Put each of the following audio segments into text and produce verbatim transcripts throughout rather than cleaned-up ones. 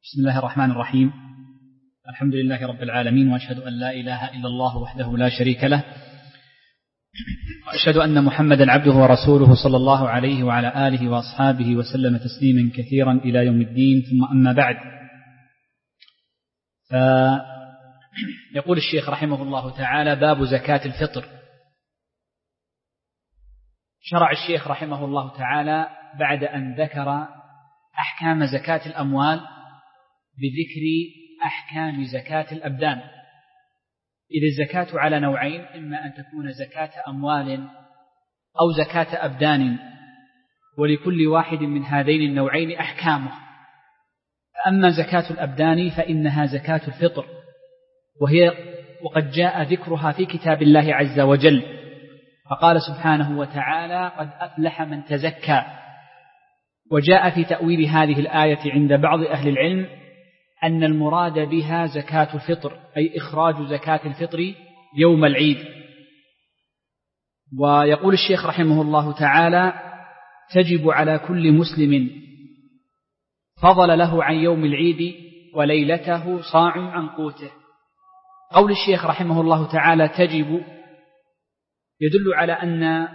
بسم الله الرحمن الرحيم. الحمد لله رب العالمين، وأشهد أن لا إله إلا الله وحده لا شريك له، وأشهد أن محمدا عبده ورسوله صلى الله عليه وعلى آله وأصحابه وسلم تسليما كثيرا إلى يوم الدين. ثم أما بعد، فيقول الشيخ رحمه الله تعالى: باب زكاة الفطر. شرع الشيخ رحمه الله تعالى بعد أن ذكر أحكام زكاة الأموال بذكر أحكام زكاة الأبدان. إذ الزكاة على نوعين: إما أن تكون زكاة أموال أو زكاة أبدان، ولكل واحد من هذين النوعين أحكامه. فأما زكاة الأبدان فإنها زكاة الفطر، وهي وقد جاء ذكرها في كتاب الله عز وجل، فقال سبحانه وتعالى: قد أفلح من تزكى. وجاء في تأويل هذه الآية عند بعض أهل العلم أن المراد بها زكاة الفطر، أي إخراج زكاة الفطر يوم العيد. ويقول الشيخ رحمه الله تعالى: تجب على كل مسلم فضل له عن يوم العيد وليلته صاع عن قوته. قول الشيخ رحمه الله تعالى تجب يدل على أن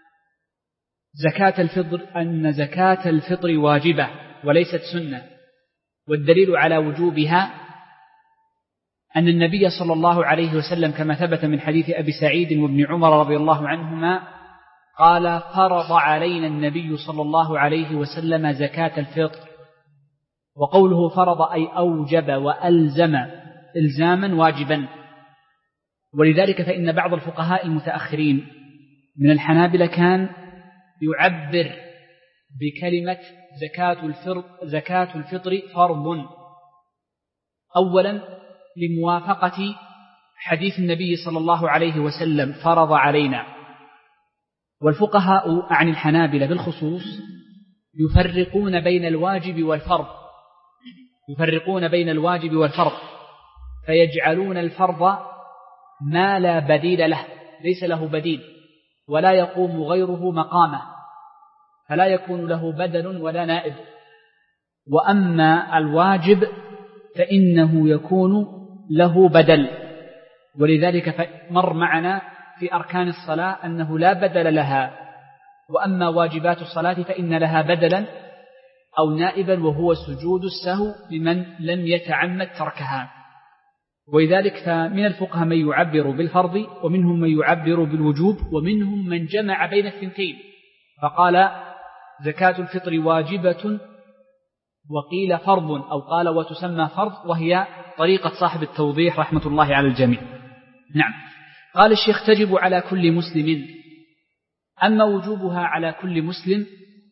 زكاة الفطر أن زكاة الفطر واجبة وليست سنة. والدليل على وجوبها أن النبي صلى الله عليه وسلم كما ثبت من حديث أبي سعيد وابن عمر رضي الله عنهما قال: فرض علينا النبي صلى الله عليه وسلم زكاة الفطر. وقوله فرض أي أوجب وألزم إلزاما واجبا. ولذلك فإن بعض الفقهاء المتأخرين من الحنابلة كان يعبر بكلمة زكاة الفطر زكاة الفطر فرض، أولا لموافقة حديث النبي صلى الله عليه وسلم فرض علينا. والفقهاء عن الحنابلة بالخصوص يفرقون بين الواجب والفرض يفرقون بين الواجب والفرض فيجعلون الفرض ما لا بديل له، ليس له بديل ولا يقوم غيره مقامه، فلا يكون له بدل ولا نائب. وأما الواجب فإنه يكون له بدل. ولذلك مر معنا في أركان الصلاة أنه لا بدل لها. وأما واجبات الصلاة فإن لها بدلا أو نائبا، وهو سجود السهو لمن لم يتعمد تركها. ولذلك فمن الفقهاء من يعبر بالفرض، ومنهم من يعبر بالوجوب، ومنهم من جمع بين الثنتين فقال زكاة الفطر واجبة وقيل فرض، أو قال وتسمى فرض، وهي طريقة صاحب التوضيح رحمة الله على الجميع. نعم. قال الشيخ: تجب على كل مسلم. أما وجوبها على كل مسلم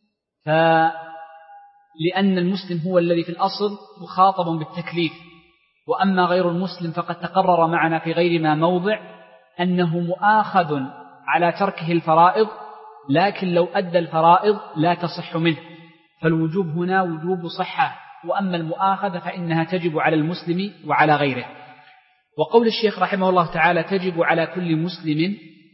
فلأن المسلم هو الذي في الأصل مخاطب بالتكليف، وأما غير المسلم فقد تقرر معنا في غير ما موضع أنه مؤاخذ على تركه الفرائض، لكن لو أدى الفرائض لا تصح منه، فالوجوب هنا وجوب صحة. وأما المؤاخذة فإنها تجب على المسلم وعلى غيره. وقول الشيخ رحمه الله تعالى تجب على كل مسلم،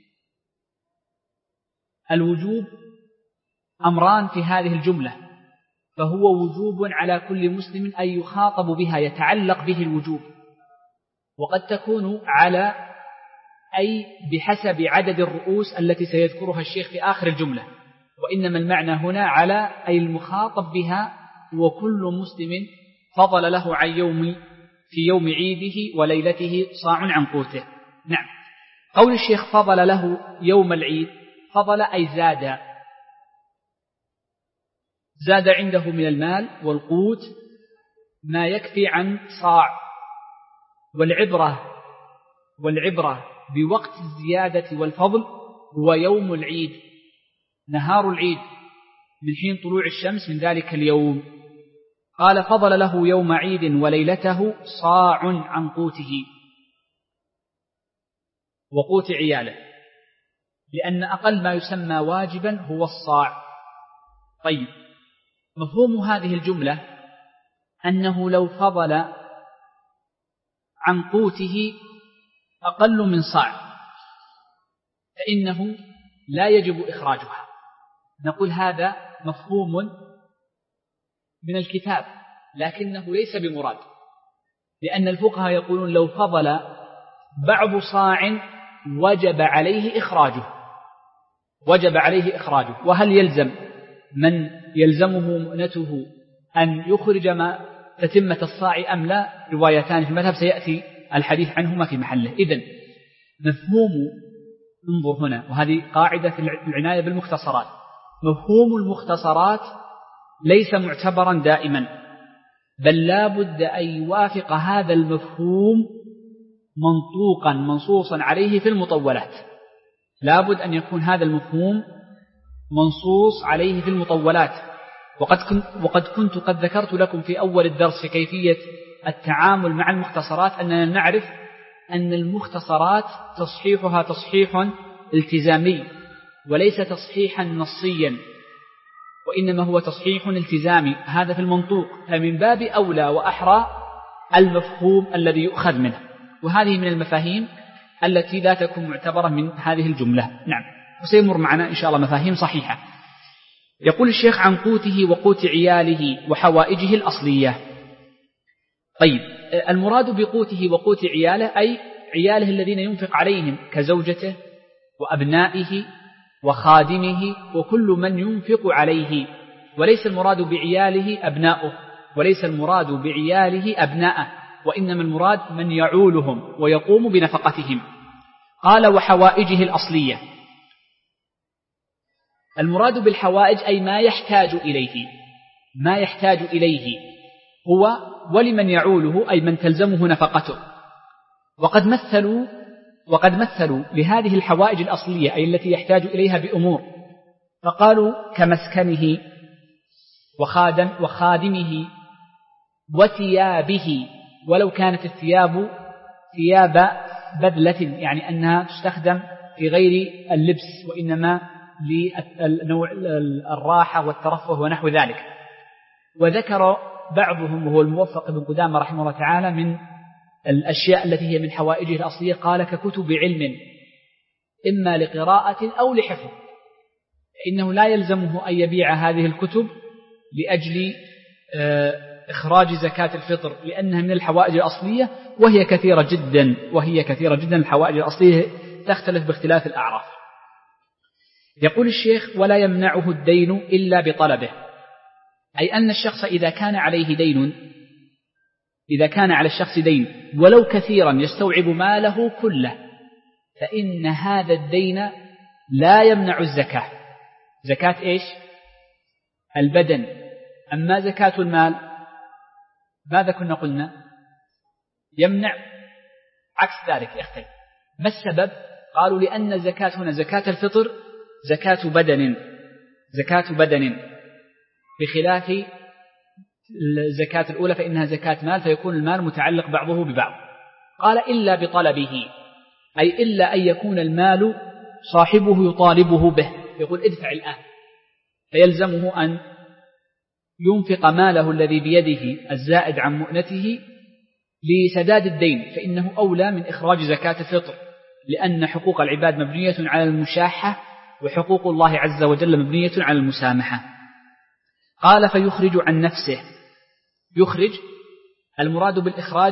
الوجوب أمران في هذه الجملة، فهو وجوب على كل مسلم أن يخاطب بها، يتعلق به الوجوب. وقد تكون على أي بحسب عدد الرؤوس التي سيذكرها الشيخ في آخر الجملة، وإنما المعنى هنا على أي المخاطب بها وكل مسلم فضل له عن يوم في يوم عيده وليلته صاع عن قوته. نعم. قول الشيخ فضل له يوم العيد، فضل أي زاد زاد عنده من المال والقوت ما يكفي عن صاع. والعبرة والعبرة بوقت الزيادة والفضل هو يوم العيد، نهار العيد من حين طلوع الشمس من ذلك اليوم. قال: فضل له يوم عيد وليلته صاع عن قوته وقوت عياله، لأن أقل ما يسمى واجبا هو الصاع. طيب، مفهوم هذه الجملة أنه لو فضل عن قوته أقل من صاع فإنه لا يجب إخراجها. نقول هذا مفهوم من الكتاب، لكنه ليس بمراد، لأن الفقهاء يقولون لو فضل بعض صاع وجب عليه إخراجه وجب عليه إخراجه وهل يلزم من يلزمه مؤنته أن يخرج ما تتمة الصاع أم لا؟ روايتان في المذهب سيأتي الحديث عنهما في محله. إذن مفهوم، انظر هنا، وهذه قاعدة في العناية بالمختصرات، مفهوم المختصرات ليس معتبرا دائما، بل لا بد أن يوافق هذا المفهوم منطوقا منصوصا عليه في المطولات. لا بد أن يكون هذا المفهوم منصوص عليه في المطولات. وقد كنت, وقد كنت قد ذكرت لكم في أول الدرس في كيفية التعامل مع المختصرات أننا نعرف أن المختصرات تصحيحها تصحيح التزامي وليس تصحيحا نصيا، وإنما هو تصحيح التزامي، هذا في المنطوق، فمن باب أولى وأحرى المفهوم الذي يؤخذ منه، وهذه من المفاهيم التي لا تكون معتبرة من هذه الجملة. نعم، وسيمر معنا إن شاء الله مفاهيم صحيحة. يقول الشيخ عن قوته وقوت عياله وحوائجه الأصلية. طيب، المراد بقوته وقوت عياله أي عياله الذين ينفق عليهم كزوجته وأبنائه وخادمه وكل من ينفق عليه، وليس المراد بعياله أبناؤه، وليس المراد بعياله أبناءه، وإنما المراد من يعولهم ويقوم بنفقتهم. قال وحوائجه الأصلية. المراد بالحوائج أي ما يحتاج إليه ما يحتاج إليه هو ولمن يعوله أي من تلزمه نفقته. وقد مثلوا وقد مثلوا لهذه الحوائج الأصلية أي التي يحتاج إليها بأمور، فقالوا كمسكنه وخادم وخادمه وثيابه، ولو كانت الثياب ثياب بذلة، يعني أنها تستخدم في غير اللبس وإنما لنوع الراحة والترفه ونحو ذلك. وذكر بعضهم وهو الموفق بن قدامة رحمه الله تعالى من الأشياء التي هي من حوائجه الأصلية، قال ككتب علم إما لقراءة أو لحفظ، فإنه لا يلزمه أن يبيع هذه الكتب لأجل إخراج زكاة الفطر، لأنها من الحوائج الأصلية وهي كثيرة جدا وهي كثيرة جدا الحوائج الأصلية تختلف باختلاف الأعراف. يقول الشيخ ولا يمنعه الدين إلا بطلبه، أي أن الشخص إذا كان عليه دين إذا كان على الشخص دين ولو كثيرا يستوعب ماله كله، فإن هذا الدين لا يمنع الزكاة. زكاة إيش؟ البدن. أما زكاة المال ماذا كنا قلنا؟ يمنع، عكس ذلك يختلف. ما السبب؟ قالوا لأن الزكاة هنا زكاة الفطر زكاة بدن زكاة بدن بخلاف الزكاة الأولى فإنها زكاة مال، فيكون المال متعلق بعضه ببعض. قال إلا بطلبه، أي إلا أن يكون المال صاحبه يطالبه به، يقول ادفع الآن، فيلزمه أن ينفق ماله الذي بيده الزائد عن مؤنته لسداد الدين، فإنه أولى من إخراج زكاة الفطر، لأن حقوق العباد مبنية على المشاحة وحقوق الله عز وجل مبنية على المسامحة. قال فيخرج عن نفسه. يخرج، المراد بالإخراج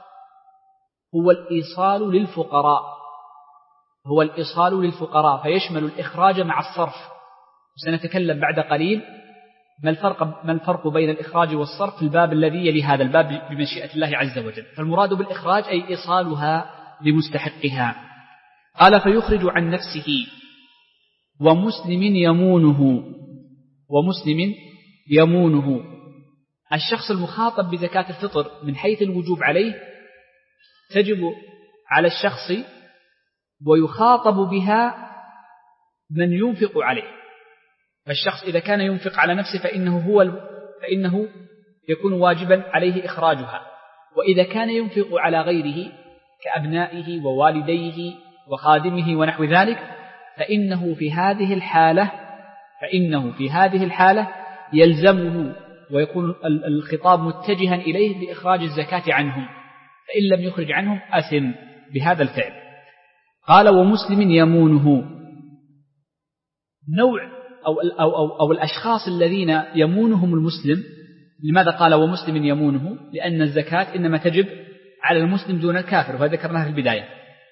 هو الإيصال للفقراء هو الإيصال للفقراء فيشمل الإخراج مع الصرف، وسنتكلم بعد قليل ما الفرق ما الفرق بين الإخراج والصرف في الباب الذي يلي هذا الباب بمشيئة الله عز وجل. فالمراد بالإخراج أي إيصالها لمستحقها. قال فيخرج عن نفسه ومسلم يمونه ومسلم يمونه الشخص المخاطب بزكاة الفطر من حيث الوجوب عليه تجب على الشخص ويخاطب بها من ينفق عليه. فالشخص إذا كان ينفق على نفسه فإنه هو فإنه يكون واجبا عليه إخراجها، وإذا كان ينفق على غيره كأبنائه ووالديه وخادمه ونحو ذلك فإنه في هذه الحالة فإنه في هذه الحالة يلزمه ويكون الخطاب متجها إليه بإخراج الزكاة عنهم، فإن لم يخرج عنهم أثم بهذا الفعل. قال ومسلم يمونه، نوع أو, أو, أو, أو الأشخاص الذين يمونهم المسلم لماذا قال ومسلم يمونه؟ لأن الزكاة إنما تجب على المسلم دون الكافر، وهذا ذكرناها في البداية.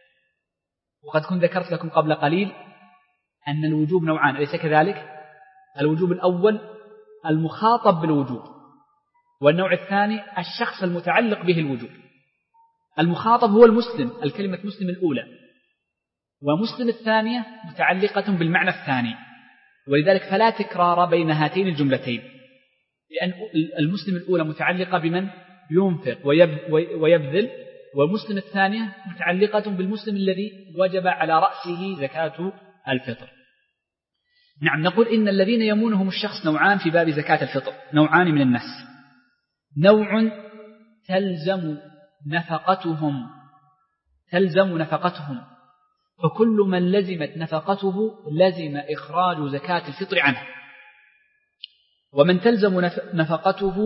وقد كنت ذكرت لكم قبل قليل أن الوجوب نوعان، أليس كذلك؟ الوجوب الأول المخاطب بالوجوب، والنوع الثاني الشخص المتعلق به الوجوب. المخاطب هو المسلم، الكلمة مسلم الأولى، ومسلم الثانية متعلقة بالمعنى الثاني، ولذلك فلا تكرار بين هاتين الجملتين، لأن المسلم الأولى متعلقة بمن ينفق ويبذل، والمسلم الثانية متعلقة بالمسلم الذي وجب على رأسه زكاة الفطر. نعم، نقول إن الذين يمونهم الشخص نوعان في باب زكاة الفطر، نوعان من الناس. نوع تلزم نفقتهم تلزم نفقتهم فكل من لزمت نفقته لزم إخراج زكاة الفطر عنه. ومن تلزم نفقته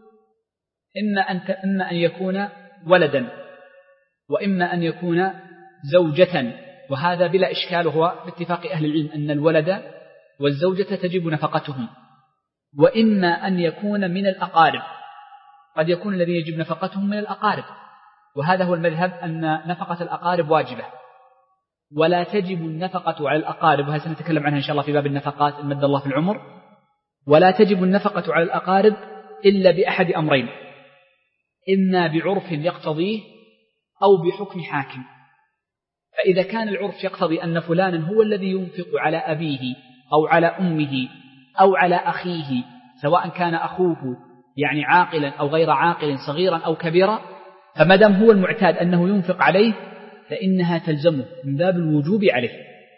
إما أن إما أن يكون ولدا، وإما أن يكون زوجة، وهذا بلا إشكال، وهو باتفاق أهل العلم أن الولد والزوجة تجب نفقتهم. وإما أن يكون من الأقارب، قد يكون الذي يجب نفقتهم من الأقارب، وهذا هو المذهب أن نفقة الأقارب واجبة، ولا تجب النفقة على الأقارب، وهذا سنتكلم عنها إن شاء الله في باب النفقات إن مد الله في العمر. ولا تجب النفقة على الأقارب إلا بأحد أمرين، إما بعرف يقتضيه أو بحكم حاكم. فإذا كان العرف يقتضي أن فلانا هو الذي ينفق على أبيه أو على أمه أو على أخيه، سواء كان أخوه يعني عاقلا أو غير عاقل، صغيرا أو كبيرا، فمدام هو المعتاد أنه ينفق عليه فإنها تلزمه من باب الوجوب عليه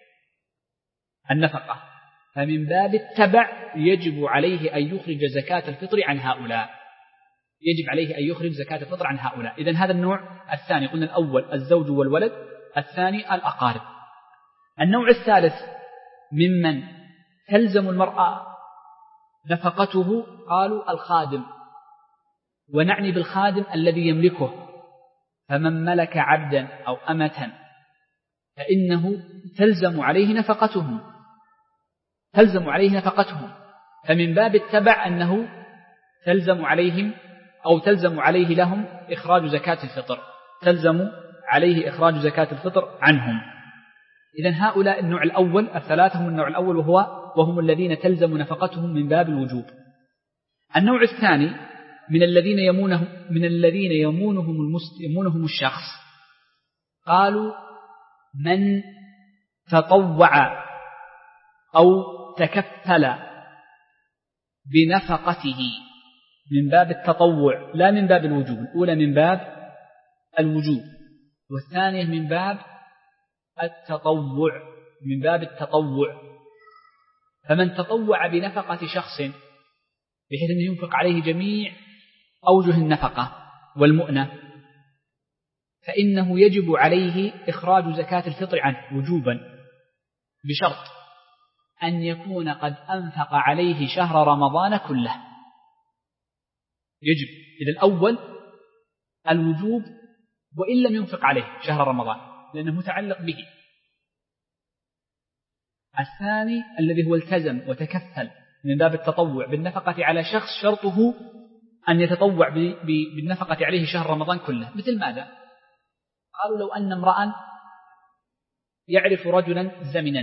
النفقة. فمن باب التبع يجب عليه أن يخرج زكاة الفطر عن هؤلاء يجب عليه أن يخرج زكاة الفطر عن هؤلاء. إذن هذا النوع الثاني، قلنا الأول الزوج والولد، الثاني الأقارب. النوع الثالث ممن تلزم المرأة نفقته قالوا الخادم، ونعني بالخادم الذي يملكه، فمن ملك عبدا أو أمة فإنه تلزم عليه نفقتهم تلزم عليه نفقتهم فمن باب التبع أنه تلزم عليهم أو تلزم عليه لهم إخراج زكاة الفطر تلزم عليه إخراج زكاة الفطر عنهم. إذن هؤلاء النوع الأول، الثلاثة هم النوع الأول، وهو وهم الذين تلزم نفقتهم من باب الوجوب. النوع الثاني من الذين يمونهم من الذين يمونهم يمونهم الشخص، قالوا من تطوع أو تكفل بنفقته من باب التطوع لا من باب الوجوب. الأولى من باب الوجوب، والثانية من باب التطوع من باب التطوع فمن تطوع بنفقة شخص بحيث أن ينفق عليه جميع أوجه النفقة والمؤنة، فإنه يجب عليه إخراج زكاة الفطر عنه وجوبا، بشرط أن يكون قد أنفق عليه شهر رمضان كله. يجب إذا الأول الوجوب وإن لم ينفق عليه شهر رمضان لأنه متعلق به. الثاني الذي هو التزم وتكفل من باب التطوع بالنفقة على شخص شرطه أن يتطوع بالنفقة عليه شهر رمضان كله. مثل ماذا؟ قالوا لو أن امرأ يعرف رجلا زمنا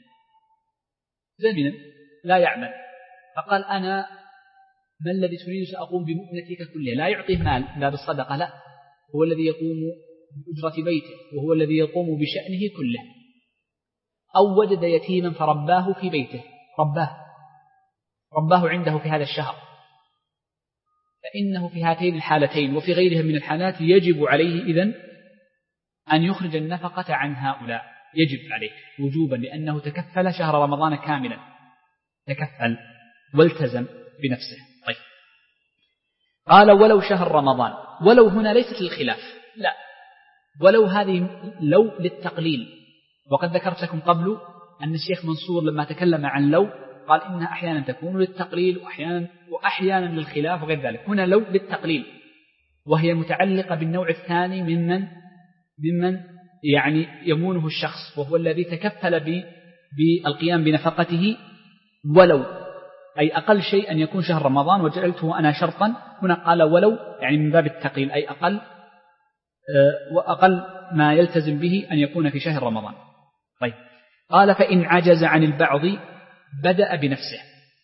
زمنا لا يعمل، فقال أنا ما الذي تريد سأقوم بمؤنتك كلها، لا يعطيه مال باب الصدقة، لا، هو الذي يقوم بأجرة بيته وهو الذي يقوم بشأنه كله. أو وجد يتيما فرباه في بيته رباه رباه عنده في هذا الشهر، فإنه في هاتين الحالتين وفي غيرها من الحالات يجب عليه إذن أن يخرج النفقة عن هؤلاء، يجب عليه وجوبا لأنه تكفل شهر رمضان كاملا، تكفل والتزم بنفسه. طيب، قال ولو شهر رمضان، ولو هنا ليست للخلاف، لا، ولو هذه لو للتقليل. وقد ذكرت لكم قبل أن الشيخ منصور لما تكلم عن لو قال إنها أحيانا تكون للتقليل وأحيانا, وأحيانا للخلاف وغير ذلك. هنا لو للتقليل، وهي متعلقة بالنوع الثاني ممن ممن يعني يمونه الشخص، وهو الذي تكفل بالقيام بنفقته ولو أي أقل شيء أن يكون شهر رمضان، وجعلته أنا شرطا. هنا قال ولو، يعني من باب التقيل، أي أقل وأقل ما يلتزم به أن يكون في شهر رمضان. طيب، قال فإن عجز عن البعض بدأ بنفسه.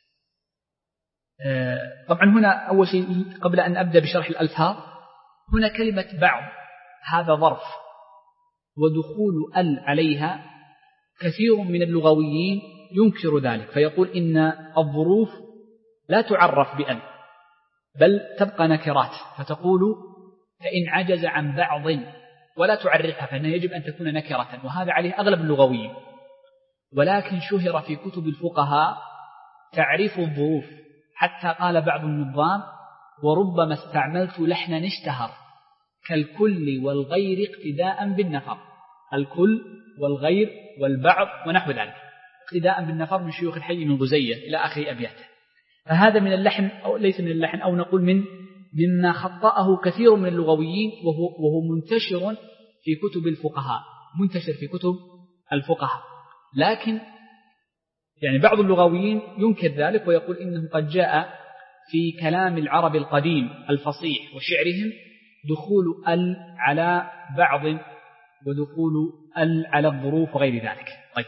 طبعا هنا أول شيء قبل أن أبدأ بشرح الألفاظ، هنا كلمة بعض هذا ظرف، ودخول ال عليها كثير من اللغويين ينكر ذلك، فيقول إن الظروف لا تعرف بأل بل تبقى نكرات، فتقول فإن عجز عن بعض ولا تعرفها، فإنها يجب أن تكون نكرة، وهذا عليه أغلب اللغويين. ولكن شهر في كتب الفقهاء تعريف الظروف، حتى قال بعض النظام وربما استعملت لحنا اشتهر كالكل والغير اقتداء بالنفر، الكل والغير والبعض ونحو ذلك، اقتداء بالنفر من شيوخ الحي من غزية إلى آخر أبياته. فهذا من اللحن أو ليس من اللحن، أو نقول من مما خطأه كثير من اللغويين، وهو, وهو منتشر في كتب الفقهاء، منتشر في كتب الفقهاء. لكن يعني بعض اللغويين ينكر ذلك ويقول إنه قد جاء في كلام العرب القديم الفصيح وشعرهم دخول ال على بعض ودخول ال على الظروف وغير ذلك. طيب،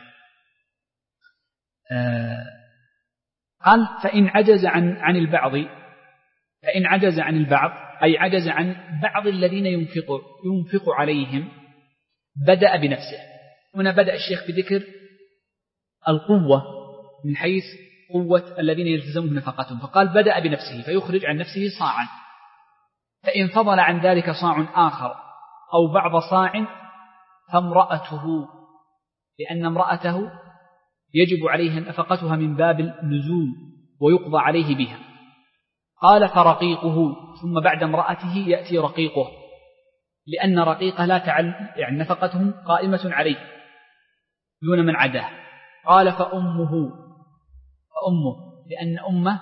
آه قال فإن عجز عن عن البعض، فإن عجز عن البعض أي عجز عن بعض الذين ينفق ينفق عليهم بدأ بنفسه. هنا بدأ الشيخ بذكر القوة من حيث قوة الذين يلتزمون نفقتهم، فقال بدأ بنفسه فيخرج عن نفسه صاعا، فإن فضل عن ذلك صاع آخر أو بعض صاع فامرأته، لأن امرأته يجب عليها نفقتها من باب اللزوم ويقضى عليه بها. قال فرقيقه، ثم بعد امرأته يأتي رقيقه، لأن رقيقه لا تعل يعني نفقتهم قائمة عليه دون من عداه. قال فأمه، فأمه لأن أمه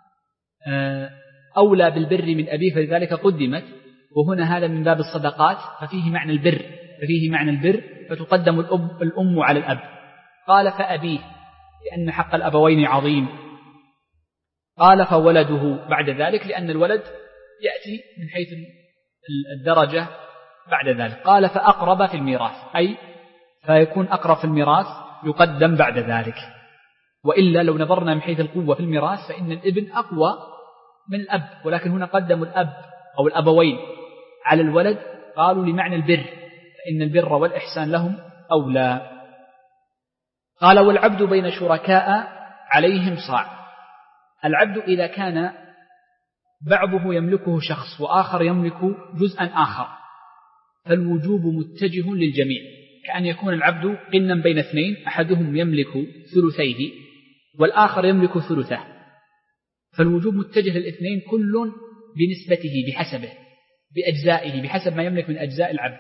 أولى بالبر من أبيه فلذلك قدمت، وهنا هذا من باب الصدقات ففيه معنى البر، ففيه معنى البر فتقدم الأب الأم على الأب. قال فأبيه لأن حق الأبوين عظيم. قال فولده بعد ذلك، لأن الولد يأتي من حيث الدرجة بعد ذلك. قال فأقرب في الميراث، أي فيكون أقرب في الميراث يقدم بعد ذلك. وإلا لو نظرنا من حيث القوة في الميراث فإن الابن أقوى من الأب، ولكن هنا قدموا الأب أو الأبوين على الولد، قالوا لمعنى البر، فإن البر والإحسان لهم أولى. قال والعبد بين شركاء عليهم صاع. العبد إذا كان بعضه يملكه شخص وآخر يملك جزءا آخر فالوجوب متجه للجميع، كأن يكون العبد قنا بين اثنين، أحدهم يملك ثلثيه والآخر يملك ثلثه، فالوجوب متجه للاثنين كل بنسبته بحسبه بأجزائه بحسب ما يملك من أجزاء العبد.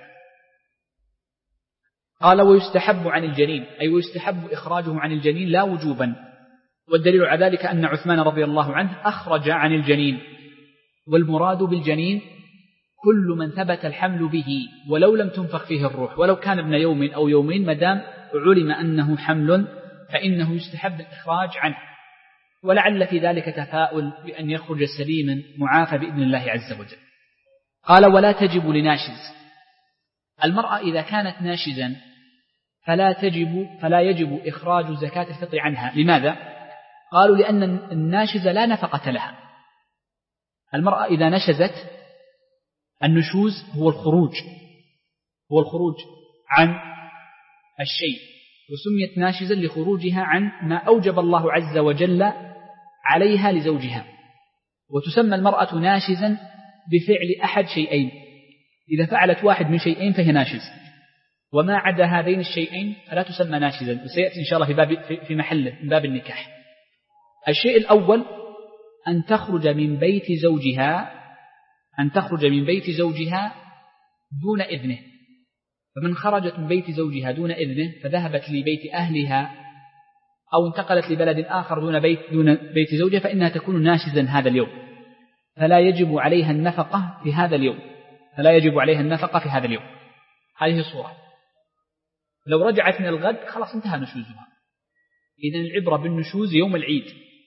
قال ويستحب عن الجنين، أي ويستحب إخراجه عن الجنين لا وجوبا، والدليل على ذلك أن عثمان رضي الله عنه أخرج عن الجنين، والمراد بالجنين كل من ثبت الحمل به ولو لم تنفخ فيه الروح، ولو كان ابن يوم أو يومين مدام علم أنه حمل فإنه يستحب الإخراج عنه، ولعل في ذلك تفاؤل بأن يخرج سليما معافى بإذن الله عز وجل. قال ولا تجب لناشز. المرأة إذا كانت ناشزا فلا تجب فلا يجب إخراج زكاة الفطر عنها. لماذا؟ قالوا لأن الناشزة لا نفقة لها. المرأة إذا نشزت، النشوز هو الخروج هو الخروج عن الشيء، وسميت ناشزا لخروجها عن ما أوجب الله عز وجل عليها لزوجها. وتسمى المرأة ناشزا بفعل أحد شيئين، إذا فعلت واحد من شيئين فهي ناشز، وما عدا هذين الشيئين فلا تسمى ناشزا، وسيأتي إن شاء الله في باب في محله من باب النكاح. الشيء الأول أن تخرج من بيت زوجها أن تخرج من بيت زوجها دون إذنه، فمن خرجت من بيت زوجها دون إذنه فذهبت لبيت أهلها أو انتقلت لبلد آخر دون بيت دون بيت زوجها فإنها تكون ناشزا هذا اليوم، فلا يجب عليها النفقة في هذا اليوم فلا يجب عليها النفقة في هذا اليوم. هذه الصورة. لو رجعت من الغد خلاص انتهى نشوزها. إذن العبرة بالنشوز يوم العيد،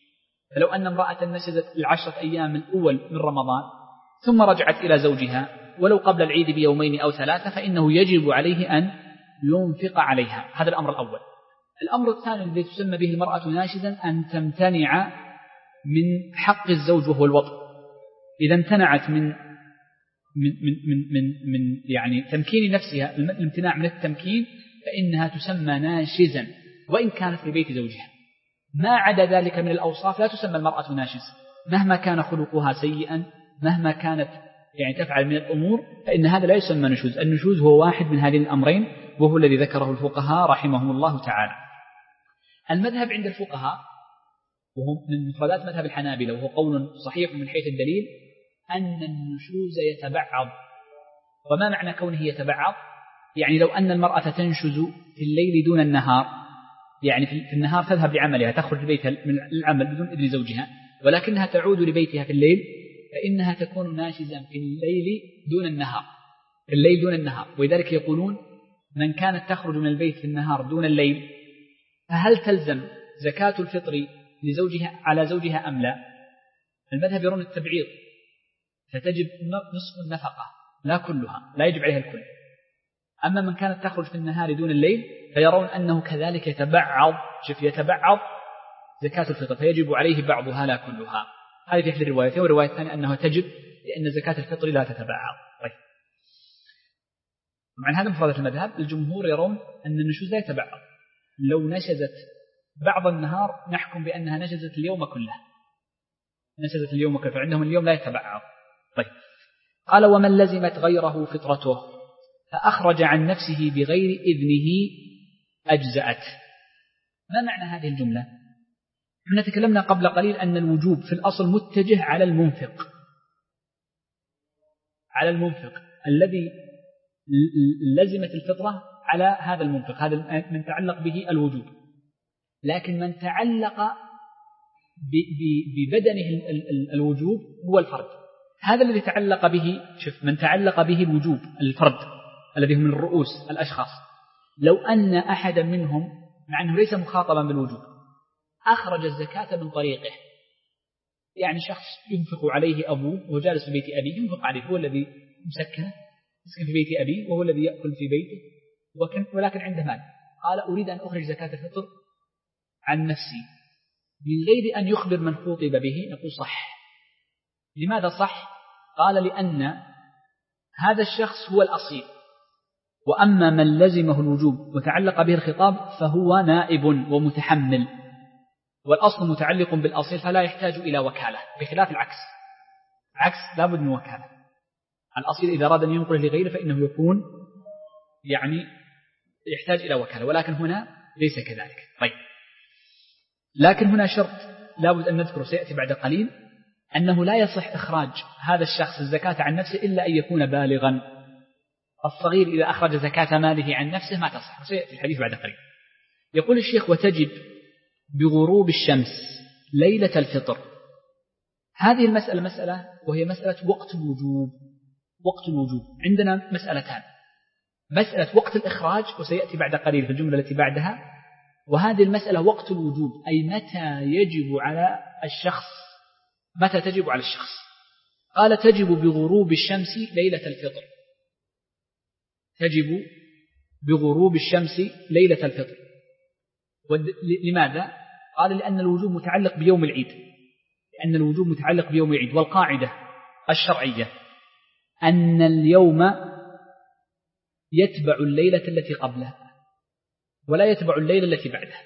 فلو أن امرأة نشزت العشرة أيام الأول من رمضان ثم رجعت إلى زوجها ولو قبل العيد بيومين أو ثلاثة فإنه يجب عليه أن ينفق عليها. هذا الأمر الأول. الأمر الثاني الذي تسمى به المرأة ناشزا أن تمتنع من حق الزوج وهو الوطء. إذا امتنعت من من من من من, من يعني تمكين نفسها، الامتناع من التمكين، فإنها تسمى ناشزا وإن كانت في بيت زوجها. ما عدا ذلك من الأوصاف لا تسمى المرأة ناشز، مهما كان خلقها سيئا، مهما كانت يعني تفعل من الأمور، فإن هذا لا يسمى نشوز. النشوز هو واحد من هذين الأمرين، وهو الذي ذكره الفقهاء رحمهم الله تعالى. المذهب عند الفقهاء وهو من مفردات مذهب الحنابلة، وهو قول صحيح من حيث الدليل، أن النشوز يتبعض. وما معنى كونه يتبعض؟ يعني لو أن المرأة تنشز في الليل دون النهار، يعني في النهار تذهب لعملها، تخرج بيتها من العمل بدون إذن زوجها، ولكنها تعود لبيتها في الليل، فإنها تكون ناشزا في الليل دون النهار، في الليل دون النهار. ولذلك يقولون من كانت تخرج من البيت في النهار دون الليل، فهل تلزم زكاة الفطر لزوجها على زوجها أم لا؟ المذهب يرون التبعيض، فتجب نصف النفقة لا كلها، لا يجب عليها الكل. أما من كانت تخرج في النهار دون الليل فيرون أنه كذلك يتبعض، شوف يتبعض زكاة الفطر، فيجب عليه بعضها لا كلها. هذه في إحدى الروايتين، والرواية الثانية أنه تجب لأن زكاة الفطر لا تتبعض. طيب، مع هذا مفردة المذهب. الجمهور يرون أن النشوز لا يتبعض، لو نشزت بعض النهار نحكم بأنها نشزت اليوم كله، نشزت اليوم كله، فعندهم اليوم لا يتبعض. طيب، قال ومن لزمت غيره فطرته فأخرج عن نفسه بغير إذنه أجزأت. ما معنى هذه الجملة؟ احنا تكلمنا قبل قليل أن الوجوب في الأصل متجه على المنفق، على المنفق الذي لزمت الفطرة على هذا المنفق، هذا من تعلق به الوجوب. لكن من تعلق ببدنه الوجوب هو الفرد، هذا الذي تعلق به. شوف، من تعلق به الوجوب الفرد الذي هم من الرؤوس الأشخاص، لو أن أحدا منهم مع أنه ليس مخاطبا بالوجوب أخرج الزكاة من طريقه، يعني شخص ينفق عليه أبوه وهو جالس في بيت أبيه، ينفق عليه، هو الذي مسكن مسكن في بيت أبيه وهو الذي يأكل في بيته، ولكن عنده مال، قال أريد أن أخرج زكاة الفطر عن نفسي من غير أن يخبر من خوطب به، نقول صح. لماذا صح؟ قال لأن هذا الشخص هو الأصيل، وأما من لزمه الوجوب وتعلق به الخطاب فهو نائب ومتحمل، والأصل متعلق بالأصيل فلا يحتاج إلى وكالة، بخلاف العكس، عكس لابد من وكالة. الأصيل إذا أراد أن ينقله لغيره فإنه يكون يعني يحتاج إلى وكالة، ولكن هنا ليس كذلك. طيب، لكن هنا شرط لابد أن نذكره سيأتي بعد قليل، أنه لا يصح إخراج هذا الشخص الزكاة عن نفسه إلا أن يكون بالغا. الصغير إذا أخرج زكاة ماله عن نفسه ما تصح، سيأتي الحديث بعد قليل. يقول الشيخ وتجب بغروب الشمس ليلة الفطر. هذه المسألة مسألة وهي مسألة وقت الوجوب. وقت الوجوب عندنا مسألتان، مسألة وقت الإخراج وسيأتي بعد قليل في الجملة التي بعدها، وهذه المسألة وقت الوجوب، أي متى يجب على الشخص، متى تجب على الشخص. قال تجب بغروب الشمس ليلة الفطر، تجب بغروب الشمس ليلة الفطر. لماذا؟ قال لأن الوجوب متعلق بيوم العيد، لأن الوجوب متعلق بيوم العيد، والقاعدة الشرعية أن اليوم يتبع الليلة التي قبلها ولا يتبع الليلة التي بعدها.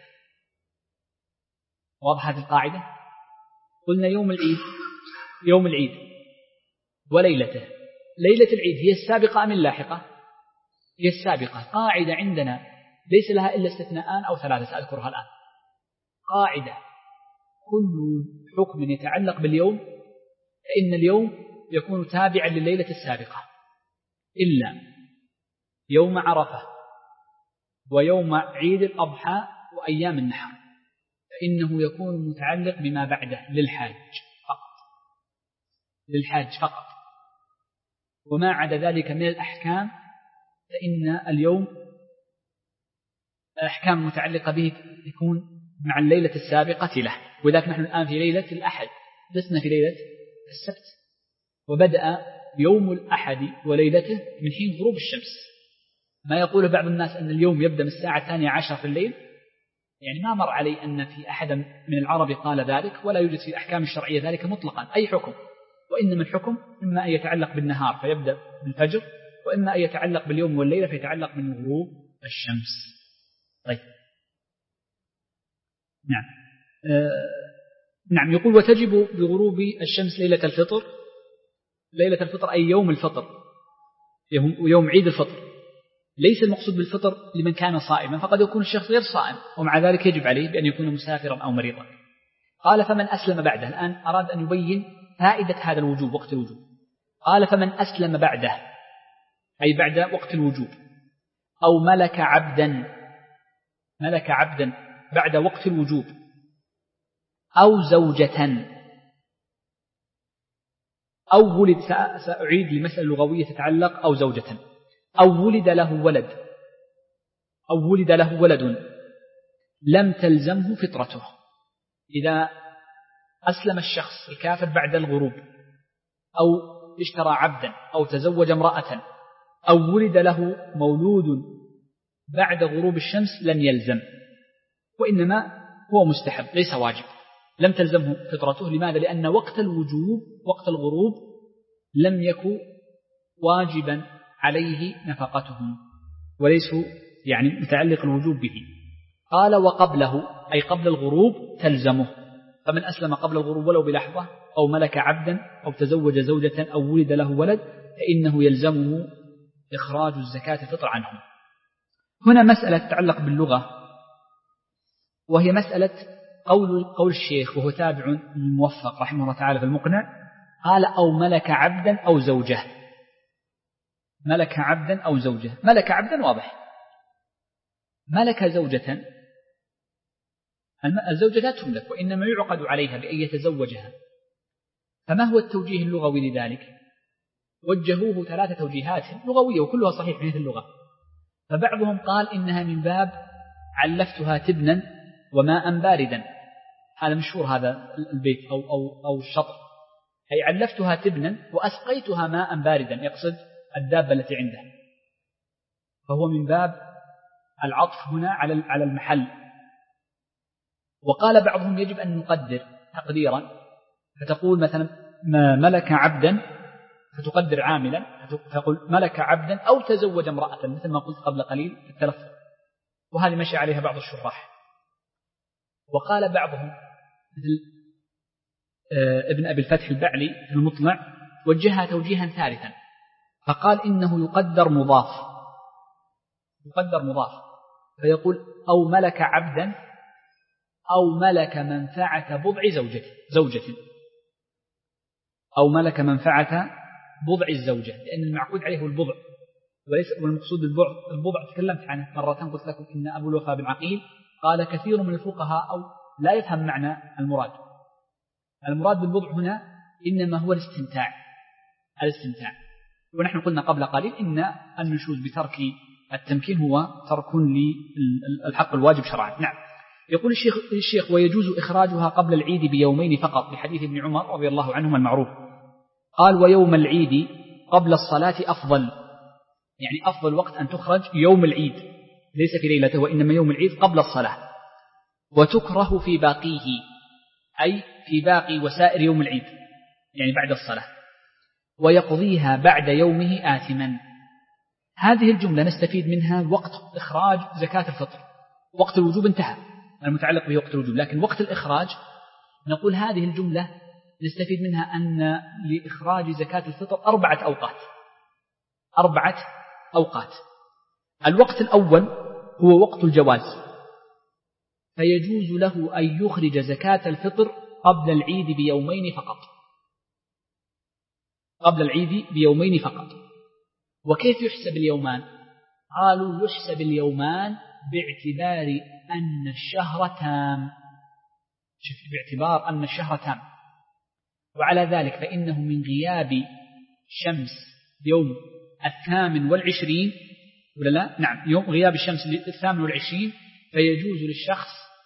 واضح هذه القاعدة؟ قلنا يوم العيد، يوم العيد وليلته، ليلة العيد هي السابقة أم اللاحقة؟ هي السابقة. قاعدة عندنا ليس لها إلا استثناءان أو ثلاثة سأذكرها الآن. قاعدة: كل حكم يتعلق باليوم فإن اليوم يكون تابعا لليلة السابقة، إلا يوم عرفة ويوم عيد الأضحى وأيام النحر، فإنه يكون متعلق بما بعده للحاج فقط، للحاج فقط. وما عدا ذلك من الأحكام فإن اليوم الأحكام المتعلقة به تكون مع الليلة السابقة له. وذلك نحن الآن في ليلة الأحد، لسنا في ليلة السبت، وبدأ يوم الأحد وليلته من حين غروب الشمس. ما يقول بعض الناس أن اليوم يبدأ من الساعة الثانية عشر في الليل، يعني ما مر علي أن في أحد من العرب قال ذلك، ولا يوجد في الأحكام الشرعية ذلك مطلقا أي حكم، وإنما الحكم إما أن يتعلق بالنهار فيبدأ بالفجر، وإما أن يتعلق باليوم والليلة فيتعلق من غروب الشمس. طيب نعم آه نعم يقول وتجب بغروب الشمس ليلة الفطر. ليلة الفطر أي يوم الفطر، يوم عيد الفطر. ليس المقصود بالفطر لمن كان صائما، فقد يكون الشخص غير صائم ومع ذلك يجب عليه بأن يكون مسافرا أو مريضا. قال فمن أسلم بعده، الآن أراد أن يبين فائدة هذا الوجوب وقت الوجوب. قال فمن أسلم بعده أي بعد وقت الوجوب، أو ملك عبدا، ملك عبدا بعد وقت الوجوب، أو زوجة، أو ولد، سأعيد المسألة اللغوية تتعلق أو زوجة، أو ولد له ولد، أو ولد له ولد لم تلزمه فطرته. إذا أسلم الشخص الكافر بعد الغروب، أو اشترى عبدا، أو تزوج امرأة، أو ولد له مولود بعد غروب الشمس لم يلزم، وإنما هو مستحب ليس واجب، لم تلزمه فطرته. لماذا؟ لأن وقت الوجوب وقت الغروب لم يكن واجبا عليه نفقتهم، وليسوا يعني متعلق الوجوب به. قال وقبله أي قبل الغروب تلزمه، فمن أسلم قبل الغروب ولو بلحظة، أو ملك عبدا، أو تزوج زوجة، أو ولد له ولد، فإنه يلزمه إخراج الزكاة الفطر عنهم. هنا مسألة تتعلق باللغة، وهي مسألة قول, قول الشيخ وهو تابع الموفق رحمه الله تعالى في المقنع، قال أو ملك عبدا أو زوجة. ملك عبدا أو زوجة، ملك عبدا واضح، ملك زوجة، الزوجة لا تملك وإنما يعقد عليها بأن يتزوجها. فما هو التوجيه اللغوي لذلك؟ وجهوه ثلاثة توجيهات لغوية وكلها صحيح من اللغة. فبعضهم قال إنها من باب علفتها تبنا وماء باردا، هذا مشهور هذا البيت أو, أو, أو الشطر، أي علفتها تبنا وأسقيتها ماء باردا، يقصد الدابة التي عنده، فهو من باب العطف هنا على على المحل. وقال بعضهم يجب أن نقدر تقديرا، فتقول مثلا ما ملك عبدا، فتقدر عاملا، فتقول ملك عبدا أو تزوج امرأة، مثل ما قلت قبل قليل في التلفظ، وهذه مشي عليها بعض الشراح. وقال بعضهم مثل ابن أبي الفتح البعلي في المطلع وجهها توجيها ثالثا، فقال إنه يقدر مضاف، يقدر مضاف، فيقول أو ملك عبدا أو ملك منفعة بضع زوجة زوجة أو ملك منفعة بضع الزوجة، لأن المعقود عليه هو البضع وليس والمقصود البضع. البضع تكلمت عنه مرة، قلت لكم إن أبو الوفاء بن عقيل قال كثير من الفقهاء أو لا يفهم معنى المراد. المراد بالبضع هنا إنما هو الاستمتاع، الاستمتاع. ونحن قلنا قبل قليل إن النشوز بترك التمكين هو ترك للحق الواجب شرعا. نعم. يقول الشيخ, الشيخ ويجوز إخراجها قبل العيد بيومين فقط، لحديث ابن عمر رضي الله عنهما المعروف. قال ويوم العيد قبل الصلاة أفضل، يعني أفضل وقت أن تخرج يوم العيد ليس في ليلته، وإنما يوم العيد قبل الصلاة. وتكره في باقيه أي في باقي وسائر يوم العيد، يعني بعد الصلاة. ويقضيها بعد يومه آثما. هذه الجملة نستفيد منها وقت إخراج زكاة الفطر. وقت الوجوب انتهى المتعلق به وقت الوجوب، لكن وقت الإخراج نقول هذه الجملة نستفيد منها أن لإخراج زكاة الفطر أربعة أوقات، أربعة أوقات. الوقت الأول هو وقت الجواز، فيجوز له أن يخرج زكاة الفطر قبل العيد بيومين فقط، قبل العيد بيومين فقط. وكيف يحسب اليومان؟ قالوا يحسب اليومان باعتبار أن الشهر تام، شوف باعتبار أن الشهر تام. وعلى ذلك فإنه من غياب شمس يوم الثامن والعشرين ولا لا؟ نعم، يوم غياب الشمس الثامن والعشرين، فيجوز للشخص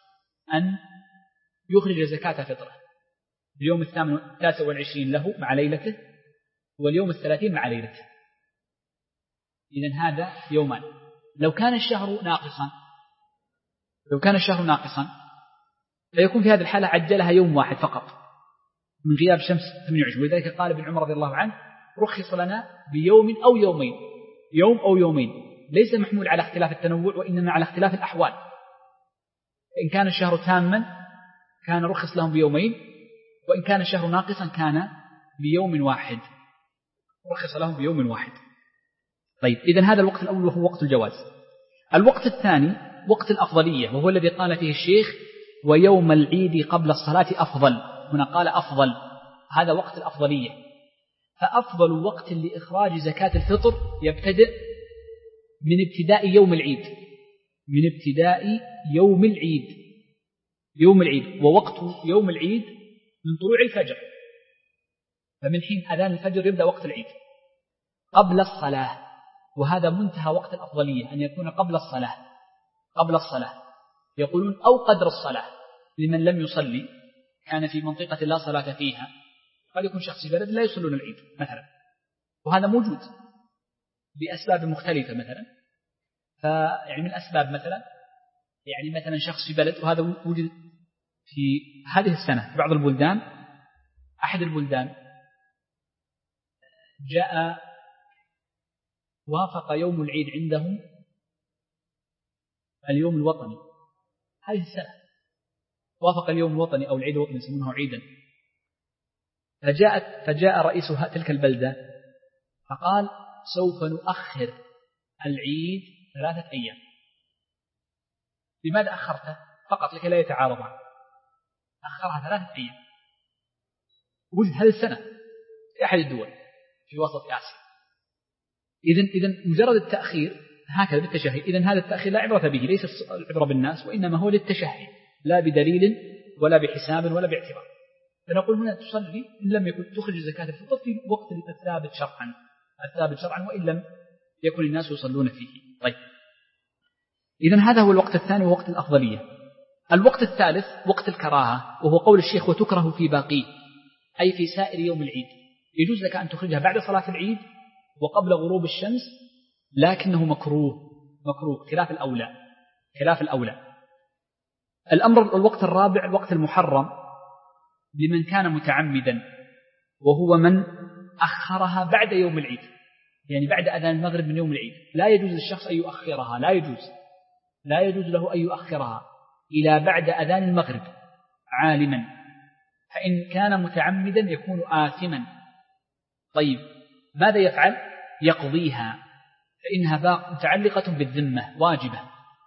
أن يخرج زكاة فطره اليوم الثامن التاسع والعشرين له مع ليلته، واليوم الثلاثين مع ليلته. إذن هذا يومان. لو كان الشهر ناقصا لو كان الشهر ناقصا فيكون في هذه الحالة عجلها يوم واحد فقط من غياب شمس ثمانية وعشرين. ولذلك قال ابن عمر رضي الله عنه: رخص لنا بيوم أو يومين، يوم أو يومين، ليس محمول على اختلاف التنوع وإنما على اختلاف الأحوال. إن كان الشهر تاما كان رخص لهم بيومين، وإن كان الشهر ناقصا كان بيوم واحد، رخص لهم بيوم واحد. طيب، إذن هذا الوقت الأول وهو وقت الجواز. الوقت الثاني وقت الأفضلية، وهو الذي قال فيه الشيخ: ويوم العيد قبل الصلاة أفضل. هنا قال أفضل، هذا وقت الأفضلية. فأفضل وقت لإخراج زكاة الفطر يبتدئ من ابتداء يوم العيد، من ابتداء يوم العيد يوم العيد ووقت يوم العيد من طلوع الفجر. فمن حين أذان الفجر يبدأ وقت العيد قبل الصلاة، وهذا منتهى وقت الأفضلية، أن يكون قبل الصلاة قبل الصلاة يقولون أو قدر الصلاة لمن لم يصلي، كان في منطقة لا صلاة فيها، قد يكون شخص في بلد لا يصلون العيد مثلا، وهذا موجود بأسباب مختلفة مثلا. فيعني من الأسباب مثلا يعني مثلا شخص في بلد، وهذا وجد في هذه السنة في بعض البلدان، أحد البلدان جاء وافق يوم العيد عندهم اليوم الوطني هذه السنة، وافق اليوم الوطني أو العيد الوطني يسمونه عيدا. فجاءت فجاء رئيس تلك البلدة فقال: سوف نؤخر العيد ثلاثة أيام. لماذا أخرته؟ فقط لكي لا يتعارض، أخرها ثلاثة أيام. وجد هذه السنة في أحد الدول في وسط آسيا. إذن إذن مجرد التأخير هكذا بالتشهي، إذن هذا التأخير لا عبرة به، ليس العبرة بالناس، وإنما هو للتشهي، لا بدليل ولا بحساب ولا باعتبار. فنقول هنا تصلي إن لم يكن تخرج زكاة الفطر في وقت الثابت شرعا الثابت شرعا وإن لم يكن الناس يصلون فيه. طيب، إذن هذا هو الوقت الثاني ووقت الأفضلية. الوقت الثالث وقت الكراهة، وهو قول الشيخ: وتكره في باقيه، أي في سائر يوم العيد. يجوز لك أن تخرجها بعد صلاة العيد وقبل غروب الشمس، لكنه مكروه مكروه خلاف الأولى خلاف الأولى. الأمر الوقت الرابع الوقت المحرم لمن كان متعمدا، وهو من أخرها بعد يوم العيد، يعني بعد أذان المغرب من يوم العيد. لا يجوز للشخص أن يؤخرها لا يجوز لا يجوز له أن يؤخرها إلى بعد أذان المغرب عالما، فإن كان متعمدا يكون آثما. طيب، ماذا يفعل؟ يقضيها، فإنها متعلقة بالذمة واجبة،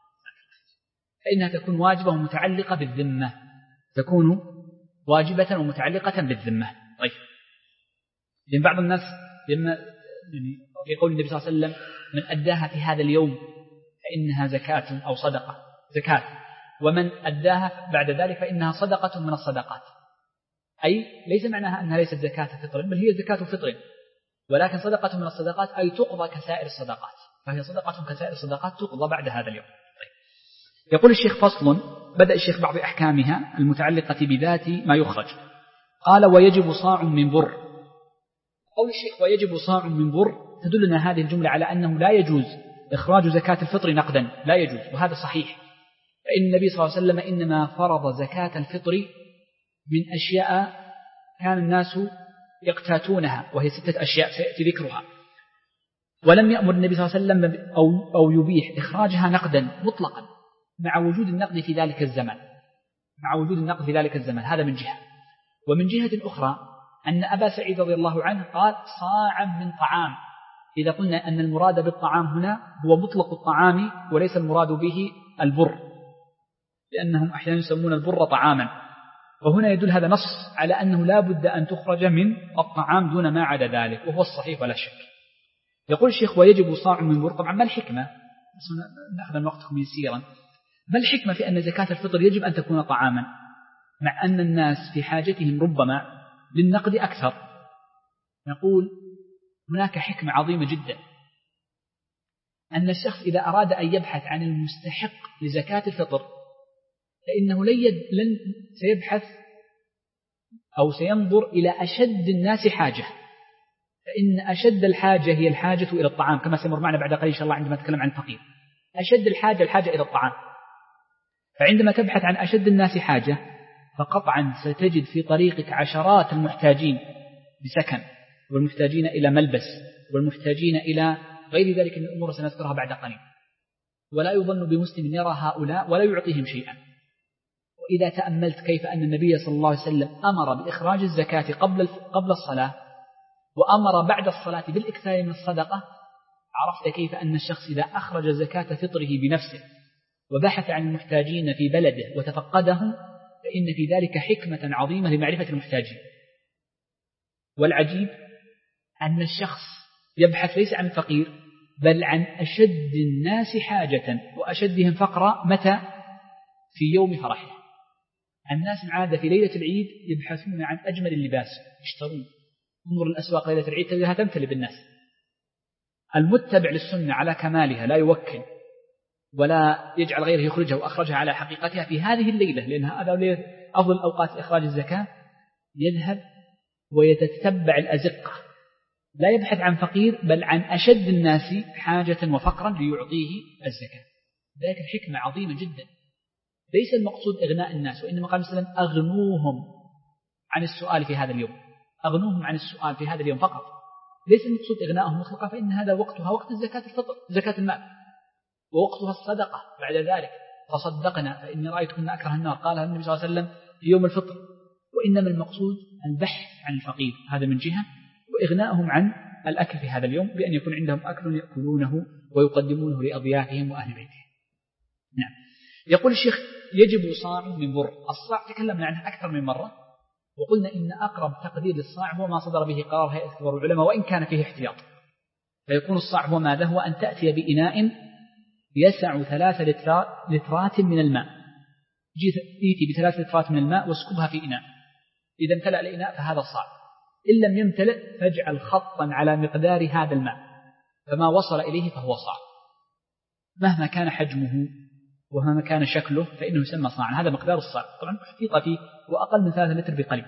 فإنها تكون واجبة ومتعلقة بالذمة تكون واجبة ومتعلقة بالذمة. طيب، لأن بعض الناس لما في قول النبي صلى الله عليه وسلم: من أداها في هذا اليوم فإنها زكاة أو صدقة زكاة، ومن أداها بعد ذلك فإنها صدقة من الصدقات. أي ليس معناها أنها ليست زكاة فطر، بل هي زكاة فطر، ولكن صدقة من الصدقات أي تقضى كسائر الصدقات، فهي صدقة كسائر الصدقات تقضى بعد هذا اليوم. طيب. يقول الشيخ: فصل. بدأ الشيخ بعض أحكامها المتعلقة بذات ما يخرج. قال: ويجب صاع من بر. قول الشيخ ويجب صاع من بر تدلنا هذه الجملة على أنه لا يجوز إخراج زكاة الفطر نقدا، لا يجوز، وهذا صحيح، فإن النبي صلى الله عليه وسلم إنما فرض زكاة الفطر من أشياء كان الناس يقتاتونها، وهي ستة أشياء سيأتي ذكرها، ولم يأمر النبي صلى الله عليه وسلم أو, أو يبيح إخراجها نقدا مطلقا مع وجود النقد في ذلك الزمن مع وجود النقد في ذلك الزمن هذا من جهة. ومن جهة أخرى أن أبا سعيد رضي الله عنه قال: صاعا من طعام. إذا قلنا أن المراد بالطعام هنا هو مطلق الطعام وليس المراد به البر، لأنهم أحيانا يسمون البر طعاما، وهنا يدل هذا نص على أنه لا بد أن تخرج من الطعام دون ما عدا ذلك، وهو الصحيح ولا شك. يقول الشيخ: ويجب صاع من بر. طبعا ما الحكمة؟ نأخذ من وقتكم يسيرا. ما الحكمة في أن زكاة الفطر يجب أن تكون طعاما، مع أن الناس في حاجتهم ربما للنقد أكثر؟ نقول هناك حكمة عظيمة جدا، أن الشخص إذا أراد أن يبحث عن المستحق لزكاة الفطر فإنه لن سيبحث أو سينظر إلى أشد الناس حاجة، فإن أشد الحاجة هي الحاجة إلى الطعام، كما سيمر معنا بعد قليل إن شاء الله عندما نتكلم عن الفقير. أشد الحاجة الحاجة إلى الطعام، فعندما تبحث عن أشد الناس حاجة فقطعا ستجد في طريقك عشرات المحتاجين بسكن، والمحتاجين إلى ملبس، والمحتاجين إلى غير ذلك من الأمور سنذكرها بعد قليل. ولا يظن بمسلم يرى هؤلاء ولا يعطيهم شيئا. وإذا تأملت كيف أن النبي صلى الله عليه وسلم أمر بإخراج الزكاة قبل قبل الصلاة، وأمر بعد الصلاة بالإكثار من الصدقة، عرفت كيف أن الشخص إذا أخرج زكاة فطره بنفسه وبحث عن المحتاجين في بلده وتفقدهم، فإن في ذلك حكمة عظيمة لمعرفة المحتاجين. والعجيب أن الشخص يبحث ليس عن الفقير بل عن أشد الناس حاجة وأشدهم فقرا. متى؟ في يوم فرحه. الناس عادة في ليلة العيد يبحثون عن أجمل اللباس يشترون. انظر الأسواق ليلة العيد تجدها تمتلئ بالناس. المتبع للسنة على كمالها لا يوكل ولا يجعل غيره يخرجها وأخرجها على حقيقتها في هذه الليلة، لأن هذا أفضل الأوقات إخراج الزكاة، يذهب ويتتبع الأزقة، لا يبحث عن فقير بل عن أشد الناس حاجة وفقرا ليعطيه الزكاة. ذلك الحكمة عظيمة جدا. ليس المقصود إغناء الناس، وإنما قال صلى الله عليه وسلم أغنوهم عن السؤال في هذا اليوم، أغنوهم عن السؤال في هذا اليوم فقط. ليس المقصود إغناءهم مطلقا، فإن هذا وقتها وقت الزكاة الفطر، زكاة المال، ووقتها الصدقة بعد ذلك. تصدقنا فإني رأيتكن أكره النار، قالها النبي صلى الله عليه وسلم في يوم الفطر. وإنما المقصود البحث عن الفقير، هذا من جهة، وإغناءهم عن الأكل في هذا اليوم بأن يكون عندهم أكل يأكلونه ويقدمونه لأضيافهم وأهل بيتهم. نعم. يقول الشيخ يجب صاع من بر. الصاع تكلمنا عنه أكثر من مرة، وقلنا إن أقرب تقدير للصاع هو ما صدر به قرار هيئة كبار العلماء وإن كان فيه احتياط. فيكون الصاع هو ماذا؟ هو أن تأتي بإناء يسع ثلاث لترات من الماء، جيتي بثلاث لترات من الماء واسكبها في إناء، إذا امتلأ الإناء فهذا الصاع. إن لم يمتلئ فاجعل خطا على مقدار هذا الماء، فما وصل إليه فهو صاع، مهما كان حجمه ومهما كان شكله فإنه يسمى صاعا. هذا مقدار الصاع، طبعا احتيط فيه وأقل من ثلاثة لتر بقليل.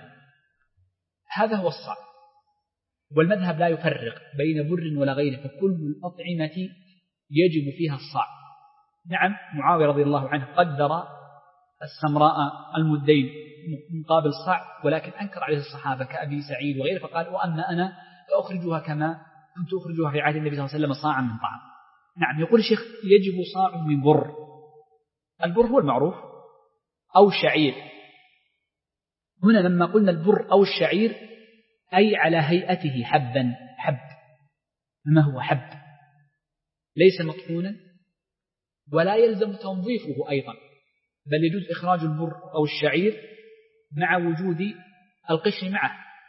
هذا هو الصاع. والمذهب لا يفرق بين بر ولا غيره، فكل الأطعمة يجب فيها الصاع. نعم، معاوية رضي الله عنه قدر السمراء المدين مقابل الصاع، ولكن أنكر عليه الصحابة كأبي سعيد وغيره، فقال وأما أنا فأخرجها كما كنت أخرجها في عهد النبي صلى الله عليه وسلم صاعا من طعام. نعم. يقول الشيخ يجب صاع من بر. البر هو المعروف أو الشعير. هنا لما قلنا البر أو الشعير أي على هيئته حبا، حب. ما هو حب؟ ليس مطحونا ولا يلزم تنظيفه أيضا، بل يجوز إخراج البر أو الشعير مع وجود القشر معه،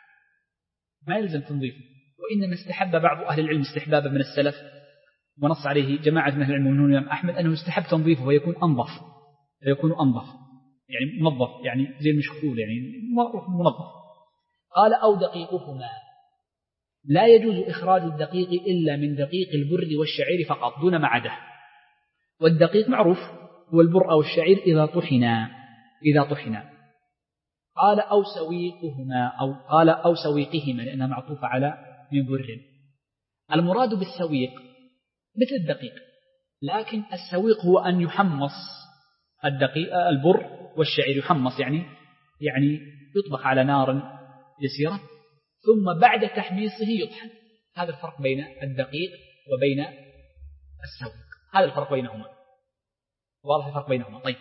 ما يلزم تنظيفه. وإنما استحب بعض أهل العلم استحبابا من السلف، ونص عليه جماعة من أهل العلم ومنهم الإمام أحمد، أنه استحب تنظيفه ويكون أنظف، ويكون أنظف يعني منظف، يعني زي المشخول، يعني منظف. قال أو دقيقهما، لا يجوز إخراج الدقيق إلا من دقيق البر والشعير فقط دون ما عداه. والدقيق معروف هو البر أو الشعير إذا طحنا إذا طحنا قال أو سويقهما، أو قال أو سويقهما لأنها معطوفة على من بر. المراد بالسويق مثل الدقيق، لكن السويق هو أن يحمص الدقيق البر والشعير، يحمص يعني يعني يطبخ على نار يسيرة ثم بعد تحميصه يطحن. هذا الفرق بين الدقيق وبين السويق، هذا الفرق بينهما، واضح الفرق بينهما. طيب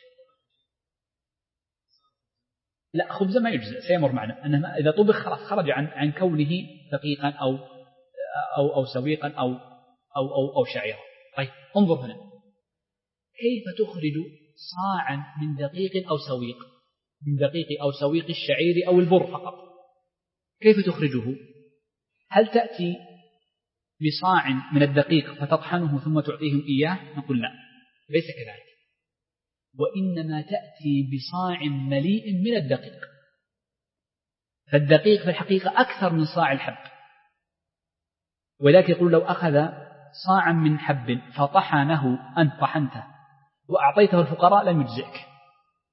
لا، خبز ما يجزئ، سيمر معنا أنه إذا طبخ خلاص خرج عن عن كونه دقيقا أو أو أو سويقا أو أو أو, أو شعيرا. طيب انظر هنا كيف تخرج صاعا من دقيق أو سويق، من دقيق أو سويق الشعير أو البر فقط، كيف تخرجه؟ هل تأتي بصاع من الدقيق فتطحنه ثم تعطيهم إياه؟ نقول لا، ليس كذلك، وإنما تأتي بصاع مليء من الدقيق. فالدقيق في الحقيقة أكثر من صاع الحب، ولكن يقول لو أخذ صاعا من حب فطحنه أنت طحنته وأعطيته الفقراء لم يجزئك،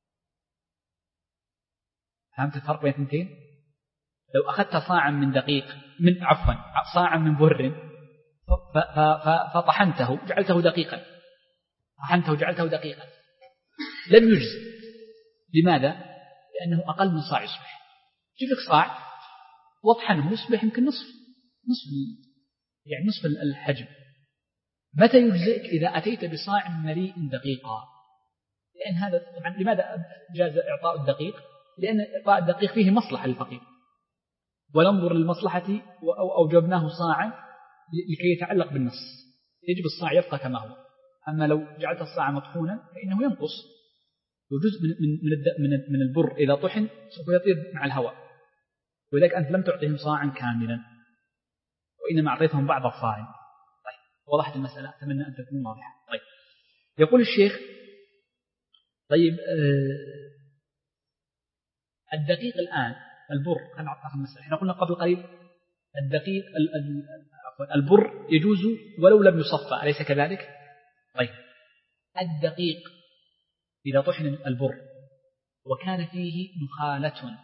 فهمت الفرق بين اثنتين؟ لو أخذت صاعا من دقيق من عفوا صاعا من بر فطحنته جعلته دقيقا طحنته جعلته دقيقا لم يجزي. لماذا؟ لأنه أقل من صاع يصبح. جيب لك صاع واطحنه يصبح يمكن نصف نصف يعني نصف الحجم. متى يجزئك؟ إذا أتيت بصاع مليء دقيقا. لأن هذا طبعا لماذا جاز إعطاء الدقيق؟ لأن إعطاء الدقيق فيه مصلحة للفقير، وننظر للمصلحة أو أوجبناه صاعا لكي يتعلق بالنص، يجب الصاع يبقى كما هو. أما لو جعلت الصاع مطحونا فإنه ينقص، وجزء من من من من البر إذا طحن سوف يطير مع الهواء، ولذلك أنت لم تعطيهم صاعا كاملا وإنما أعطيتهم بعض الصاع. طيب وضحت المسألة، أتمنى أن تكون واضحة. طيب يقول الشيخ طيب آه الدقيق الآن البر، خلينا نعطيها المسألة. احنا قلنا قبل قليل الدقيق البر يجوز ولو لم يصفى، أليس كذلك؟ طيب الدقيق إذا طحن البر وكان فيه نخالة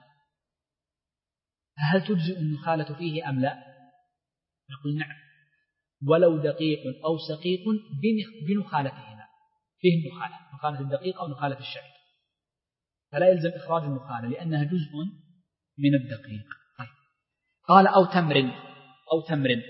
فهل تجزئ النخالة فيه أم لا؟ نقول نعم، ولو دقيق أو سقيق بنخالتهما، فيه النخالة، نخالة الدقيق أو نخالة الشعير، فلا يلزم إخراج النخالة لأنها جزء من الدقيق. طيب قال أو تمر أو تمر،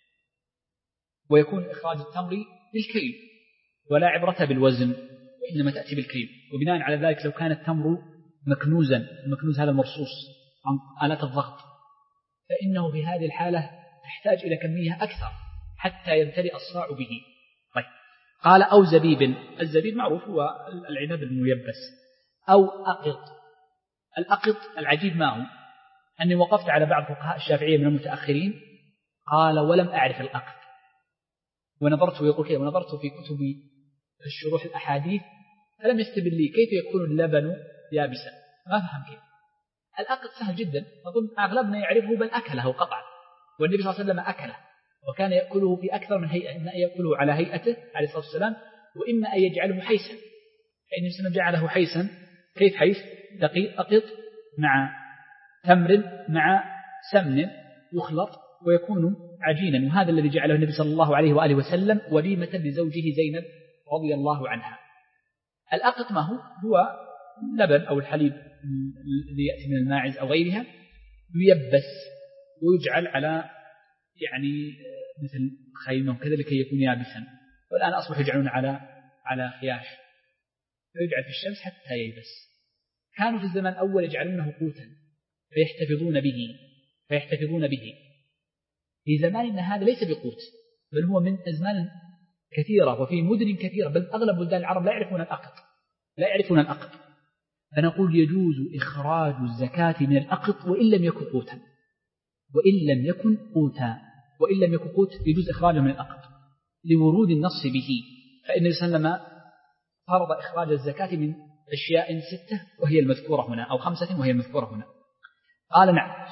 ويكون إخراج التمر بالكيل ولا عبرة بالوزن وإنما تأتي بالكيل. وبناء على ذلك لو كان التمر مكنوزا، المكنوز هذا مرصوص عن آلات الضغط، فإنه في هذه الحالة تحتاج إلى كمية أكثر حتى يمتلئ الصاع به. طيب قال أو زبيب، الزبيب معروف هو العنب الميبس. أو أقط، الأقط العجيب ما هو أني وقفت على بعض فقهاء الشافعية من المتأخرين قال ولم أعرف الأقط، ونظرت ويقول كيف، ونظرت في كتب الشروح الأحاديث فلم يستبن لي كيف يكون اللبن يابسا، ما فهم كيف. الأقط سهل جدا، أظن أغلبنا يعرفه بل أكله قطعا، والنبي صلى الله عليه وسلم أكله وكان يأكله في أكثر من هيئة، إما أن يأكله على هيئته عليه الصلاة والسلام وإما أن يجعله حيسا، فإن النبي صلى الله عليه وسلم جعله حيسا. كيف حيث؟ دقيق أقط مع تمر مع سمن يخلط ويكون عجينا، وهذا الذي جعله النبي صلى الله عليه وآله وسلم وليمة لزوجه زينب رضي الله عنها. الأقط ما هو؟ هو لبن أو الحليب الذي يأتي من الماعز أو غيرها ييبس ويجعل على يعني مثل خيمة وكذا لكي يكون يابسا، والآن أصبح يجعلون على على خياش فيجعل في الشمس حتى ييبس. كانوا في الزمان الأول يجعلونه قوتا فيحتفظون به فيحتفظون به في زماننا هذا ليس بقوت، بل هو من أزمان كثيرة وفي مدن كثيرة، بل أغلب بلدان العرب لا يعرفون الأقط لا يعرفون الأقط فنقول يجوز إخراج الزكاة من الأقط وإن لم يكن قوتا، وإن لم يكن قوتا وإن لم يكن قوت يجوز إخراجه من الأقط لورود النص به. فإن سلم فرض إخراج الزكاة من أشياء ستة وهي المذكورة هنا، أو خمسة وهي المذكورة هنا. قال نعم،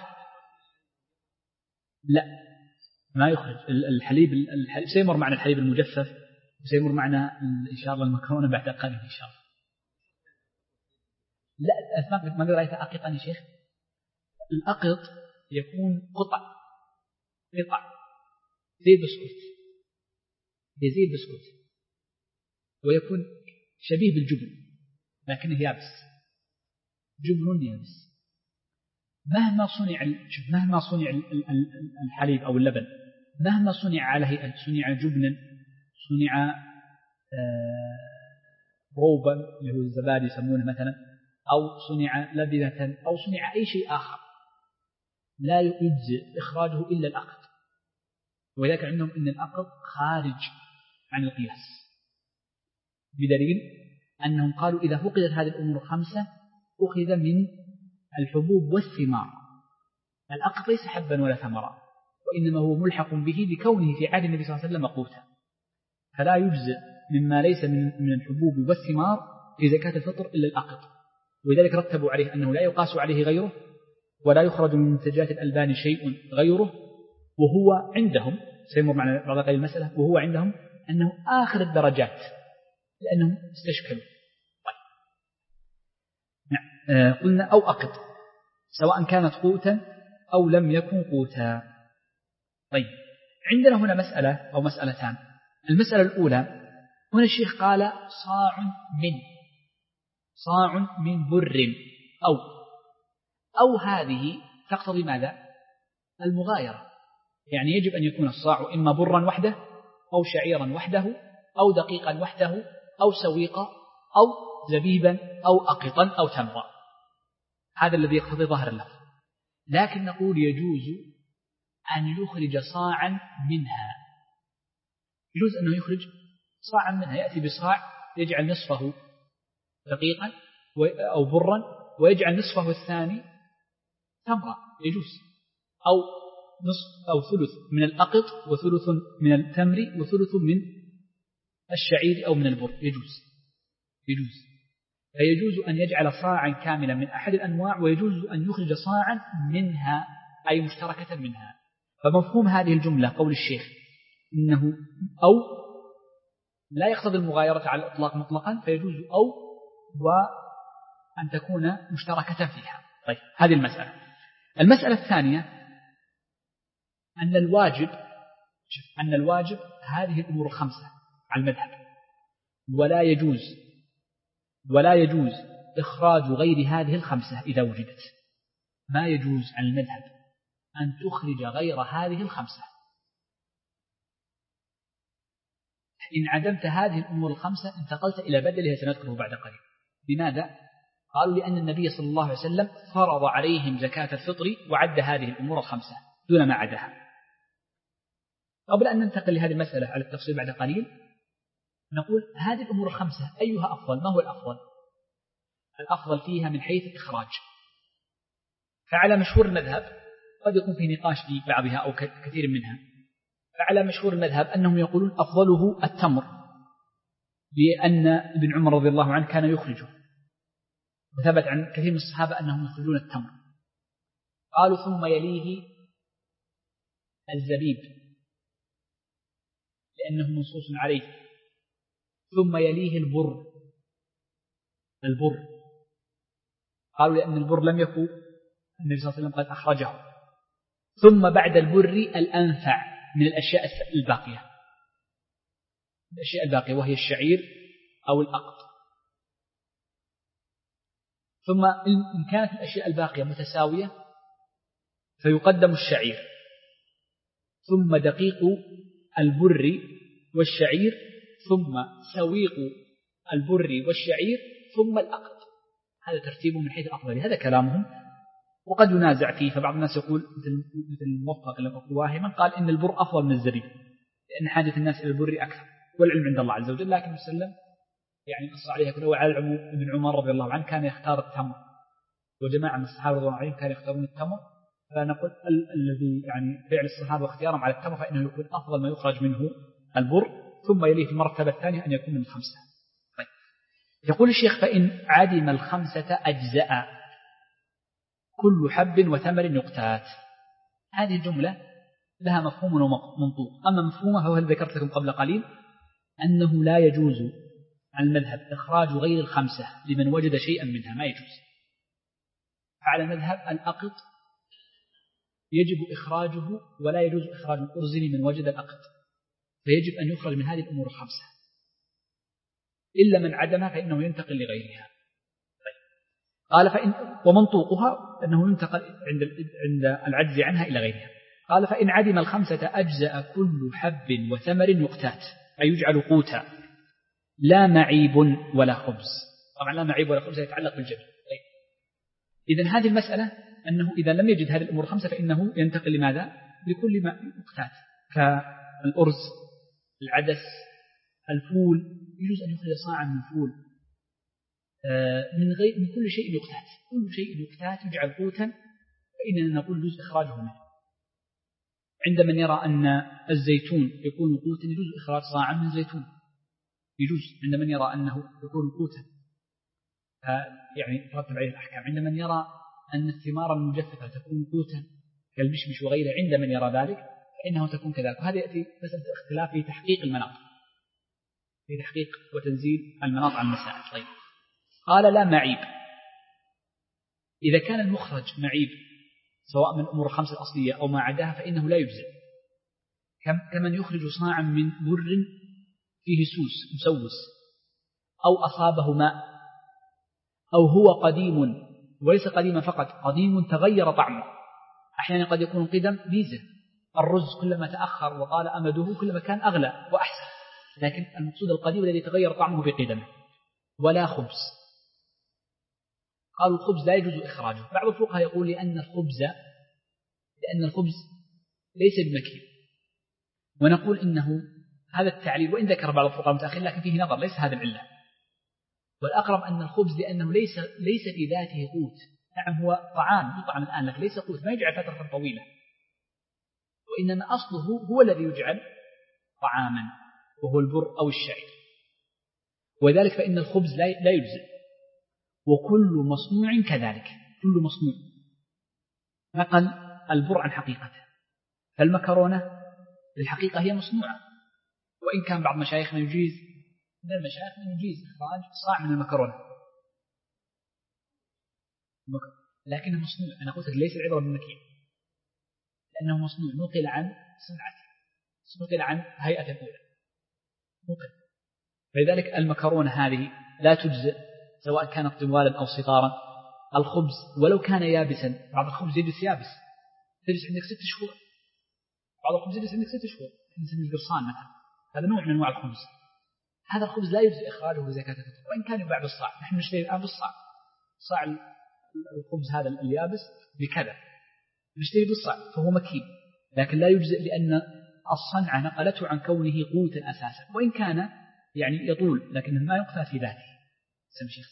لا ما يخرج الحليب, الحليب سيمر معنا الحليب المجفف وسيمر معنا إن شاء الله المكرونة بعد قليل إن شاء الله. لا ما قد رأيت أقطا يا شيخ. الأقط يكون قطع قطع زي البسكوت زي البسكوت ويكون شبيه بالجبن لكنه يابس، جبن يابس. مهما صنع مهما صنع الحليب أو اللبن، مهما صنع على هيئة، صنع جبنا، صنع روبا اللي هو الزبادي يسمونه مثلا، أو صنع لبنة، أو صنع أي شيء آخر، لا يجزئ إخراجه إلا الأقط. وذلك عندهم إن الأقط خارج عن القياس، بدليل أنهم قالوا إذا فقدت هذه الأمور الخمسة أخذ من الحبوب والثمار. الأقط ليس حبا ولا ثمرا، وإنما هو ملحق به لكونه في عهد النبي صلى الله عليه وسلم قوتا، فلا يجزئ مما ليس من الحبوب والثمار في زكاة الفطر إلا الأقط. ولذلك رتبوا عليه أنه لا يقاس عليه غيره ولا يخرج من منتجات الألبان شيء غيره، وهو عندهم سيمر معنا بعض قليل المسألة، وهو عندهم أنه آخر الدرجات لأنهم استشكلوا. طيب. نعم. آه قلنا أو أقط. سواء كانت قوتا أو لم يكن قوتا. طيب، عندنا هنا مسألة أو مسألتان. المسألة الأولى، هنا الشيخ قال صاع من صاع من بر أو أو هذه تقتضي ماذا؟ المغايرة، يعني يجب أن يكون الصاع إما برا وحده أو شعيرا وحده أو دقيقا وحده أو سويقا أو زبيبا أو أقطا أو تمرا. هذا الذي يقتضي ظاهر اللفظ. لكن نقول يجوز أن يخرج صاعا منها، يجوز أنه يخرج صاعا منها، يأتي بصاع يجعل نصفه دقيقا أو برا ويجعل نصفه الثاني تمرا، يجوز، أو نصف أو ثلث من الأقط وثلث من التمر وثلث من الشعير أو من البر، يجوز يجوز فيجوز أن يجعل صاعا كاملا من أحد الأنواع، ويجوز أن يخرج صاعا منها أي مشتركة منها. فمفهوم هذه الجملة قول الشيخ إنه أو لا يقتضي المغايرة على الإطلاق مطلقا، فيجوز أو وأن تكون مشتركة فيها. طيب، هذه المسألة. المسألة الثانية أن الواجب أن الواجب هذه الأمور الخمسة على المذهب، ولا يجوز ولا يجوز إخراج غير هذه الخمسة إذا وجدت. ما يجوز على المذهب أن تخرج غير هذه الخمسة. إن عدمت هذه الأمور الخمسة انتقلت إلى بدلها سنذكره بعد قليل. لماذا؟ قالوا لأن النبي صلى الله عليه وسلم فرض عليهم زكاة الفطر وعد هذه الأمور الخمسة دون ما عدها. قبل أن ننتقل لهذه المسألة على التفصيل بعد قليل، نقول هذه الأمور الخمسة أيها أفضل؟ ما هو الأفضل؟ الأفضل فيها من حيث الإخراج. فعلى مشهور المذهب، قد يكون في نقاش في بعضها أو كثير منها، فعلى مشهور المذهب أنهم يقولون أفضله التمر، لأن ابن عمر رضي الله عنه كان يخرجه، وثبت عن كثير من الصحابة أنهم يخرجون التمر. قالوا ثم يليه الزبيب لأنه منصوص عليه، ثم يليه البر البر قالوا لأن البر لم يكن النبي صلى الله عليه وسلم قد أخرجه، ثم بعد البر الأنفع من الأشياء الباقية الأشياء الباقية وهي الشعير أو الأقط. ثم إن كانت الأشياء الباقية متساوية فيقدم الشعير، ثم دقيق البر والشعير، ثم سويق البر والشعير، ثم الأقط. هذا ترتيب من حيث الأفضل، هذا كلامهم، وقد ينازع فيه. فبعض الناس يقول مثل الموفق الواهما قال إن البر أفضل من الزبيب لأن حاجة الناس إلى البر أكثر، والعلم عند الله عز وجل. لكن وسلم يعني قص عليها كله. وعلى العموم ابن عمر رضي الله عنه كان يختار التمر، وجماعة من الصحابة رضي الله عنهم كانوا يختارون التمر. فنقول الذي يعني فعل الصحابة واختيارهم على التمر فإنه يكون أفضل ما يخرج منه البر، ثم يليه في المرتبة الثانية أن يكون من الخمسة. طيب. يقول الشيخ فإن عدم الخمسة أجزاء كل حب وثمر يقتات. هذه الجملة لها مفهوم ومنطوق. أما مفهومها فهو الذي ذكرت لكم قبل قليل، أنه لا يجوز على المذهب إخراج غير الخمسة لمن وجد شيئا منها، ما يجوز. على المذهب الأقط يجب إخراجه، ولا يجوز إخراج الأرز لمن وجد الأقط، فيجب أن يخرج من هذه الأمور الخمسة، إلا من عدمها فإنه ينتقل لغيرها. طيب. قال فإن ومنطوقها أنه ينتقل عند عند العجز عنها إلى غيرها. قال فإن عدم الخمسة أجزأ كل حب وثمر يقتات، أي يجعل قوتا، لا معيب ولا خبز. طبعا لا معيب ولا خبز يتعلق بالجميع. طيب. إذن هذه المسألة أنه إذا لم يجد هذه الأمور الخمسة فإنه ينتقل لماذا؟ لكل ما يقتات، كالأرز، العدس، الفول. يجوز أن يخرج صاعا من فول، من غير من كل شيء يقتات، كل شيء يقتات يجعل قوتا، فإننا نقول يجوز إخراجه منه. عند من يرى أن الزيتون يكون قوتا يجوز إخراج صاعا من زيتون، يجوز عند من يرى أنه يكون قوتا، يعني ترتب عليه الأحكام. عند من يرى أن الثمار المجففة تكون قوتا كالمشمش وغيره، عند من يرى ذلك فإنه تكون كذلك. وهذا يأتي مسألة اختلاف في تحقيق المناط، في تحقيق وتنزيل المناط عن المسائل. طيب. قال لا معيب، إذا كان المخرج معيب سواء من الأمور الخمسة الأصلية أو ما عداها فإنه لا يجزئ، كمن يخرج صاعا من بر فيه سوس مسوس أو أصابه ماء أو هو قديم وليس قديما فقط، قديم تغير طعمه. أحيانا قد يكون القدم ميزة، الرز كلما تأخر وطال أمده كلما كان أغلى وأحسن، لكن المقصود القديم الذي تغير طعمه بقدمه. ولا خبز، قالوا الخبز لا يجوز إخراجه. بعض الفقهاء يقول لأن الخبز لأن الخبز ليس بمكي، ونقول إنه هذا التعليل وإن ذكر بعض الفقهاء المتأخرين لكن فيه نظر، ليس هذا العلة. والأقرب أن الخبز لأنه ليس ليس في ذاته قوت، نعم هو طعام يطعم الآن لكن ليس قوت، ما يجعل فترة طويلة، وإنما أصله هو الذي يجعل طعاما وهو البر أو الشعير. وذلك فإن الخبز لا يجزئ، وكل مصنوع كذلك، كل مصنوع نقل البر عن حقيقته. فالمكرونة الحقيقة هي مصنوعة، وإن كان بعض مشايخنا يجيز من المشايخ من يجيز إخراج صاع من المكرونة لكنه مصنوع. أنا قلت ليس العبرة بالمكيال لأنه مصنوع، نقل عن صنعته، نقل عن هيئة الأولى نقل. فلذلك المكرونة هذه لا تجزئ سواء كانت طوالا أو صغارا. الخبز ولو كان يابسا، بعض الخبز يجلس يابس تجلس عندك ست شهور، بعض الخبز يجلس عندك ست شهور مثل القرصان مثلا، هذا نوع من أنواع الخبز. هذا الخبز لا يجزئ إخراجه بزكاة الفطر وإن كان يباع بالصاع. نحن نشتري الآن بالصاع، صاع الخبز هذا اليابس بكذا نشتري بالصاع فهو مكيل، لكن لا يجزئ لأن الصنعة نقلته عن كونه قوتا أساسا، وإن كان يعني يطول لكنه ما يقفى في ذاته. سم شيخ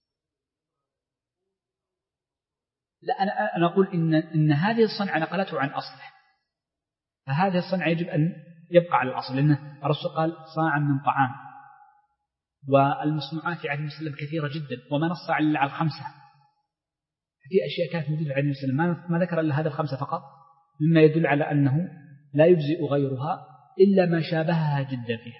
لا أنا أنا أقول إن إن هذه الصنعة نقلته عن أصله، فهذه الصنعة يجب أن يبقى على الأصل، لأنه الرسول قال صاعا من طعام، والمصنوعات في عهد النبي صلى الله عليه وسلم كثيرة جدا، وما نص إلا على الخمسة. في أشياء كانت موجودة في عهد النبي صلى الله عليه وسلم ما ذكر إلا هذا الخمسة فقط، مما يدل على أنه لا يجزئ غيرها إلا ما شابهها جدا فيها.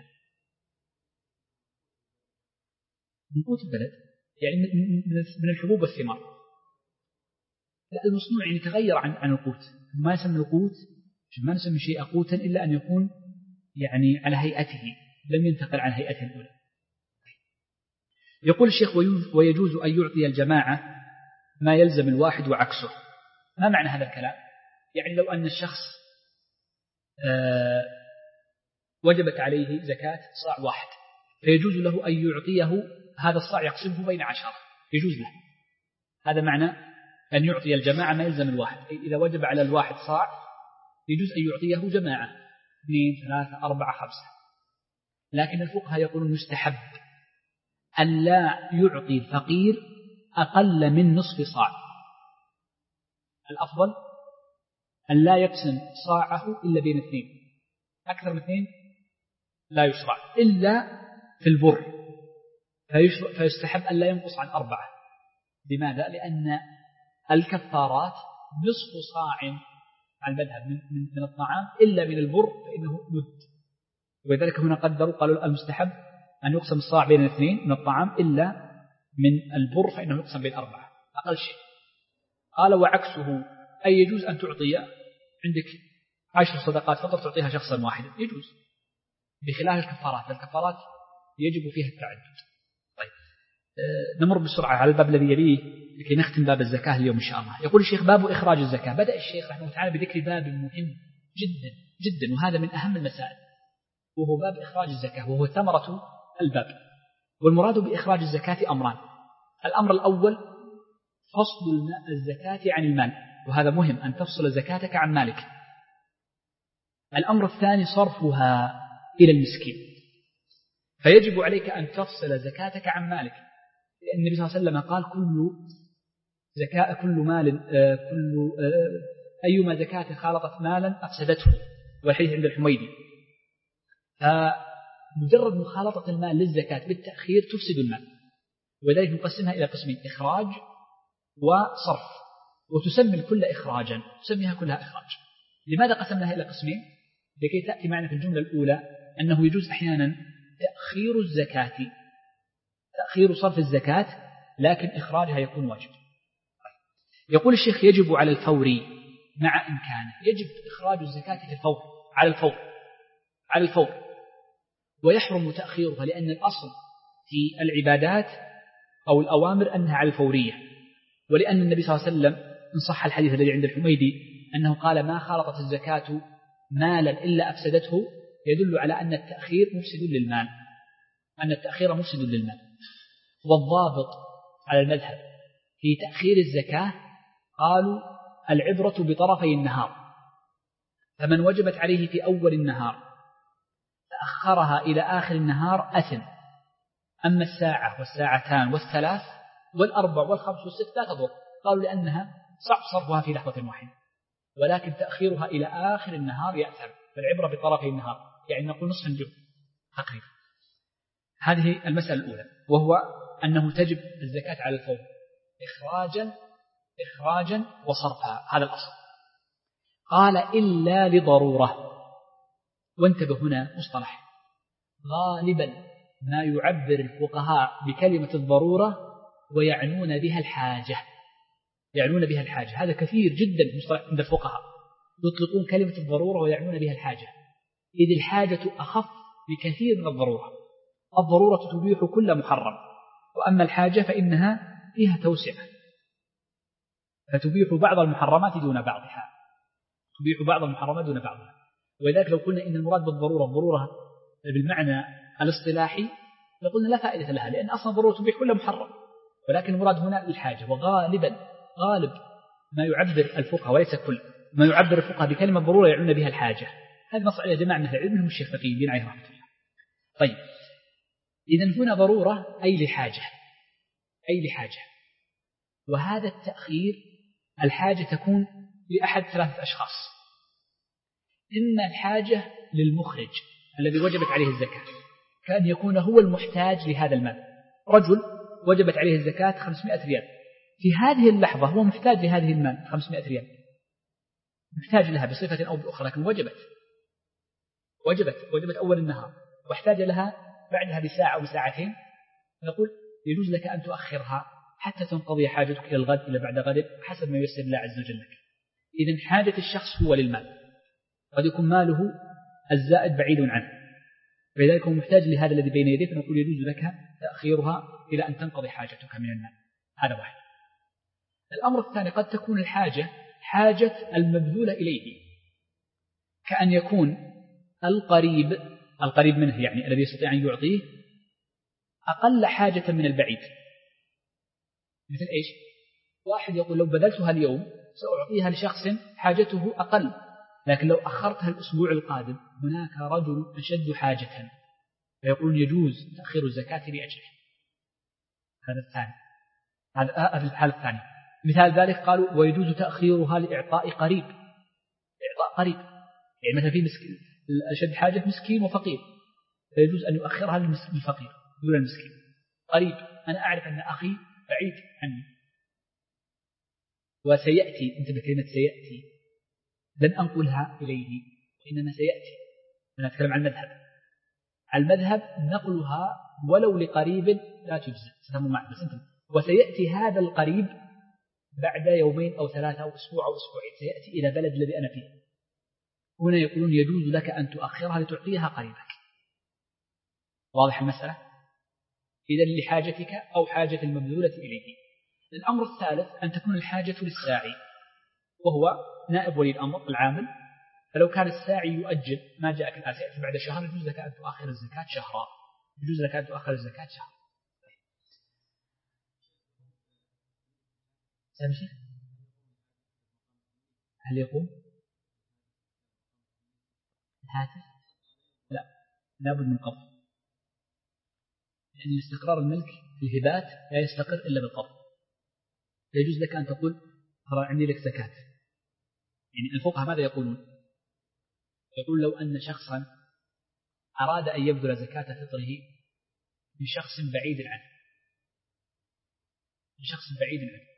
من قوت البلد يعني من الحبوب والثمار، لا المصنوع يعني تغير عن عن القوت، ما يسمى القوت، ما نسمي شيء قوتا إلا أن يكون يعني على هيئته لم ينتقل عن هيئته الأولى. يقول الشيخ ويجوز أن يعطي الجماعة ما يلزم الواحد وعكسه. ما معنى هذا الكلام؟ يعني لو أن الشخص وجبت عليه زكاة صاع واحد فيجوز له أن يعطيه هذا الصاع يقسمه بين عشرة، يجوز له. هذا معنى أن يعطي الجماعة ما يلزم الواحد. إذا وجب على الواحد صاع يجوز أن يعطيه جماعة اثنين ثلاثة أربعة خمسة، لكن الفقهاء يقولون مستحب أن لا يعطي الفقير أقل من نصف صاع. الأفضل أن لا يقسم صاعه إلا بين اثنين، أكثر من اثنين لا يشرع إلا في البر، فيستحب أن لا ينقص عن أربعة. لماذا؟ لأن الكفارات نصف صاع على المذهب من, من الطعام إلا من البر فإنه مد، وذلك هنا قدروا قالوا المستحب أن يقسم الصاع بين الاثنين من الطعام إلا من البر فإنه يقسم بين أربعة أقل شيء. قال وعكسه أي يجوز أن تعطي عندك عشر صدقات فقط تعطيها شخصا واحدا، يجوز، بخلاف الكفارات. الكفارات يجب فيها التعدد. طيب أه نمر بسرعة على الباب الذي يليه لكي نختم باب الزكاة اليوم إن شاء الله. يقول الشيخ باب إخراج الزكاة. بدأ الشيخ رحمه الله تعالى بذكر باب مهم جدا جدا، وهذا من أهم المسائل، وهو باب إخراج الزكاة، وهو ثمرة الباب. والمراد بإخراج الزكاة أمران. الأمر الأول فصل الزكاة عن المال، وهذا مهم أن تفصل زكاتك عن مالك. الأمر الثاني صرفها إلى المسكين، فيجب عليك أن تفصل زكاتك عن مالك، لأن النبي صلى الله عليه وسلم قال كل زكاة كل مال آه كل آه أيما زكاة خالطت مالا أفسدته، والحديث عند الحميدي. فمجرد مخالطة المال للزكاة بالتأخير تفسد المال، وذلك نقسمها إلى قسمين: إخراج وصرف، وتسمي الكل إخراجا، تسميها كلها إخراج. لماذا قسمناها إلى قسمين؟ لكي تأتي معنا في الجملة الأولى أنه يجوز أحيانا تأخير الزكاة، تأخير صرف الزكاة، لكن إخراجها يكون واجب. يقول الشيخ يجب على الفور مع إمكانه، يجب إخراج الزكاة في الفور، على الفور على الفور ويحرم تأخيرها، لأن الأصل في العبادات أو الأوامر أنها على الفورية، ولأن النبي صلى الله عليه وسلم إن صح الحديث الذي عند الحميدي أنه قال ما خالطت الزكاة مالا إلا أفسدته، يدل على أن التأخير مفسد للمال، أن التأخير مفسد للمال. والضابط على المذهب في تأخير الزكاة قالوا العبرة بطرفي النهار، فمن وجبت عليه في أول النهار فأخرها إلى آخر النهار أثم، أما الساعة والساعتان والثلاث والأربع والخمس والست لا تضر، قالوا لأنها صعب صرفها في لحظة واحدة، ولكن تأخيرها إلى آخر النهار يأثم، فالعبرة بطرفي النهار، يعني نقول نصف الجهد تقريبا. هذه المسألة الأولى، وهو أنه تجب الزكاة على الفور إخراجا إخراجا وصرفها، هذا الأصل. قال إلا لضرورة، وانتبه هنا مصطلح، غالبا ما يعبر الفقهاء بكلمة الضرورة ويعنون بها الحاجة، يعنون بها الحاجة، هذا كثير جدا مصطلح عند الفقهاء، يطلقون كلمة الضرورة ويعنون بها الحاجة، إذ الحاجة أخف بكثير من الضرورة. الضرورة تبيح كل محرم، وأما الحاجة فإنها فيها توسعة، فتبيح بعض المحرمات دون بعضها، تبيح بعض المحرمات دون بعضها. ولذلك لو قلنا إن المراد بالضرورة الضرورة بالمعنى الاصطلاحي لقلنا لا فائدة لها، لأن أصلا الضرورة تبيح كل محرم، ولكن المراد هنا الحاجة. وغالبا غالب ما يعبر الفقهاء وليس كل ما يعبر الفقهاء بكلمة ضرورة يعنون بها الحاجة. هذا نص عليه جماعة من العلم منهم الشيخ تقي الدين عليه رحمة الله. طيب، إذن هنا ضرورة أي لحاجة، أي لحاجة. وهذا التأخير الحاجة تكون لأحد ثلاثة أشخاص، إما الحاجة للمخرج الذي وجبت عليه الزكاة، كأن يكون هو المحتاج لهذا المال، رجل وجبت عليه الزكاة خمسمائة ريال، في هذه اللحظة هو محتاج لهذه المال خمسمائة ريال، محتاج لها بصفة أو بأخرى، لكن وجبت وجبت وجبت أول النهار واحتاج لها بعدها بساعة أو بساعتين، نقول يجوز لك أن تؤخرها حتى تنقضي حاجتك إلى الغد إلى بعد غد حسب ما ييسر الله عز وجل لك. إذن حاجة الشخص هو للمال، قد يكون ماله الزائد بعيد عنه، فلذلك هو محتاج لهذا الذي بين يديه، فنقول يجوز لك تأخيرها إلى أن تنقضي حاجتك من المال. هذا واحد. الأمر الثاني قد تكون الحاجة حاجة المبذول إليه، كأن يكون القريب القريب منه يعني الذي يستطيع أن يعطيه أقل حاجة من البعيد. مثل إيش؟ واحد يقول لو بذلتها اليوم سأعطيها لشخص حاجته أقل، لكن لو أخرتها الأسبوع القادم هناك رجل أشد حاجة، فيقولون يجوز تأخير الزكاة لأجله. هذا الثاني، هذا الحال الثاني. مثال ذلك قالوا ويجوز تأخيرها لإعطاء قريب، إعطاء قريب يعني مثلا في مسكين أشد حاجة مسكين وفقير، فيجوز أن يؤخرها للفقير دون المسكين. قريب، أنا أعرف أن أخي بعيد عني وسيأتي، انتبه كلمة سيأتي، لن أنقلها إليه وإنما سيأتي. أنا أتكلم عن المذهب، على المذهب نقلها ولو لقريب لا تجزئ، ستفهم معي بس انتبه. وسيأتي هذا القريب بعد يومين أو ثلاثة أو أسبوع أو أسبوعين، سيأتي إلى بلد الذي أنا فيه. هنا يقولون يجوز لك أن تؤخرها لتعطيها قريبك. واضح المسألة؟ إذن لحاجتك أو حاجة المبذولة إليه. الأمر الثالث أن تكون الحاجة للساعي، وهو نائب ولي الأمر العامل، فلو كان الساعي يؤجل ما جاءك الآن سيأتي بعد شهر، يجوز لك أن تؤخر الزكاة شهرا، يجوز لك أن تؤخر الزكاة شهرا. سامشي؟ هل يقوم الهاتف؟ لا، لابد من قبض، لأن يعني استقرار الملك في الهبات لا يستقر إلا بالقبض. يجوز لك أن تقول ترى عندي لك زكاة. يعني الفقهاء ماذا يقولون؟ يقول لو أن شخصا أراد أن يبذل زكاة فطره من شخص بعيد عنه، من شخص بعيد عنه،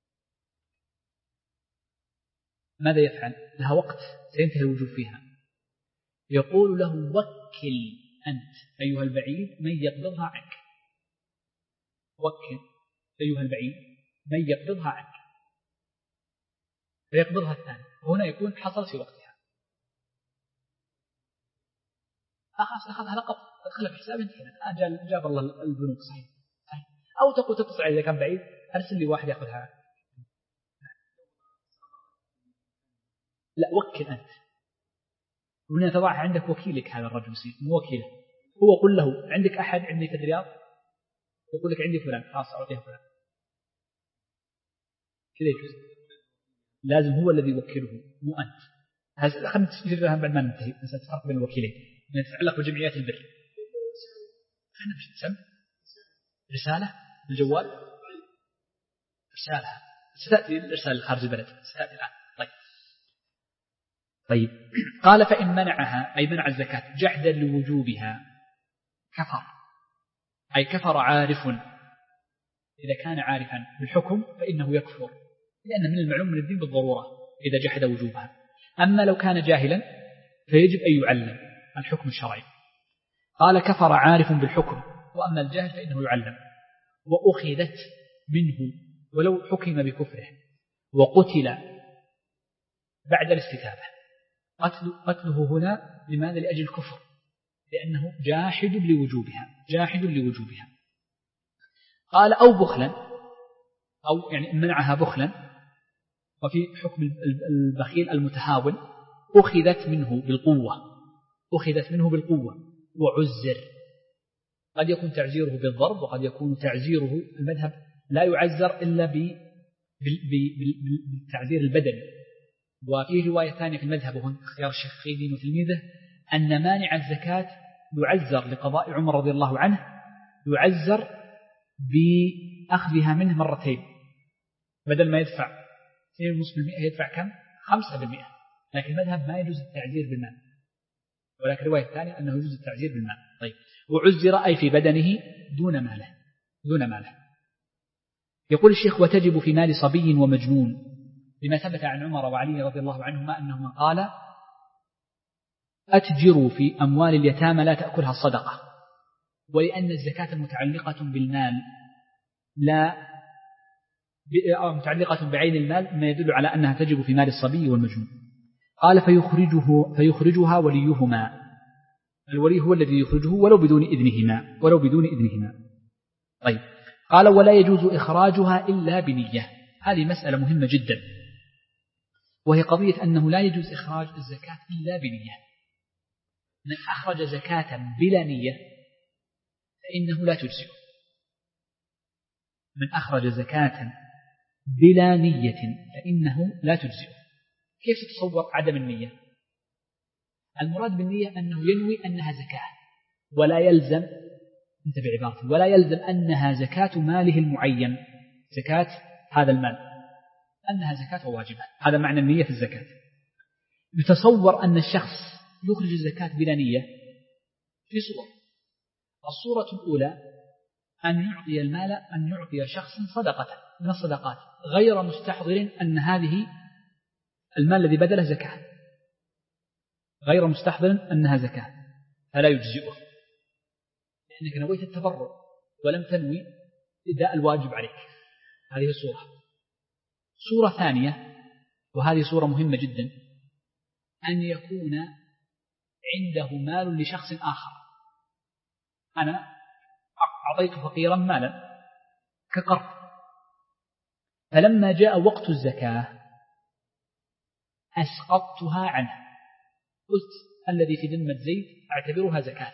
ماذا يفعل؟ لها وقت سينتهي الوجوب فيها، يقول له وكل أنت أيها البعيد من يقبضها عنك، وكل أيها البعيد من يقبضها عنك. فيقبضها الثاني، وهنا يكون حصل في وقتها. أخذ أخذها نقط أدخلها في حساب انتهينا، الآن جاب الله البنوك صحيح. صحيح. أو تقول تتصل إذا كان بعيد أرسل لي واحد يأخذها. لا وكل أنت، وهنا تضعها عندك وكيلك، هذا الرجل مو وكيله، هو قل له عندك أحد عندي في الرياض، يقول لك عندي فلان، خلاص أعطيه فلان كذا يجوز. لازم هو الذي يوكله مو أنت. هذا خلنا نستفيد منها بعد ما ننتهي، مسألة الفرق بين الوكيلين نتعلق بجمعيات البر. خلنا مش نسمى رسالة بالجوال، رسالة ستأتي الرسالة خارج البلد ستأتي الآن. طيب طيب قال فإن منعها أي منع الزكاة جحدا لوجوبها كفر، أي كفر عارف. إذا كان عارفا بالحكم فإنه يكفر، لأن من المعلوم من الدين بالضرورة إذا جحد وجوبها. أما لو كان جاهلا فيجب أن يعلم الحكم الشرعي. قال كفر عارف بالحكم، وأما الجاهل فإنه يعلم. وأخذت منه ولو حكم بكفره، وقتل بعد الاستتابة. قتل قتله هنا لماذا؟ لأجل الكفر، لأنه جاحد لوجوبها، جاحد لوجوبها. قال أو بخلا، أو يعني منعها بخلا، وفي حكم البخيل المتهاون أخذت منه بالقوة، أخذت منه بالقوة وعزر. قد يكون تعزيره بالضرب، وقد يكون تعزيره المذهب لا يعزر إلا بالتعزير البدني. وفي رواية ثانية في المذهب وهو اختيار الشيخ خيدين وتلميذه أن مانع الزكاة يعزر لقضاء عمر رضي الله عنه، يعزر بأخذها منه مرتين، بدل ما يدفع اثنين ونصف بالمئة يدفع كم؟ خمسة بالمئة. لكن المذهب ما يجوز التعزير بالمال، ولكن الرواية الثانية أنه يجوز التعزير بالمال. طيب وعزر أي في بدنه دون ماله، دون ماله. يقول الشيخ وتجب في مال صبي ومجنون، لما ثبت عن عمر وعلي رضي الله عنهما أنهما قال أتجروا في أموال اليتامى لا تأكلها الصدقة، ولأن الزكاة متعلقة بالمال لا أو متعلقة بعين المال، ما يدل على أنها تجب في مال الصبي والمجنون. قال فيخرجه فيخرجها وليهما، الولي هو الذي يخرجه ولو بدون إذنهما، ولو بدون إذنهما. طيب قال ولا يجوز إخراجها إلا بنية. هذه مسألة مهمة جدا، وهي قضية أنه لا يجوز إخراج الزكاة إلا بنية. من أخرج زكاة بلا نية فإنه لا تجزئه. من أخرج زكاة بلا نية فإنه لا تجزئه. كيف تتصور عدم النية؟ المراد بالنية أنه ينوي أنها زكاة، ولا يلزم انت بعبارته ولا يلزم أنها زكاة ماله المعين، زكاة هذا المال أنها زكاة واجبة. هذا معنى النية في الزكاة. يتصور أن الشخص يخرج الزكاة بلا نية في صور. الصورة الأولى أن يعطي المال، أن يعطي شخص صدقة من الصدقات غير مستحضر أن هذه المال الذي بدله زكاة، غير مستحضر أنها زكاة، فلا يجزئه لأنك نويت التبرع ولم تنوي إداء الواجب عليك. هذه صورة. صورة ثانية، وهذه صورة مهمة جدا، أن يكون عنده مال لشخص آخر. أنا أعطيت فقيرا مالا كقرض، فلما جاء وقت الزكاة أسقطتها عنه، قلت الذي في ذمة زيد أعتبرها زكاة.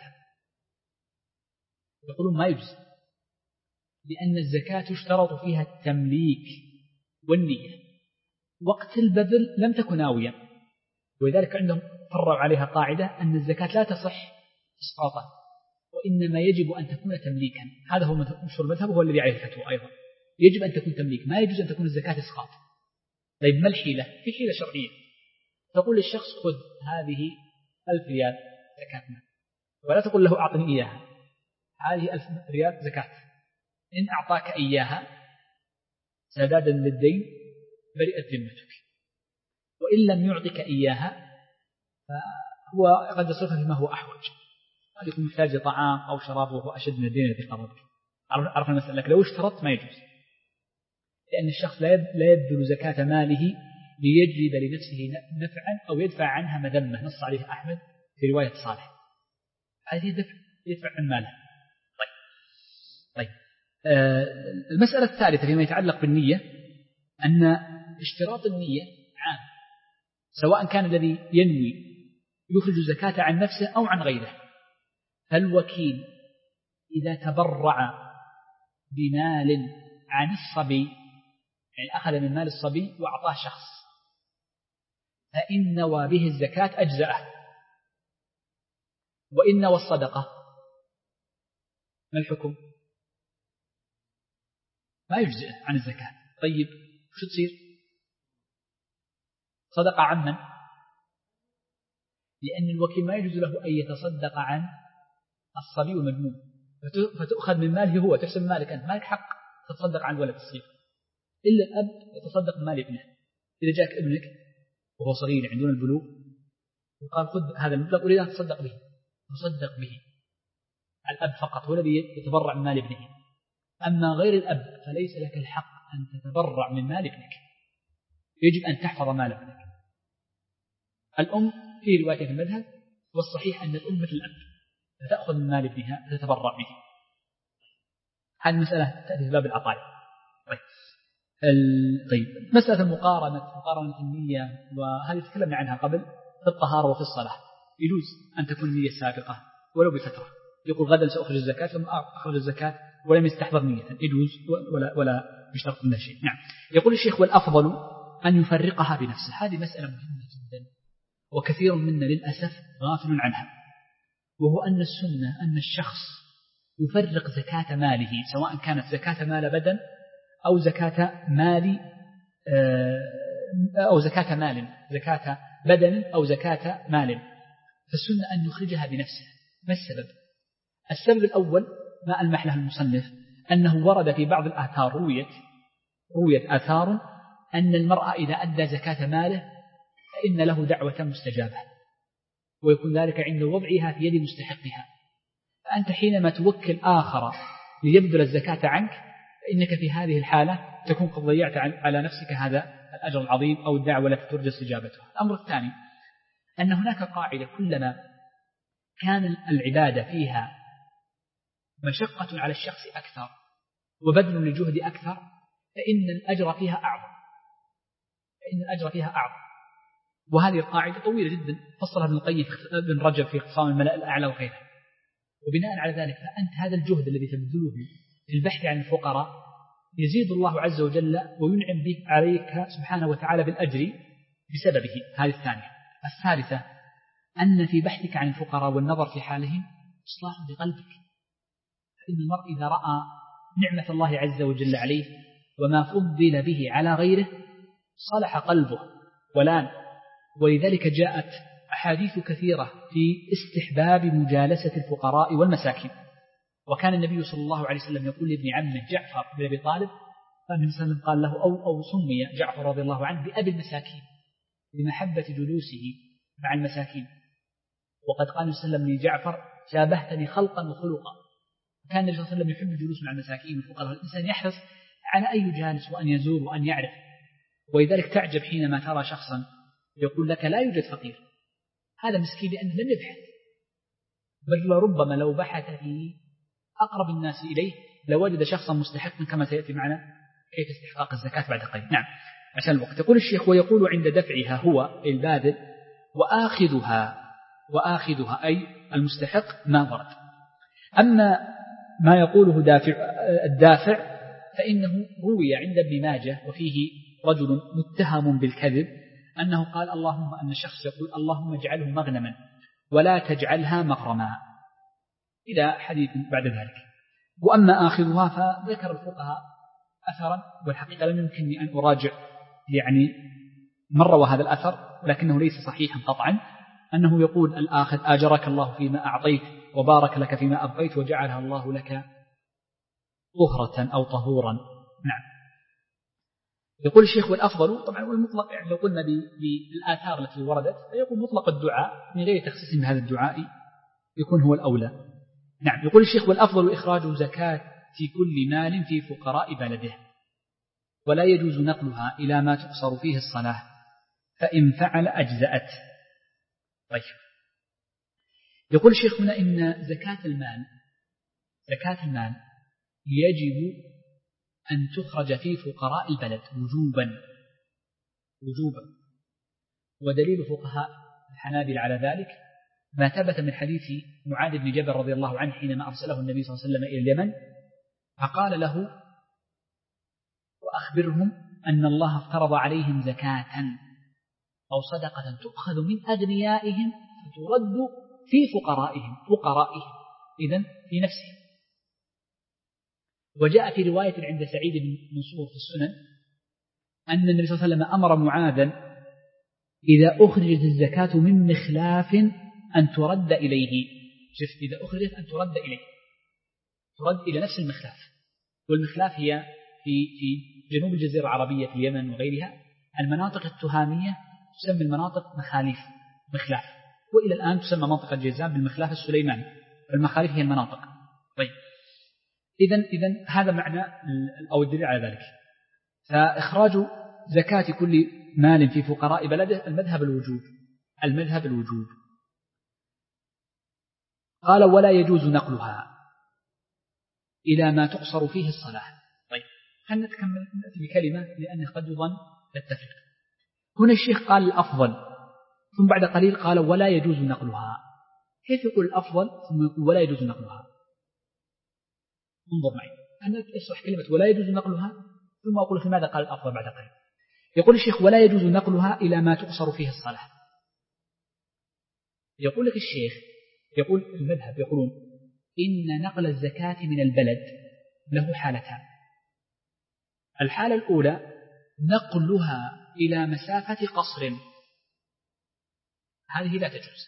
يقولون ما يجوز، لأن الزكاة يشترط فيها التمليك والنية. وقت البذل لم تكن ناويا، ولذلك عندهم فرعوا عليها قاعدة أن الزكاة لا تصح إسقاطا، وإنما يجب أن تكون تمليكا. هذا هو مشهور المذهب وهو الذي عليه الفتوى أيضا، يجب أن تكون تمليك، ما يجوز أن تكون الزكاة إسقاط. طيب ما الحيلة؟ في حيلة شرعية، تقول للشخص خذ هذه ألف ريال زكاة مال، ولا تقول له أعطني إياها، هذه ألف ريال زكاة. إن أعطاك إياها سدادا للدين برئت ذمتك، وإن لم يعطك إياها فهو قد يصرفها فيما هو أحوج، قد يكون محتاج طعام أو شراب وهو أشد من الدين الذي قرضك. عرف المسألة. لك لو اشترطت ما يجوز، لأن الشخص لا يبذل زكاة ماله ليجلب لنفسه نفعا أو يدفع عنها مذمة، نص عليه أحمد في رواية صالح، هذه دفع يدفع عن ماله. طيب, طيب. آه المسألة الثالثة فيما يتعلق بالنية أن اشتراط النية عام، سواء كان الذي ينوي يخرج الزكاة عن نفسه أو عن غيره. فالوكيل إذا تبرع بمال عن الصبي، يعني أخذ من مال الصبي وأعطاه شخص، فإن نوى به الزكاة أجزأه، وإن نوى الصدقة ما الحكم؟ ما يجزئ عن الزكاة. طيب شو تصير؟ صدقة عن من؟ لأن الوكيل ما يجوز له أن يتصدق عن الصبي والمجنون، فتؤخذ من ماله هو، تحسب مالك أنت، مالك حق تتصدق عن الولد الصغير، إلا الأب يتصدق من مال ابنه. إذا جاءك ابنك وهو صغير عندنا البلوغ وقال خذ هذا المبلغ أريد أن تصدق به، تصدق به. الأب فقط هو الذي يتبرع من مال ابنه، أما غير الأب فليس لك الحق أن تتبرع من مال ابنك، يجب أن تحفظ مال ابنك. الأم في رواية في المذهب والصحيح أن الأم مثل الأب، فتأخذ من مال ابنها فتتبرع به. هذه المسألة تأتي في باب العطايا. طيب. طيب مسألة المقارنة، مقارنة النية، وهذه تكلمنا عنها قبل في الطهارة وفي الصلاة. يجوز أن تكون النية سابقة ولو بفترة، يقول غدا سأخرج الزكاة ثم أخرج الزكاة ولم يستحضر نية، يجوز ولا ولا يشترط منها شيء. نعم. يقول الشيخ والأفضل أن يفرقها بنفسه. هذه مسألة مهمة جدا وكثير منا للأسف غافل عنها، وهو أن السنة أن الشخص يفرق زكاة ماله، سواء كانت زكاة مال بدن أو زكاة مال أو زكاة مال، زكاة بدن أو زكاة مال. فالسنة أن يخرجها بنفسه. ما السبب؟ السبب الأول ما ألمح له المصنف أنه ورد في بعض الآثار، رويت رويت آثار أن المرأة إذا أدى زكاة ماله فإن له دعوة مستجابة، ويكون ذلك عند وضعها في يد مستحقها. فأنت حينما توكل آخر ليبذل الزكاة عنك فإنك في هذه الحالة تكون قد ضيعت على نفسك هذا الأجر العظيم أو الدعوة التي ترجى استجابتها. الأمر الثاني أن هناك قاعدة، كلما كان العبادة فيها مشقة على الشخص أكثر وبذل للجهد أكثر فإن الأجر فيها أعظم، فإن الأجر فيها أعظم. وهذه القاعدة طويلة جدا فصلها ابن القيم بن رجب في اختصام الملأ الأعلى وغيره. وبناء على ذلك فأنت هذا الجهد الذي تبذله في البحث عن الفقراء يزيد الله عز وجل وينعم بك عليك سبحانه وتعالى بالأجر بسببه. هذه الثانية. الثالثة أن في بحثك عن الفقراء والنظر في حالهم إصلاح لقلبك، فإن المرء إذا رأى نعمة الله عز وجل عليه وما فضل به على غيره صلح قلبه ولان. ولذلك جاءت أحاديث كثيرة في استحباب مجالسة الفقراء والمساكين. وكان النبي صلى الله عليه وسلم يقول لابن عمه جعفر بن أبي طالب، فالنبي صلى الله عليه وسلم قال له أو, أو سمي جعفر رضي الله عنه بأبي المساكين لمحبة جلوسه مع المساكين. وقد قال النبي صلى الله عليه وسلم لجعفر شابهتني خلقا وخلقا. كان النبي صلى الله عليه وسلم يحب الجلوس مع المساكين والفقراء. الإنسان يحرص على أن يجالس وأن يزور وأن يعرف. ولذلك تعجب حينما ترى شخصا يقول لك لا يوجد فقير، هذا مسكين لأنه لم يبحث، بل ربما لو بحث في أقرب الناس إليه لوجد شخصا مستحقا كما سيأتي معنا كيف استحقاق الزكاة بعد قليل. نعم عشان الوقت. يقول الشيخ ويقول عند دفعها هو الباذل وآخذها، وآخذها أي المستحق ما ورد. أما ما يقوله دافع الدافع فإنه روي عند ابن ماجه وفيه رجل متهم بالكذب أنه قال اللهم أن الشخص يقول اللهم اجعله مغنما ولا تجعلها مغرما إلى حديث بعد ذلك. وأما آخذها فذكر الفقهاء أثرا، والحقيقة لم يمكنني أن أراجع يعني من روى هذا الأثر ولكنه ليس صحيحا قطعا، أنه يقول الآخذ آجرك الله فيما أعطيت وبارك لك فيما أبقيت وجعلها الله لك طهرة أو طهورا. نعم. يقول الشيخ والأفضل طبعا والمطلق، يعني لو قلنا بالآثار التي وردت فيقول مطلق الدعاء من غير تخصيص بهذا الدعاء يكون هو الأولى. نعم. يقول الشيخ والأفضل إخراج زكاة في كل مال في فقراء بلده، ولا يجوز نقلها إلى ما تقصر فيه الصلاة فإن فعل أجزأت. طيب، يقول الشيخ هنا إن زكاة المال زكاة المال يجب أن تخرج في فقراء البلد وجوبا وجوبا ودليل فقهاء الحنابلة على ذلك ما ثبت من حديث معاذ بن جبل رضي الله عنه حينما أرسله النبي صلى الله عليه وسلم إلى اليمن فقال له وأخبرهم أن الله افترض عليهم زكاة أو صدقة تؤخذ من أغنيائهم فترد في فقرائهم فقرائهم إذن في نفسهم. وجاء في رواية عند سعيد بن منصور في السنن أن النبي صلى الله عليه وسلم أمر معاذا إذا أخرجت الزكاة من مخلاف أن ترد إليه. شوف، إذا أخرجت أن ترد إليه، ترد إلى نفس المخلاف. والمخلاف هي في في جنوب الجزيرة العربية في اليمن وغيرها المناطق التهامية تسمى المناطق مخاليف مخلاف، وإلى الآن تسمى منطقة جيزان بالمخلاف السليماني، فالمخاليف هي المناطق. طيب، إذن إذن هذا معنى أو الدليل على ذلك. فإخراج زكاة كل مال في فقراء بلده المذهب الوجوب المذهب الوجوب قال ولا يجوز نقلها إلى ما تقصر فيه الصلاة. طيب، خلنا نتكمل نأتي بكلمة لأن قد يظن نتفق. هنا الشيخ قال الأفضل ثم بعد قليل قال ولا يجوز نقلها. كيف يقول الأفضل ثم يقول ولا يجوز نقلها؟ انظر معي، أنا أشرح كلمة ولا يجوز نقلها ثم أقول لك لماذا قال الأفضل بعد قليل. يقول الشيخ ولا يجوز نقلها إلى ما تقصر فيه الصلاة. يقول لك الشيخ، يقول المذهب يقولون إن نقل الزكاة من البلد له حالتان. الحالة الأولى نقلها إلى مسافة قصر، هذه لا تجوز.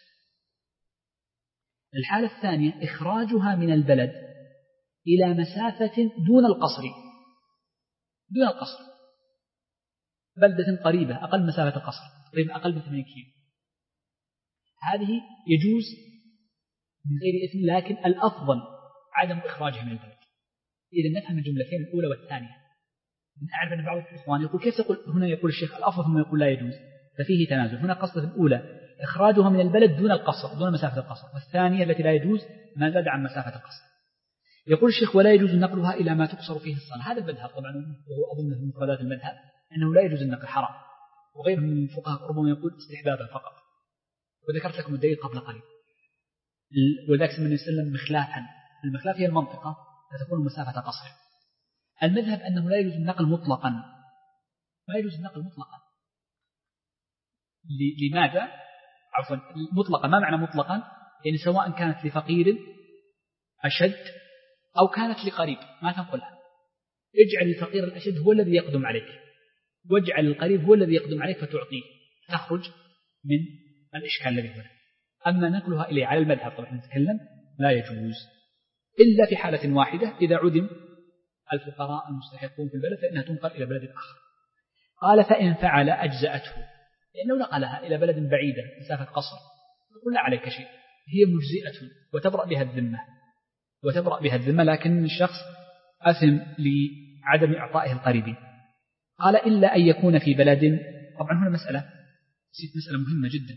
الحالة الثانية إخراجها من البلد إلى مسافة دون القصر دون القصر بلدة قريبة أقل مسافة القصر تقريبا أقل من ثمانين كيلو، هذه يجوز من غير إثم، لكن الأفضل عدم إخراجها من البلد. إذا نفهم الجملتين الأولى والثانية. من أعرف أن بعض الإخوان يقول كيف يقول هنا يقول الشيخ الأفضل ثم يقول لا يجوز، ففيه تنازل. هنا قصة الأولى إخراجها من البلد دون القصر دون مسافة القصر، والثانية التي لا يجوز ما زاد عن مسافة القصر. يقول الشيخ ولا يجوز نقلها إلى ما تقصر فيه الصلاة. هذا المذهب طبعا، وهو أظن من مفردات المذهب أنه لا يجوز النقل، حرام. وغيره من الفقهاء ربما يقول استحبابا فقط، وذكرت لكم الدليل قبل قليل. وذلك سمى النبي صلى الله عليه وسلم مخلافا. المخلاف هي المنطقة فتكون مسافة قصر. المذهب أنه لا يجوز النقل مطلقا، ما يجوز النقل مطلقا. لماذا؟ عفوا، مطلقا ما معنى مطلقا؟ يعني سواء كانت لفقير أشد أو كانت لقريب ما تنقلها. اجعل الفقير الأشد هو الذي يقدم عليك، واجعل القريب هو الذي يقدم عليك فتعطيه، تخرج من الإشكال الذي هنا. أما نقلها إليه على المذهب طبعا نتكلم لا يجوز إلا في حالة واحدة، إذا عدم الفقراء المستحقون في البلد فإنها تنقل إلى بلد آخر. قال فإن فعل أجزأته، لأنه نقلها إلى بلد بعيدة مسافة قصر نقول لا عليك شيء، هي مجزئة وتبرأ بها الذمة وتبرأ بها الذمة لكن الشخص أثم لعدم إعطائه القريبين. قال إلا أن يكون في بلد. طبعا هنا مسألة نسيت مسألة مهمة جدا.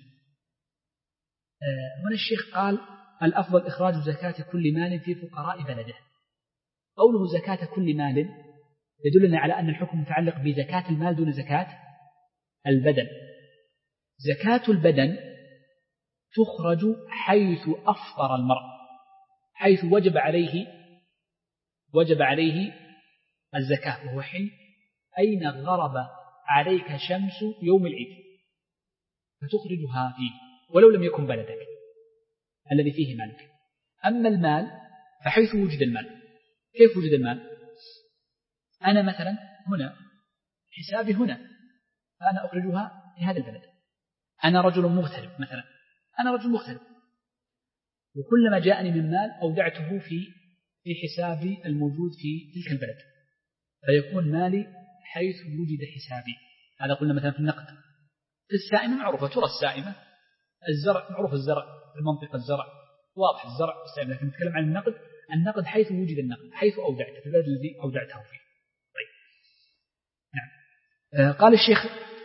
هنا الشيخ قال الأفضل إخراج زكاة كل مال في فقراء بلده. قوله زكاة كل مال يدلنا على أن الحكم متعلق بزكاة المال دون زكاة البدن. زكاة البدن تخرج حيث أفطر المرء، حيث وجب عليه وجب عليه الزكاة، وهو حين أين غرب عليك شمس يوم العيد فتخرجها فيه ولو لم يكن بلدك الذي فيه مالك. أما المال فحيث وجد المال. كيف وجد المال؟ أنا مثلا هنا حسابي هنا فأنا أخرجها في هذا البلد. أنا رجل مغترب مثلا، أنا رجل مغترب وكلما جاءني من مال أودعته في في حسابي الموجود في تلك البلد فيكون مالي حيث وجد حسابي. هذا قلنا مثلا في النقد. في السائمة معروفة، ترى السائمة الزرع معروف، الزرع في المنطقة الزرع واضح الزرع السائمة، لكن نتكلم عن النقد. النقد حيث وجد النقد، حيث أودعته في البلد الذي أودعته فيه. طيب. نعم. آه قال الشيخ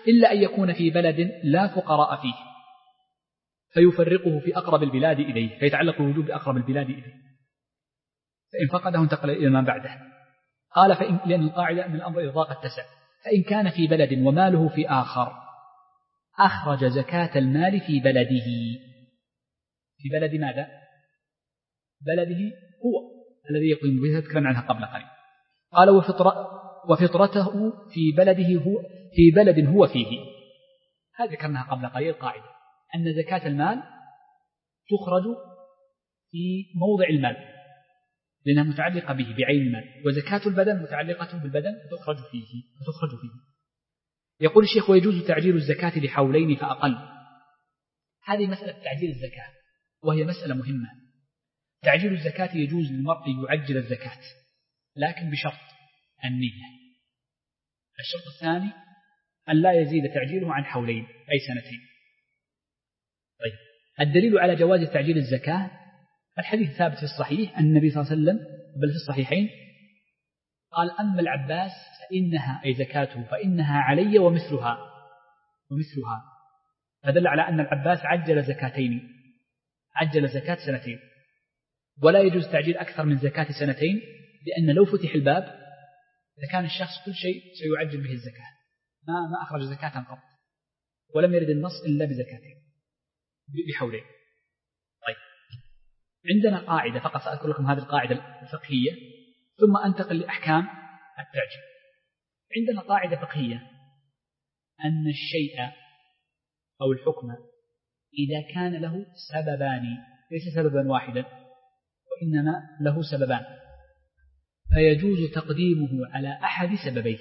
إلا أن يكون في بلد لا فقراء فيه فيفرقه في أقرب البلاد إليه، فيتعلق الوجوب بأقرب البلاد إليه، فإن فقده انتقل إلى ما بعده. قال فإن لأن القاعدة أن الأمر إذا ضاق اتسع، فإن كان في بلد وماله في آخر أخرج زكاة المال في بلده. في بلد ماذا؟ بلده هو الذي يقيم به، تذكرنا عنها قبل قليل. قال وفطر وفطرته في بلده هو في بلد هو فيه. هذا ذكرناها قبل قليل قاعدة أن زكاة المال تخرج في موضع المال لأنها متعلقة به بعين المال، وزكاة البدن متعلقة بالبدن فتخرج فيه فتخرج فيه. يقول الشيخ ويجوز تعجيل الزكاة لحولين فأقل. هذه مسألة تعجيل الزكاة وهي مسألة مهمة. تعجيل الزكاة يجوز للمرء يعجل الزكاة لكن بشرط النية. الشرط الثاني أن لا يزيد تعجيله عن حولين أي سنتين. طيب الدليل على جواز تعجيل الزكاة الحديث ثابت في الصحيح أن النبي صلى الله عليه وسلم بل في الصحيحين قال أما العباس فإنها أي زكاته فإنها علي ومثلها ومثلها فدل على أن العباس عجل زكاتين، عجل زكاة سنتين، ولا يجوز تعجيل أكثر من زكاة سنتين، لأن لو فتح الباب لكان الشخص كل شيء سيعجل به الزكاة، ما ما أخرج زكاة قط، ولم يرد النص إلا بزكاتين بحولين. طيب عندنا قاعدة فقط سأذكر لكم هذه القاعدة الفقهية ثم أنتقل لأحكام التعجيل. عندنا قاعدة فقهية أن الشيء أو الحكم إذا كان له سببان ليس سببا واحدا وإنما له سببان فيجوز تقديمه على أحد سببيه.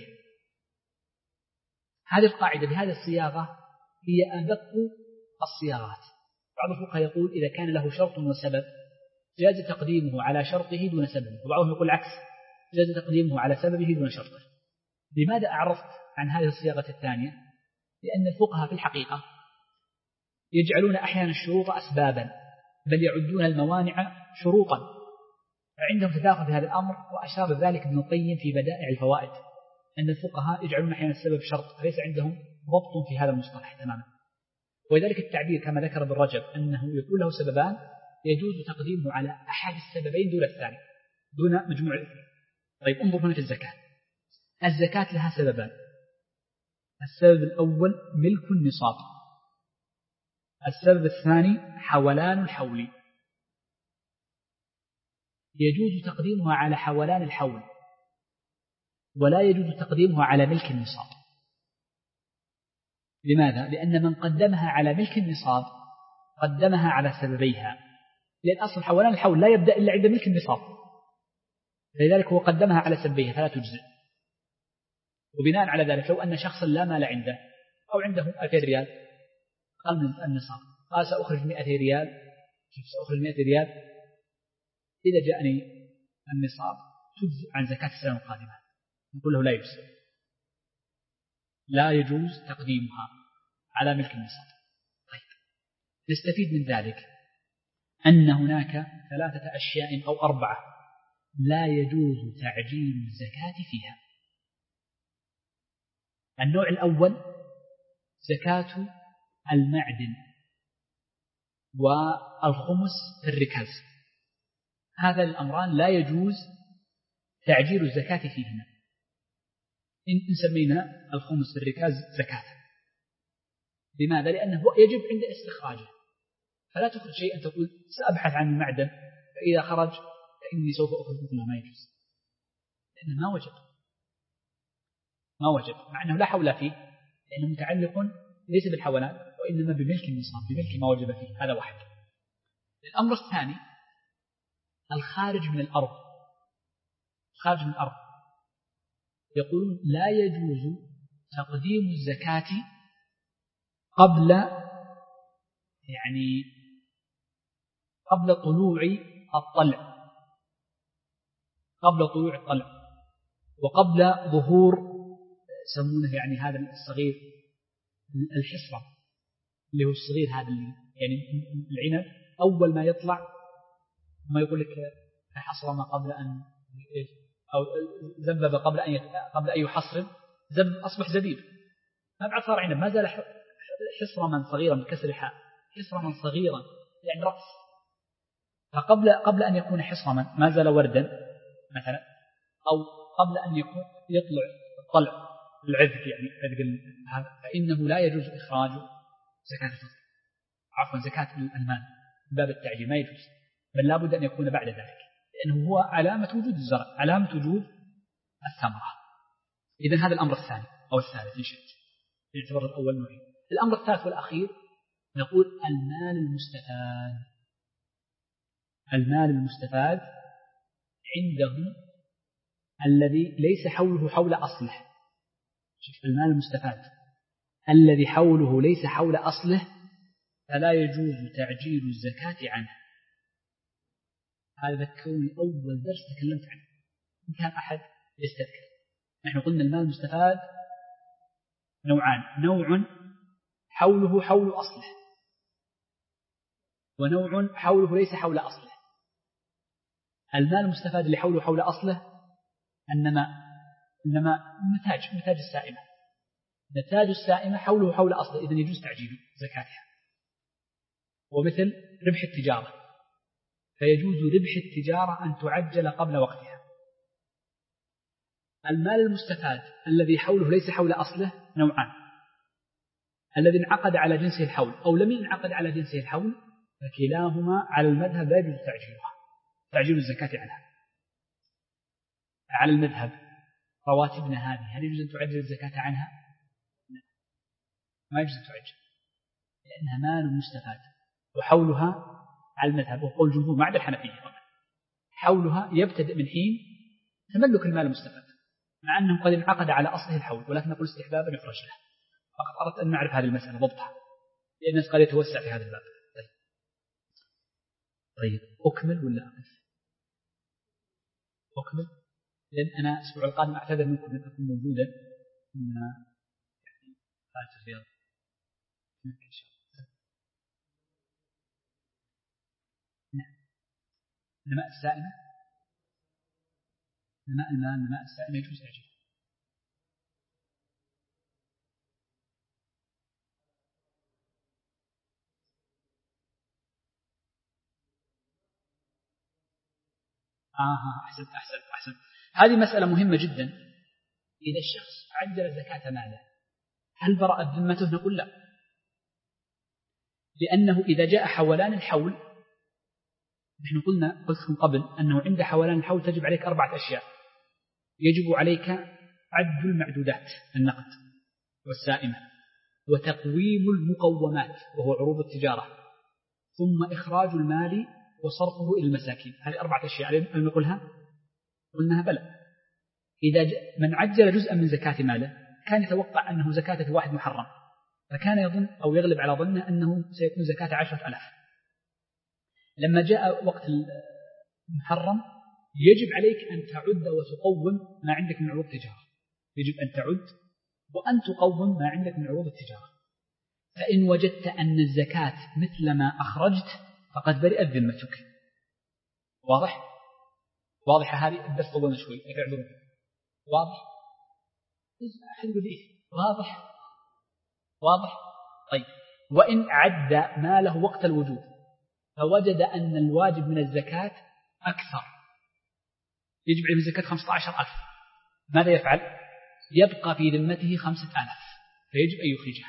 هذه القاعدة بهذه الصياغة هي أدق الصياغات. بعض الفقهاء يقول إذا كان له شرط وسبب جاز تقديمه على شرطه دون سببه، وبعضهم يقول العكس جاز تقديمه على سببه دون شرطه. لماذا أعرضت عن هذه الصياغة الثانية؟ لأن الفقهاء في الحقيقة يجعلون أحيانا الشروط أسبابا بل يعدون الموانع شروطا، فعندهم تداخل في هذا الأمر، وأشار ذلك ابن القيم في بدائع الفوائد أن الفقهاء يجعلون أحيانا السبب شرط فليس عندهم ضبط في هذا المصطلح تماما. ولذلك التعبير كما ذكر ابن رجب أنه يكون له سببان يجوز تقديمه على أحد السببين دون الثاني دون مجموع الاثنين. طيب انظر هنا في الزكاة. الزكاة لها سببان. السبب الأول ملك النصاب، السبب الثاني حولان الحول. يجوز تقديمها على حولان الحول ولا يجوز تقديمها على ملك النصاب. لماذا؟ لأن من قدمها على ملك النصاب قدمها على سببيها، لأن أصل حولان الحول لا يبدأ إلا عند ملك النصاب، لذلك هو قدمها على سببيها فلا تجزئ. وبناء على ذلك لو أن شخصا لا مال عنده أو عنده ألفين ريال قال من النصاب قال سأخرج مئة ريال سأخرج مئة ريال إذا جاءني النصاب تجزئ عن زكاة السنة القادمة، نقول له لا يجزئ، لا يجوز تقديمها على ملك النصاب. طيب نستفيد من ذلك أن هناك ثلاثة أشياء أو أربعة لا يجوز تعجيل الزكاة فيها. النوع الأول زكاة المعدن والخمس في الركاز، هذا الأمران لا يجوز تعجيل الزكاة فيهما. إن سمينا الخمس في الركاز زكاة. لماذا؟ لأنه يجب عند استخراجه، فلا تخرج شيئا تقول سأبحث عن المعدن فإذا خرج فإني سوف أخرج مثله، ما يجوز لأنه ما وجد ما وجد مع أنه لا حول فيه، لأنه متعلق ليس بالحولان وإنما بملك النصاب، بملك ما وجب فيه. هذا واحد. الأمر الثاني الخارج من الأرض. خارج من الأرض يقولون لا يجوز تقديم الزكاة قبل يعني قبل طلوع الطلع قبل طلوع الطلع وقبل ظهور يسمونه يعني هذا الصغير الحصرة اللي هو الصغير هذا اللي يعني العنب أول ما يطلع ما يقول لك حصر ما قبل أن أو زبب قبل أن قبل أن يحصر زب أصبح زبيب. ما بعد صار عنب، ما زال حصرما صغيرا بكسر الحاء، حصرما صغيرا يعني رأس. فقبل قبل أن يكون حصرما ما زال وردا مثلا، أو قبل أن يكون يطلع الطلع العذق يعني عذق هذا، فإنه لا يجوز إخراج زكاة الفطر، عفوا زكاة المال من باب التعجيل ما يجوز، بل لا بد أن يكون بعد ذلك، لأنه هو علامة وجود الزرع، علامة وجود الثمرة. إذن هذا الأمر الثاني أو الثالث إن شئت، يعتبر الأول نوعين. الأمر الثالث والأخير نقول المال المستفاد. المال المستفاد عنده الذي ليس حوله حول أصله. شوف المال المستفاد الذي حوله ليس حول أصله فلا يجوز تعجيل الزكاة عنه. هذا ذكرني أول درس تكلمت عنه، إن كان أحد يستذكر. نحن قلنا المال المستفاد نوعان، نوع حوله حول أصله، ونوع حوله ليس حول أصله. المال المستفاد اللي حوله حول أصله إنما إنما نتاج نتاج السائمة، نتاج السائمة حوله حول أصله، إذن يجوز تعجيل زكاتها. ومثل ربح التجارة، فيجوز ربح التجارة أن تعجل قبل وقتها. المال المستفاد الذي حوله ليس حول أصله نوعان، الذي انعقد على جنسه الحول أو لم ينعقد على جنسه الحول، فكلاهما على المذهب لا يجوز تعجيلها، تعجيل الزكاة عنها. على المذهب رواتبنا هذه هل يجوز أن تعجل الزكاة عنها؟ لا، ما يجوز أن تعجل، لأنها مال مستفاد وحولها على المذهب وقول الجمهور ما عدا الحنفية طبعا، حولها يبتدئ من حين تملك المال المستفاد، مع أنه قد انعقد على أصله الحول، ولكن نقول استحبابا يخرج له. فقد أردت أن نعرف هذه المسألة ضبطها، لأن الناس قد يتوسع في هذا الباب. طيب, طيب. أكمل ولا أقف؟ أكمل، لأن أنا الأسبوع القادم أعتذر منكم أن أكون موجودا من يعني خارج الرياض إن شاء الله. نعم. نماء السائمة، نماء المال، نماء السائمة يجوز تعجيل. آه أحسنت أحسنت أحسنت هذه مسألة مهمة جدا. إذا الشخص عجل زكاة ماله هل برأت ذمته؟ نقول لا، لأنه إذا جاء حولان الحول، نحن قلنا قلت لكم قبل أنه عند حولان الحول تجب عليك أربعة أشياء. يجب عليك عد المعدودات النقد والسائمة، وتقويم المقومات وهو عروض التجارة، ثم إخراج المال وصرفه إلى المساكين. هذه أربعة أشياء هل نقولها؟ قلناها بلى. إذا من عجل جزءا من زكاة ماله كان يتوقع أنه زكاة في واحد محرم، فكان يظن أو يغلب على ظنه أنه سيكون زكاة عشرة ألاف. لما جاء وقت المحرم يجب عليك أن تعد وتقوم ما عندك من عروض التجارة، يجب أن تعد وأن تقوم ما عندك من عروض التجارة. فإن وجدت أن الزكاة مثل ما أخرجت فقد برئت ذمتك. واضح؟ واضحة هذه؟ الدرس طولنا شوي اعذروا. واضح؟ أحد يقول إيه؟ واضح؟ واضح؟ طيب. وإن عد ماله وقت الوجوب فوجد أن الواجب من الزكاة أكثر، يجب عليه الزكاة خمسة عشر ألف، ماذا يفعل؟ يبقى في ذمته خمسة آلاف، فيجب أن يخرجها.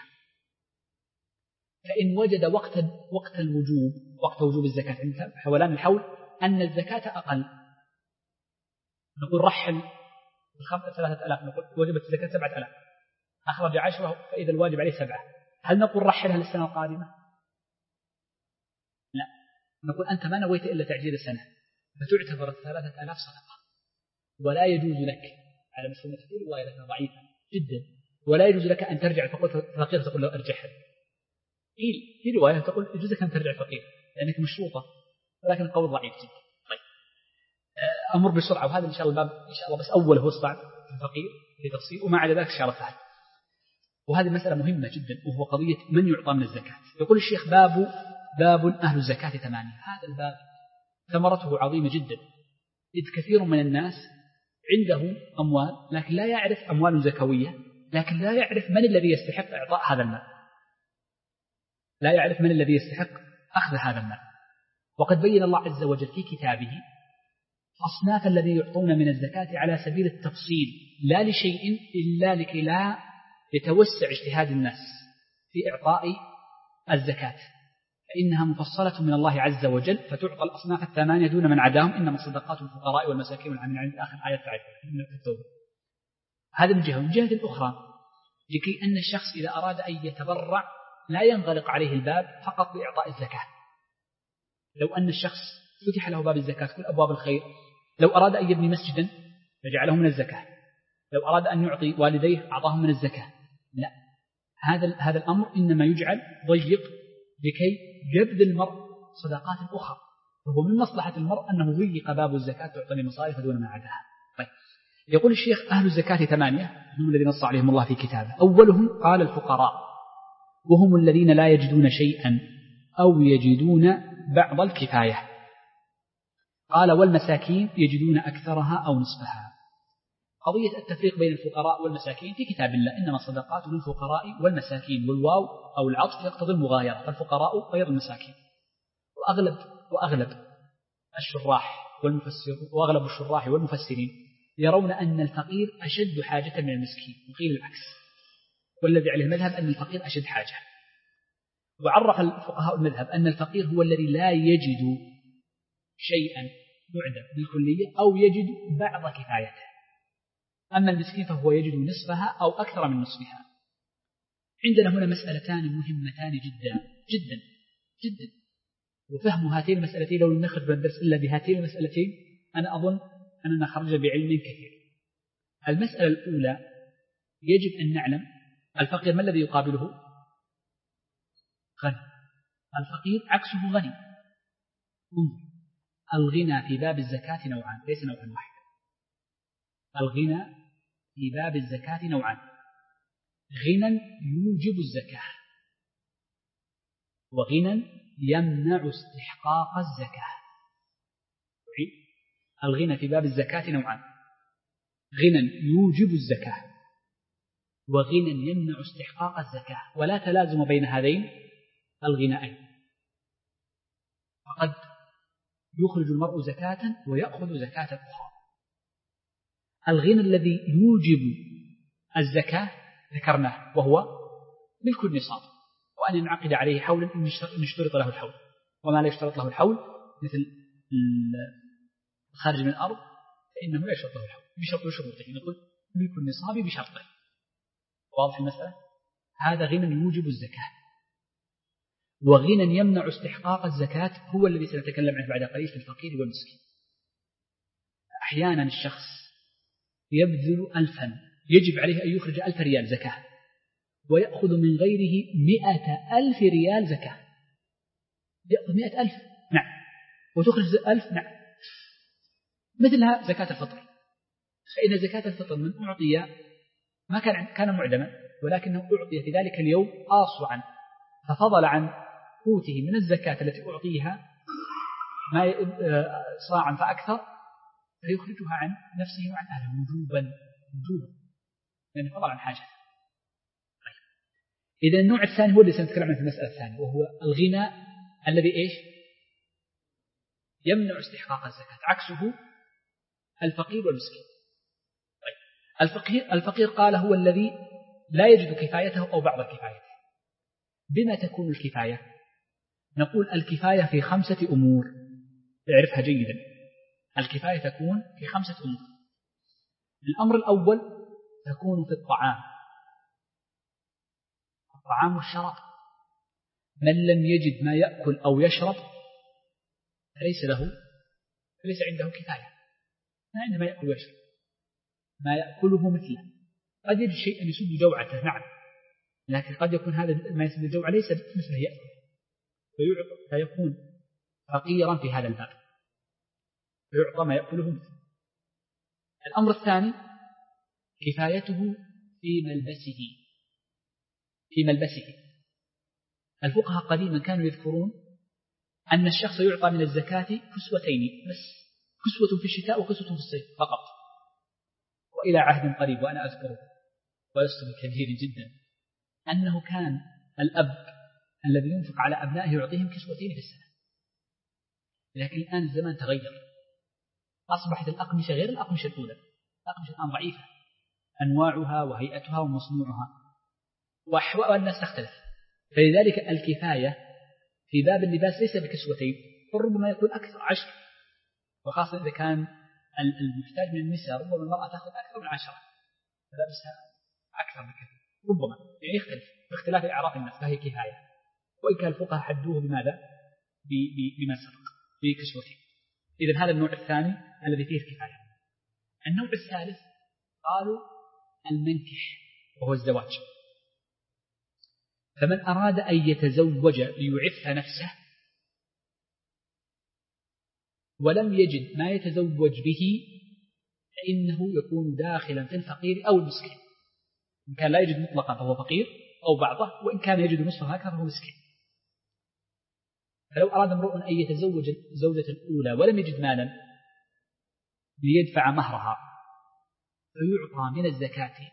فإن وجد وقت وقت الوجوب وقت وجوب الزكاة عند حولان الحول أن الزكاة أقل، نقول رحل ثلاثة آلاف، نقول وجبت الزكاة سبعة آلاف، أخرج عشرة فإذا الواجب عليه سبعة، هل نقول رحلها للسنة القادمة؟ لا، نقول أنت ما نويت إلا تعجيل سنة، فتعتبر الثلاثة آلاف صدقة، ولا يجوز لك على مسلمة في رواية لكنها ضعيفة جدا، ولا يجوز لك أن ترجع فقط فقير تقول له أرجعها. قيل في رواية تقول يجوز لك أن ترجع فقير لأنك مشروطة، ولكن القول ضعيف جدا. طيب أمر بسرعة، وهذا إن شاء الله الباب إن شاء الله بس أول هو الصعب في الفقير في تفصيل، وما عدا ذلك شرط سهل. وهذه مسألة مهمة جدا، وهو قضية من يعطى من الزكاة. يقول الشيخ باب باب أهل الزكاة ثمانية. هذا الباب ثمرته عظيمة جدا، إذ كثير من الناس عنده أموال لكن لا يعرف أموال زكوية لكن لا يعرف من الذي يستحق إعطاء هذا المال، لا يعرف من الذي يستحق أخذ هذا المال. وقد بين الله عز وجل في كتابه أصناف الذين يعطون من الزكاة على سبيل التفصيل، لا لشيء إلا لكي لا يتوسع اجتهاد الناس في إعطاء الزكاة، فإنها مفصلة من الله عز وجل، فتعطى الأصناف الثمانية دون من عداهم، إنما الصدقات الفقراء والمساكين والعاملين على آخر آية في التوبة. هذا من جهة. من جهة الأخرى لكي أن الشخص إذا أراد أن يتبرع لا ينغلق عليه الباب فقط بإعطاء الزكاة. لو أن الشخص فتح له باب الزكاة كل أبواب الخير، لو أراد أن يبني مسجدا فجعله من الزكاة، لو أراد أن يعطي والديه أعطاهم من الزكاة. لا، هذا هذا الأمر إنما يجعل ضيق لكي يبذل المرء صدقات أخرى، فهو من مصلحة المرء أنه ضيق باب الزكاة تعطي مصارف دون ما عداها. طيب، يقول الشيخ أهل الزكاة ثمانية هم الذين نص عليهم الله في كتابه. أولهم قال الفقراء، وهم الذين لا يجدون شيئا أو يجدون بعض الكفاية. قال والمساكين يجدون أكثرها أو نصفها. قضية التفريق بين الفقراء والمساكين في كتاب الله، إنما الصدقات للفقراء والمساكين، والواو أو العطف يقتضي المغايرة، فالفقراء غير المساكين. وأغلب وأغلب الشراح والمفسر وأغلب الشراح والمفسرين يرون أن الفقير أشد حاجة من المسكين، وقيل العكس، والذي عليه المذهب أن الفقير أشد حاجة. وعرف الفقهاء المذهب أن الفقير هو الذي لا يجد شيئا معدم بالكلية أو يجد بعض كفايته، أما المسكين فهو يجد نصفها أو أكثر من نصفها. عندنا هنا مسألتان مهمتان جدا جدا جدا، وفهم هاتين المسألتين لو لم نخرج من الدرس إلا بهاتين المسألتين أنا أظن أننا خرج بعلم كثير. المسألة الأولى يجب أن نعلم الفقير ما الذي يقابله؟ غني. الفقير عكسه غني. انظر، الغنى في باب الزكاة نوعان، ليس نوعا واحدا. الغنى في باب الزكاة نوعان: غنى يوجب الزكاة، وغنى يمنع استحقاق الزكاة. الغنى في باب الزكاة نوعان: غنى يوجب الزكاة، وغنى يمنع استحقاق الزكاة، ولا تلازم بين هذين الغنائين. فقد يخرج المرء زكاة ويأخذ زكاة أخرى. الغنى الذي يوجب الزكاة ذكرناه، وهو ملك النصاب، وأن ينعقد عليه حول إن يشترط له الحول، وما لا يشترط له الحول مثل الخارج من الأرض فإنه لا يشترط له الحول بشرط شروطه، نقول ملك النصاب بشرطه. واضح المسألة؟ هذا غنى يوجب الزكاة. وغنى يمنع استحقاق الزكاة هو الذي سنتكلم عنه بعد قليل في الفقير والمسكين. أحيانا الشخص يبذل ألفا، يجب عليه أن يخرج ألف ريال زكاة، ويأخذ من غيره مئة ألف ريال زكاة. يأخذ مئة ألف، نعم، وتخرج ألف، نعم، مثلها زكاة الفطر. فإن زكاة الفطر من أعطي ما كان كان معدما، ولكنه أعطي في ذلك اليوم آصعا، ففضل عن قوته من الزكاة التي أعطيها ما صاعا فأكثر، فيخرجها عن نفسه وعن أهله وجوبا وجوبا، لأنه فضل عن حاجة. طيب. إذا النوع الثاني هو اللي سنتكلم عنه في المسألة الثانية، وهو الغنى الذي إيش؟ يمنع استحقاق الزكاة، عكسه الفقير والمسكين. طيب. الفقير الفقير قال هو الذي لا يجد كفايته أو بعض كفايته. بما تكون الكفاية؟ نقول الكفاية في خمسة أمور، اعرفها جيدا. الكفاية تكون في خمسة أمور. الأمر الأول تكون في الطعام، الطعام والشراب. من لم يجد ما يأكل أو يشرب فليس له فليس عنده كفاية، ما عنده ما يأكل ويشرب، ما يأكله مثله. قد يجد شيئا يسد جوعته، نعم، لكن قد يكون هذا ما يسد الجوع ليس مثله يأكل، فيكون فقيرا في هذا الباب، فيعطى ما يأكله مثله. الأمر الثاني كفايته في ملبسه في ملبسه. الفقهاء قديما كانوا يذكرون أن الشخص يعطى من الزكاة كسوتين بس، كسوة في الشتاء وكسوة في الصيف فقط. وإلى عهد قريب وأنا أذكره ولست بكبير جدا، أنه كان الأب الذي ينفق على أبنائه يعطيهم كسوتين في السنة. لكن الآن الزمان تغير، أصبحت الأقمشة غير الأقمشة الأولى، الأقمشة الآن ضعيفة، أنواعها وهيئتها ومصنوعها وأحوال الناس تختلف. فلذلك الكفاية في باب اللباس ليس بكسوتين، فربما يكون أكثر عشر، وخاصة إذا كان المحتاج من النساء ربما المرأة تأخذ أكثر من عشرة، فلبسها أكثر بكثير، ربما يعني يختلف باختلاف أعراف الناس، فهي كفاية. وإن كان الفقهاء حدوه بماذا؟ بما سبق، بكسوتين. إذن هذا النوع الثاني الذي فيه الكفاية. النوع الثالث قالوا المنكح، وهو الزواج. فمن أراد أن يتزوج ليعف نفسه ولم يجد ما يتزوج به فإنه يكون داخلا في الفقير أو المسكين. إن كان لا يجد مطلقا فهو فقير أو بعضه، وإن كان يجد نصفه هكذا فهو مسكين. فلو أراد امرؤ أن يتزوج الزوجة الأولى ولم يجد مالا ليدفع مهرها فيعطى من الزكاة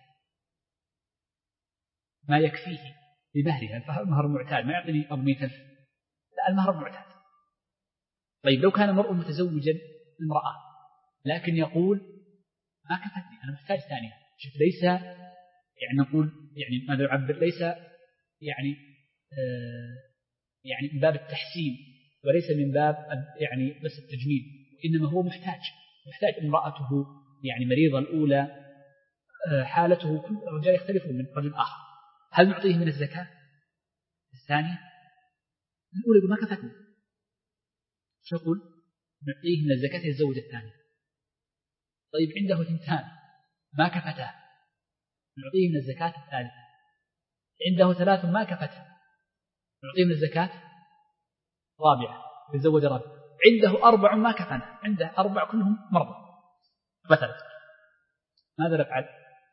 ما يكفيه بمهرها. المهر معتاد، ما يعطيني أربعمائة ألف، لا، المهر معتاد. طيب لو كان المرء متزوجا امرأة لكن يقول ما كفتني، أنا محتاج ثانية، شوف ليس يعني نقول يعني ماذا يعبر، ليس يعني آه يعني من باب التحسين وليس من باب يعني بس التجميل، إنما هو محتاج محتاج امرأته يعني مريضة الأولى، حالته كل الرجال يختلفون من رجل آخر. هل نعطيه من الزكاة الثانية؟ الأولى يقول ما كفتني، شو نقول؟ نعطيه من الزكاة الزوجة الثانية. طيب عنده ثنتان ما كفته، نعطيه من الزكاة الثالثة. عنده ثلاث ما كفته، نعطيه من الزكاة رابعة، يتزوج رابعة. عنده أربع ما كفنا، عنده أربع كلهم مرضى مثلا، ماذا نفعل؟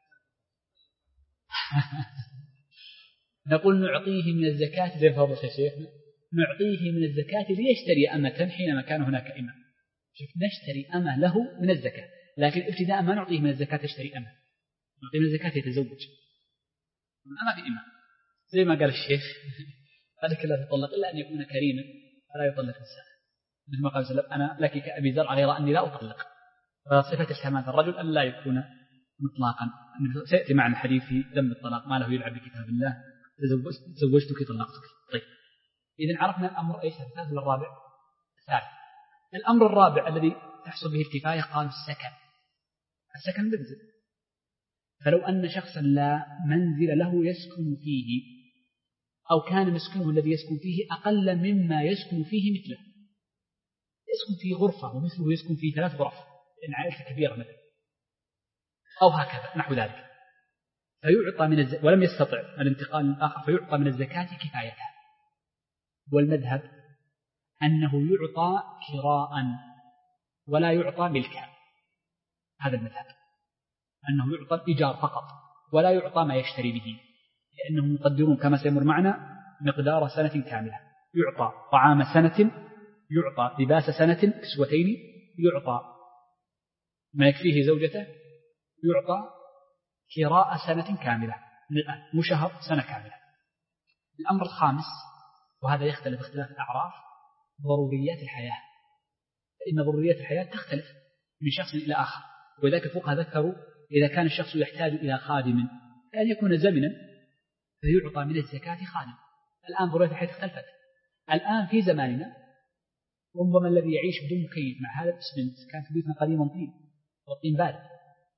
نقول نعطيه من الزكاة زي فضل شيخنا، نعطيه من الزكاة ليشتري أمة حينما كان هناك إمام. شوف، نشتري أمة له من الزكاة، لكن ابتداء ما نعطيه من الزكاة يشتري أمة، نعطيه من الزكاة يتزوج. أما في إمام زي ما قال الشيخ قالك لا تطلق إلا أن يكون كريما فلا يطلق النساء، مثل ما قال صلى الله عليه وسلم أنا لك كأبي زرع غير أني لا أطلق. فصفة الكمال الرجل أن لا يكون مطلقا. سيأتي معنا حديث في ذم الطلاق ما له يلعب بكتاب الله، تزوجتك طلقتك. طيب إذن عرفنا الأمر إيش الثالث والرابع. الثالث الأمر الرابع الذي تحصل به الكفاية قال السكن. السكن منزل، فلو أن شخصا لا منزل له يسكن فيه أو كان مسكنه الذي يسكن فيه أقل مما يسكن فيه مثله، يسكن فيه غرفة ومثله يسكن فيه ثلاث غرف لأن عائلة كبيرة مثلا أو هكذا نحو ذلك، فيعطى من الزكاة ولم يستطع الانتقال للآخر فيعطى من الزكاة كفايتها. والمذهب أنه يعطى كراء ولا يعطى ملكا، هذا المذهب أنه يعطى الإيجار فقط ولا يعطى ما يشتري به، لأنهم يقدرون كما سيمر معنا مقدار سنة كاملة، يعطى طعام سنة، يعطى لباس سنة كسوتين، يعطى ما يكفيه زوجته، يعطى كراء سنة كاملة مو شهر، سنة كاملة. الأمر الخامس وهذا يختلف اختلاف الأعراف، ضروريات الحياة، فإن ضروريات الحياة تختلف من شخص إلى آخر، وذلك الفقهاء ذكروا إذا كان الشخص يحتاج إلى خادم كأن يكون زمنا فيعطى من الزكاة خادم. الآن ضروريات الحياة اختلفت، الآن في زماننا ربما الذي يعيش بدون مكيف مع هذا الاسمنت كان في بيتنا قديما طين والطين بارد،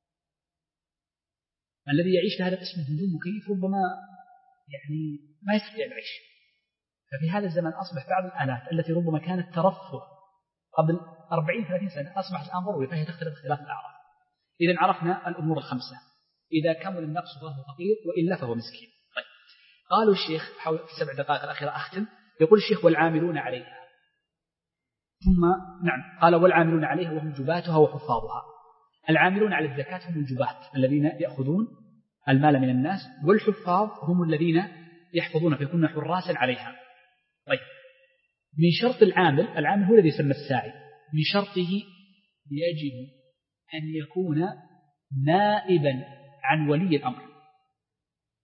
الذي يعيش في هذا الاسمنت بدون مكيف ربما يعني ما يستطيع العيش. ففي هذا الزمن أصبح بعض الآلات التي ربما كانت ترفه قبل أربعين ثلاثين سنة أصبحت الآن ضروري، فهي تختلف اختلاف الأعراف. إذن عرفنا الأمور الخمسة، إذا كمل النقص فهو فقير وإلا فهو مسكين. طيب. قالوا الشيخ حول في السبع دقائق الأخيرة أختم، يقول الشيخ والعاملون عليها، ثم نعم قال والعاملون عليها وهم جباتها وحفاظها. العاملون على الزكاة هم الجبات الذين يأخذون المال من الناس، والحفاظ هم الذين يحفظون فيكون حراسا عليها. طيب من شرط العامل، العامل هو الذي يسمى الساعي، من شرطه يجب أن يكون نائبا عن ولي الأمر،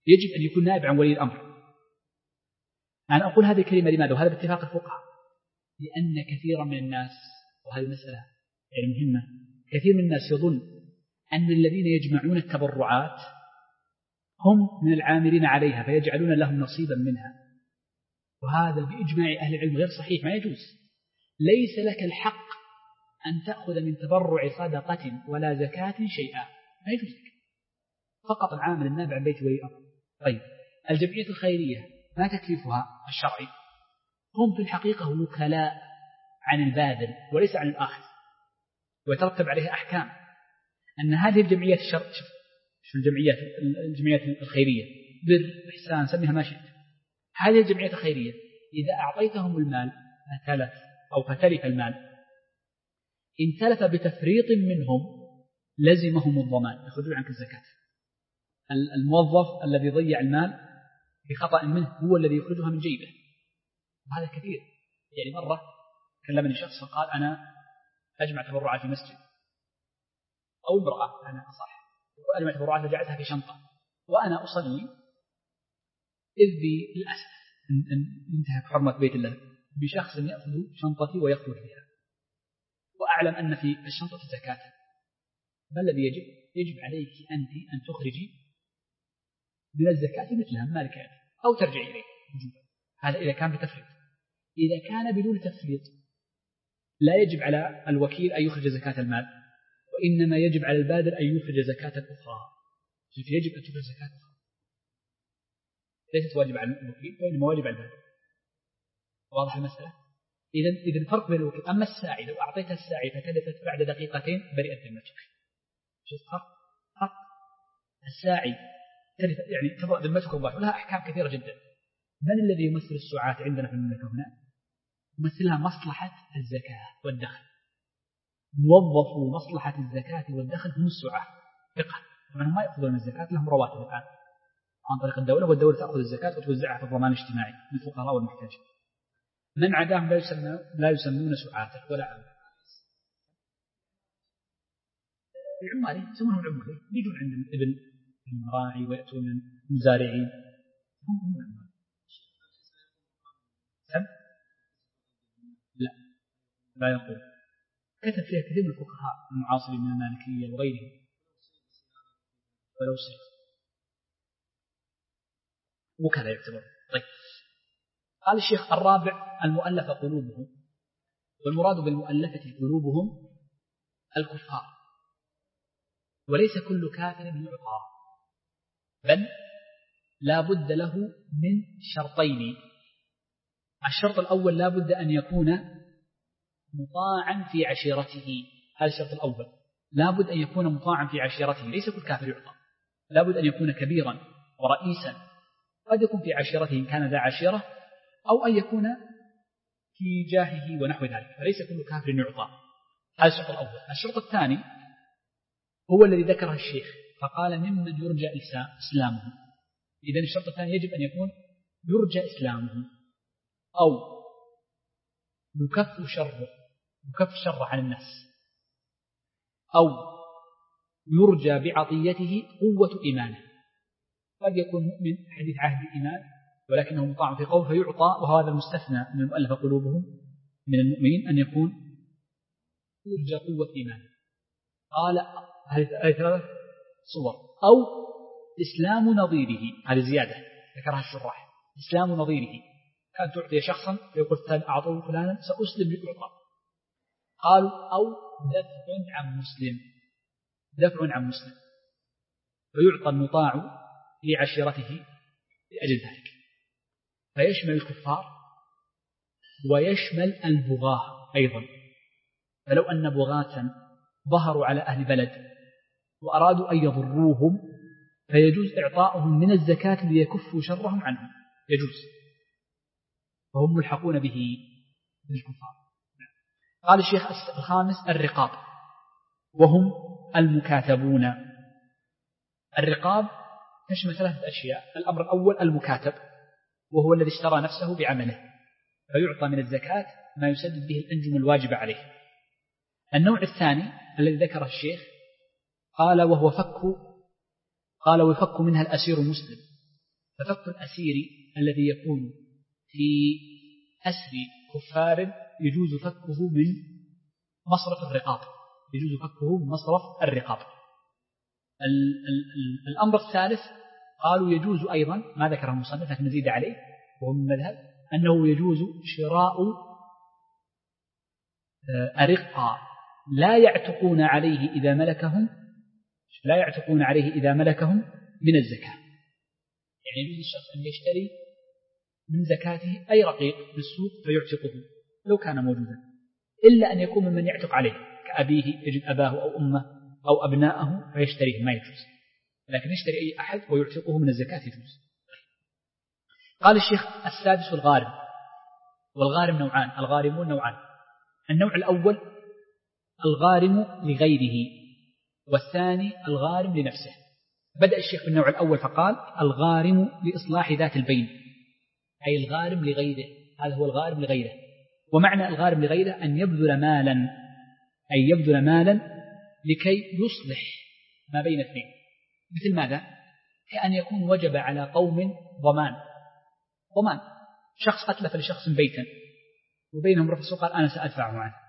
يجب أن يكون نائب عن ولي الأمر. أنا أقول هذه الكلمة لماذا؟ وهذا باتفاق الفقهاء، لأن كثيرا من الناس، وهذه مسألة يعني مهمة، كثير من الناس يظن أن الذين يجمعون التبرعات هم من العاملين عليها فيجعلون لهم نصيبا منها، وهذا بإجماع أهل العلم غير صحيح، ما يجوز. ليس لك الحق أن تأخذ من تبرع صدقة ولا زكاة شيئا، ما يجوز لك، فقط العامل النابع عن بيت ولي الأمر. طيب الجمعية الخيرية ما تكليفها الشرعي؟ هم في الحقيقة وكلاء عن الباذل وليس عن الآخذ، ويترتب عليها أحكام أن هذه الجمعيات الشرع شو الجمعيات الجمعيات الخيرية بر إحسان سميها ما شئت، هذه الجمعيات الخيرية إذا أعطيتهم المال فتلف أو فتلف المال، إن تلف بتفريط منهم لزمهم الضمان، يخرجون عنك الزكاة. الموظف الذي ضيع المال بخطأ منه هو الذي يخرجها من جيبه، وهذا كثير. يعني مرة كلمني شخص فقال أنا أجمع تبرعات في مسجد أو امرأة، أنا أصح وأجمع تبرعات وجعلتها في شنطة وأنا أصلي، إذ بالأسف انتهك حرمة بيت الله بشخص يأخذ شنطتي ويخرج بها، وأعلم أن في الشنطة زكاة. ما الذي يجب؟ يجب عليك أنت أن تخرجي من الزكاة مثلها مالك أو ترجع إليه وجوبا. هذا إذا كان بتفريط. إذا كان بدون تفريط لا يجب على الوكيل أن يخرج زكاة المال، وإنما يجب على البادر أن يخرج زكاة أخرى. يجب أن تخرج زكاة أخرى ليست واجب على الوكيل وإنما واجب على البادر. واضح المسألة؟ إذن إذن الفرق بين الوكيل. أما الساعي لو أعطيتها الساعي فتلفت بعد دقيقتين برئت ذمتك. شوف فرق فرق الساعي تلف يعني تبرأ ذمتك مباشرة، لها أحكام كثيرة جدا. من الذي يمثل السعاة عندنا في المملكة هنا؟ يمثلها مصلحة الزكاة والدخل. موظفوا مصلحة الزكاة والدخل هم السعاة فقه، طبعا هم ما يأخذون الزكاة، لهم رواتب الآن عن طريق الدولة، والدولة تأخذ الزكاة وتوزعها في الضمان الاجتماعي للفقراء والمحتاجين. من عداهم لا يسمون لا يسمون سعاة ولا عامل. العمالي يسمونهم العمالي، يجون عند الإبل المراعي ويأتون المزارعين، هم هم العمالي. سم؟ لا لا يقول. كتب فيها كثير من الفقهاء المعاصرين من المالكية وغيرهم ولو سيف وكذا يعتبر. طيب قال الشيخ الرابع المؤلفة قلوبهم، والمراد بالمؤلفة قلوبهم الكفار، وليس كل كافر يعطى، بل لا بد له من شرطين. الشرط الأول لا بد أن يكون مطاعا في عشيرته، هذا الشرط الأول، لا بد أن يكون مطاعا في عشيرته، ليس كل كافر يعطى، لا بد أن يكون كبيرا ورئيسا، قد يكون في عشيرته إن كان ذا عشيرة، أو أن يكون في جاهه ونحو ذلك، فليس كل كافر يعطى. هذا الشرط الأول. الشرط الثاني هو الذي ذكره الشيخ فقال ممن يرجى إسلامه. إذن الشرط الثاني يجب أن يكون يرجى إسلامه أو يكف شره يكف شره عن الناس، أو يرجى بعطيته قوة إيمانه. قد يكون مؤمن حديث عهد إيمان ولكنه مطاع في قول فيعطى، وهذا المستثنى من المؤلف قلوبهم من المؤمنين أن يكون يرجى قوة إيمان. قال هذه ثلاث صور. أو إسلام نظيره، هذه زيادة ذكرها الشراح، إسلام نظيره، كان تعطي شخصا فيقول فلان أعطوه فلانا سأسلم يعطى. قالوا أو دفع عن مسلم، دفع عن مسلم فيعطى المطاع لعشيرته لأجل ذلك، فيشمل الكفار ويشمل البغاة أيضا. فلو أن بغاة ظهروا على أهل بلد وأرادوا أن يضروهم فيجوز إعطاؤهم من الزكاة ليكفوا شرهم عنهم، يجوز، فهم ملحقون به بالكفار. قال الشيخ الخامس الرقاب، وهم المكاتبون. الرقاب تشمل ثلاثة أشياء. الأمر الأول المكاتب، وهو الذي اشترى نفسه بعمله فيعطى من الزكاة ما يسدد به الأنجم الواجب عليه. النوع الثاني الذي ذكره الشيخ قال وهو فك قال ويفك منها الأسير المسلم، ففك الأسير الذي يكون في أسر كفار يجوز فكه من مصرف الرقاب، يجوز فكه من مصرف الرقاب. ال ال ال الأمر الثالث قالوا يجوز أيضا ما ذكره المصنف لكن نزيد عليه وهو من المذهب أنه يجوز شراء أرقة لا يعتقون عليه إذا ملكهم لا يعتقون عليه إذا ملكهم من الزكاة. يعني يجوز الشخص أن يشتري من زكاته أي رقيق بالسوق فيعتقه لو كان موجودا، إلا أن يكون ممن يعتق عليه كأبيه يجد أباه أو أمه أو أبناءه فيشتريه ما يجوز، لكن يشتري أي أحد ويعتقه من الزكاة يجوز. قال الشيخ السادس الغارم، والغارم نوعان، الغارمون نوعان. النوع الأول الغارم لغيره، والثاني الغارم لنفسه. بدأ الشيخ بالنوع الأول فقال الغارم لإصلاح ذات البين، أي الغارم لغيره، هذا هو الغارم لغيره. ومعنى الغارم لغيره أن يبذل مالا، أي يبذل مالا لكي يصلح ما بين اثنين. مثل ماذا؟ كأن يكون وجب على قوم ضمان، ضمان شخص أتلف لشخص بيتا وبينهم رفع قال أنا سأدفعه عنه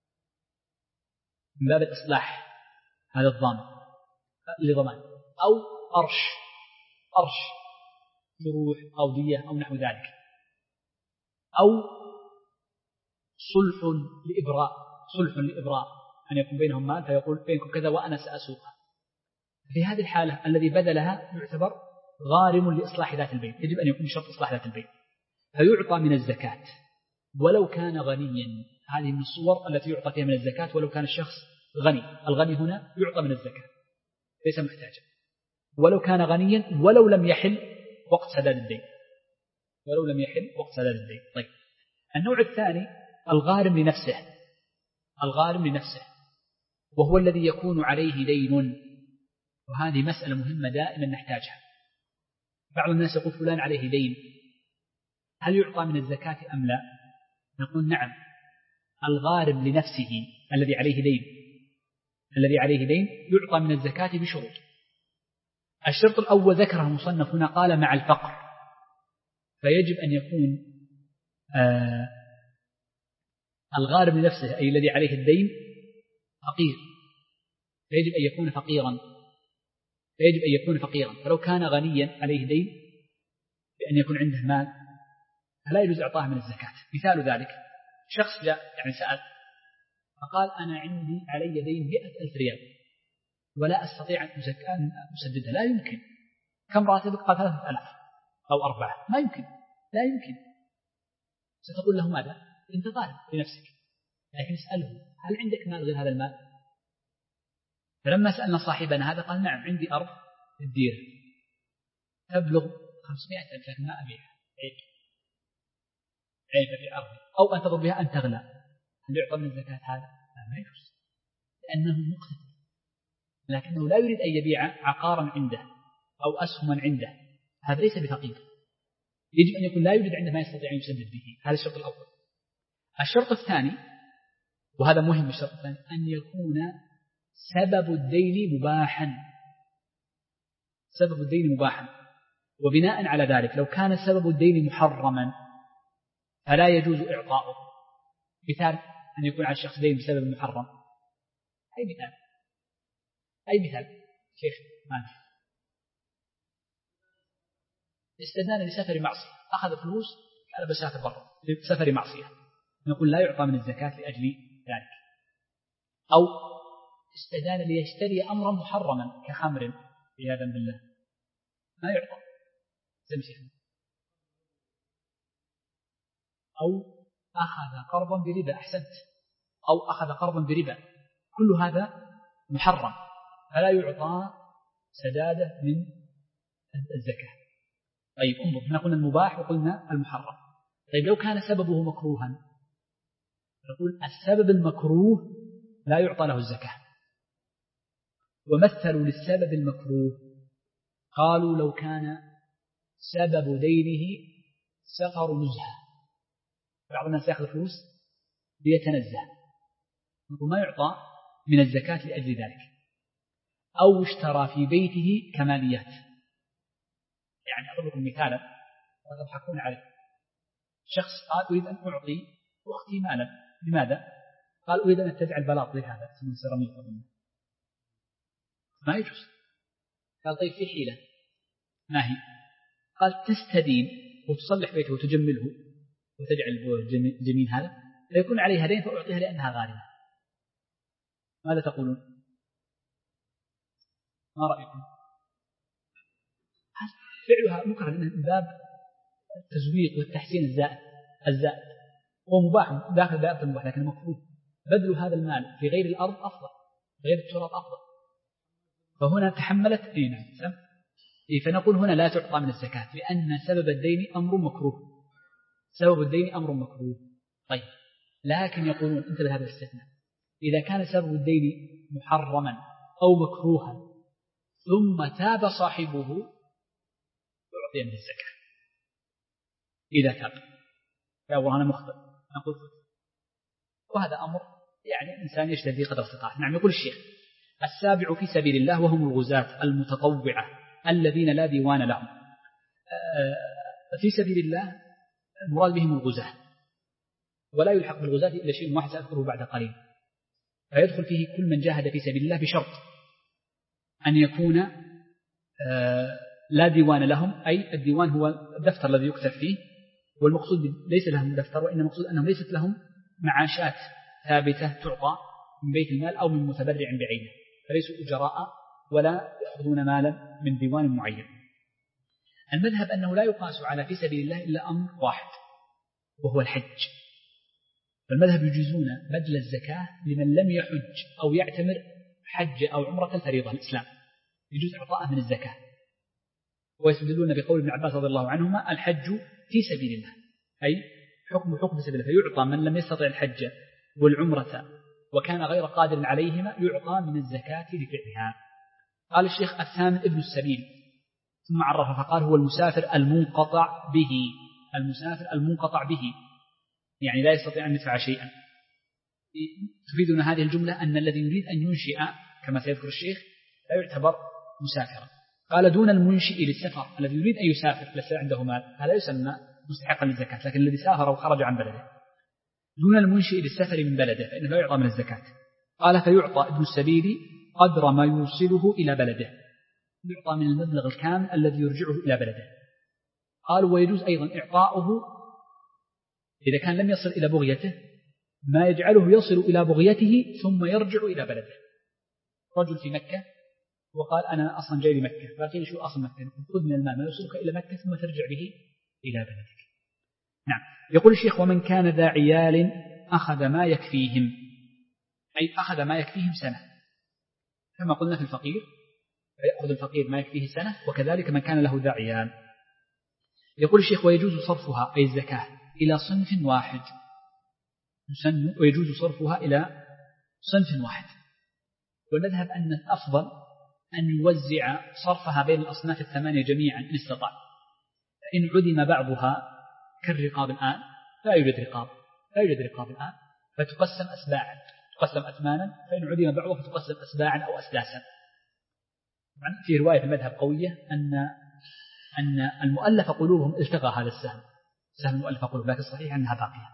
من باب الإصلاح هذا الضامن لضمان، أو قرش قرش جروح أو دية أو نحو ذلك، أو صلح لإبراء، صلح لإبراء أن يكون بينهم مال فيقول بينكم كذا وأنا سأسوقها. في هذه الحالة الذي بذلها يعتبر غارم لإصلاح ذات البين، يجب أن يكون شرط إصلاح ذات البين، فيعطى من الزكاة ولو كان غنيا. هذه من الصور التي يعطى فيها من الزكاة ولو كان الشخص غني. الغني هنا يعطى من الزكاة ليس محتاجا، ولو كان غنيا ولو لم يحل وقت سداد الدين، ولو لم يحل وقت سداد الدين. طيب النوع الثاني الغارم لنفسه، الغارم لنفسه وهو الذي يكون عليه دين، وهذه مسألة مهمة دائما نحتاجها. بعض الناس يقول فلان عليه دين هل يعطى من الزكاة أم لا؟ نقول نعم، الغارم لنفسه الذي عليه دين، الذي عليه دين يعطى من الزكاة بشروط. الشرط الأول ذكره المصنف هنا قال مع الفقر، فيجب أن يكون آه الغارم لنفسه أي الذي عليه الدين فقير، فيجب أن يكون فقيرا، فيجب أن يكون فقيرا. فلو كان غنيا عليه دين بأن يكون عنده مال فلا يجوز إعطاه من الزكاة. مثال ذلك شخص جاء يعني سأل فقال أنا عندي علي دين مئة ألف ريال ولا أستطيع أن أسددها، لا يمكن. كم راتبك؟ قال ثلاثة ألاف أو أربعة، ما يمكن، لا يمكن. ستقول له ماذا؟ أنت ظالم لنفسك، لكن اسأله هل عندك مال غير هذا المال؟ فلما سألنا صاحبنا هذا قال نعم عندي أرض في الديرة تبلغ خمسمائة ألف لكن ما أبيعها، عيب عيب أبيع أرضي، أو أنتظر بها أن تغلى، هل يعطى من الزكاة هذا؟ لا ما يجوز، لأنه مقتدر، لكنه لا يريد أن يبيع عقارا عنده أو أسهما عنده، هذا ليس بفقير. يجب أن يكون لا يوجد عنده ما يستطيع أن يسدد به، هذا الشرط الأول. الشرط الثاني وهذا مهم، الشرط الثاني أن يكون سبب الدين مباحا، سبب الدين مباحا، وبناء على ذلك لو كان سبب الدين محرما فلا يجوز إعطاؤه. مثال أن يكون على الشخص دين بسبب محرم، أي مثال أي مثال شيخ ماذا؟ استدان لسفر معصية، أخذ فلوس قال بسافر برا لسفر معصية، نقول لا يعطى من الزكاة لأجل ذلك. أو استدان ليشتري أمرا محرما كخمر عياذا بالله، ما يعطى زمشي. أو أخذ قرضا بربا، أحسنت، أو أخذ قرضا بربا، كل هذا محرم فلا يعطى سدادة من الزكاة. طيب انظر، احنا قلنا المباح وقلنا المحرم. طيب لو كان سببه مكروها نقول السبب المكروه لا يعطى له الزكاة. ومثلوا للسبب المكروه قالوا لو كان سبب دينه سفر نزهة، بعض الناس يأخذ فلوس ليتنزه، نقول ما يعطى من الزكاة لأجل ذلك. أو اشترى في بيته كماليات، يعني أضرب لكم مثالا وتضحكون عليه. شخص قال أريد أن أعطي أختي مالا، لماذا؟ قال أريد أن تجعل بلاط لهذا من سيراميك أظن. ما يجوز. قال طيب في حيلة، ما هي؟ قال تستدين وتصلح بيته وتجمله وتجعل الجميل هذا فيكون عليها دين فأعطيها لأنها غارمة. ماذا تقولون؟ ما رأيكم؟ فعلها مكره من باب التزويق والتحسين الزائد الزائد هو مباح داخل دائرة المباح لكن مكروه. بذل هذا المال في غير الأرض أفضل، غير التراب أفضل. فهنا تحملت دينا، فنقول هنا لا تعطى من الزكاة لأن سبب الدين أمر مكروه. سبب الدين أمر مكروه. طيب لكن يقولون انتبه هذا الاستثناء، إذا كان سبب الدين محرما أو مكروها ثم تاب صاحبه يعطي من الزكاة إذا تاب. فأقول أنا مخطئ نقول وهذا أمر يعني الإنسان يجتهد في قدر استطاعته. نعم. يقول الشيخ السابع في سبيل الله وهم الغزاة المتطوعة الذين لا ديوان لهم. في سبيل الله المراد بهم الغزاة، ولا يلحق بالغزاة إلا شيء واحد سأذكره بعد قليل. فيدخل فيه كل من جاهد في سبيل الله بشرط أن يكون لا ديوان لهم، أي الديوان هو الدفتر الذي يكتب فيه، والمقصود ليس لهم دفتر وإنما المقصود أنهم ليست لهم معاشات ثابتة تعطى من بيت المال أو من متبرع بعينه، فليسوا أجراء ولا يأخذون مالا من ديوان معين. المذهب أنه لا يقاس على في سبيل الله إلا أمر واحد وهو الحج. فالمذهب يجيزون بدل الزكاة لمن لم يحج أو يعتمر حج أو عمرة الفريضة الإسلام، يجوز إعطاءه من الزكاة. ويستدلون بقول ابن عباس رضي الله عنهما الحج في سبيل الله، أي حكم حكم سبيل الله، فيعطى من لم يستطع الحج والعمرة وكان غير قادر عليهما يعطى من الزكاة لفعلها. قال الشيخ الثامن ابن السبيل، ثم عرف فقال هو المسافر المنقطع به. المسافر المنقطع به يعني لا يستطيع أن يدفع شيئا. تفيدنا هذه الجملة أن الذي يريد أن ينشئ كما سيذكر الشيخ لا يعتبر مسافرا. قال دون المنشئ للسفر، الذي يريد أن يسافر ليس عنده مال هذا يسمى مستحقا للزكاة، لكن الذي سافر وخرج عن بلده دون المنشئ للسفر من بلده فإنه لا يعطى من الزكاة. قال فيعطى ابن السبيل قدر ما يوصله إلى بلده، يعطى من المبلغ الكامل الذي يرجعه إلى بلده. قالوا ويجوز أيضا إعطاؤه إذا كان لم يصل إلى بغيته ما يجعله يصل إلى بغيته ثم يرجع إلى بلده. رجل في مكة وقال أنا أصلا جاي لمكة، فقيل شو أصل مكة؟ خذ من المال ما يوصلك إلى مكة ثم ترجع به إلى بلدك. نعم. يقول الشيخ ومن كان ذا عيال أخذ ما يكفيهم، أي أخذ ما يكفيهم سنة، كما قلنا في الفقير فيأخذ الفقير ما يكفيه سنة، وكذلك من كان له ذا عيال. يقول الشيخ ويجوز صرفها أي الزكاة إلى صنف واحد، يسن ويجوز صرفها إلى صنف واحد. والمذهب أن الأفضل أن يوزع صرفها بين الأصناف الثمانية جميعا إن استطاع. فإن عدم بعضها كالرقاب الآن لا يوجد رقاب لا يوجد رقاب الآن فتقسم أسباعا، تقسم أثمانا، فإن عدم بعضها فتقسم أسباعا أو أسداسا. في رواية في المذهب قوية أن أن المؤلف قلوبهم التقى هذا السهم، سهم المؤلف قلوب، لكن صحيح أنها باقية.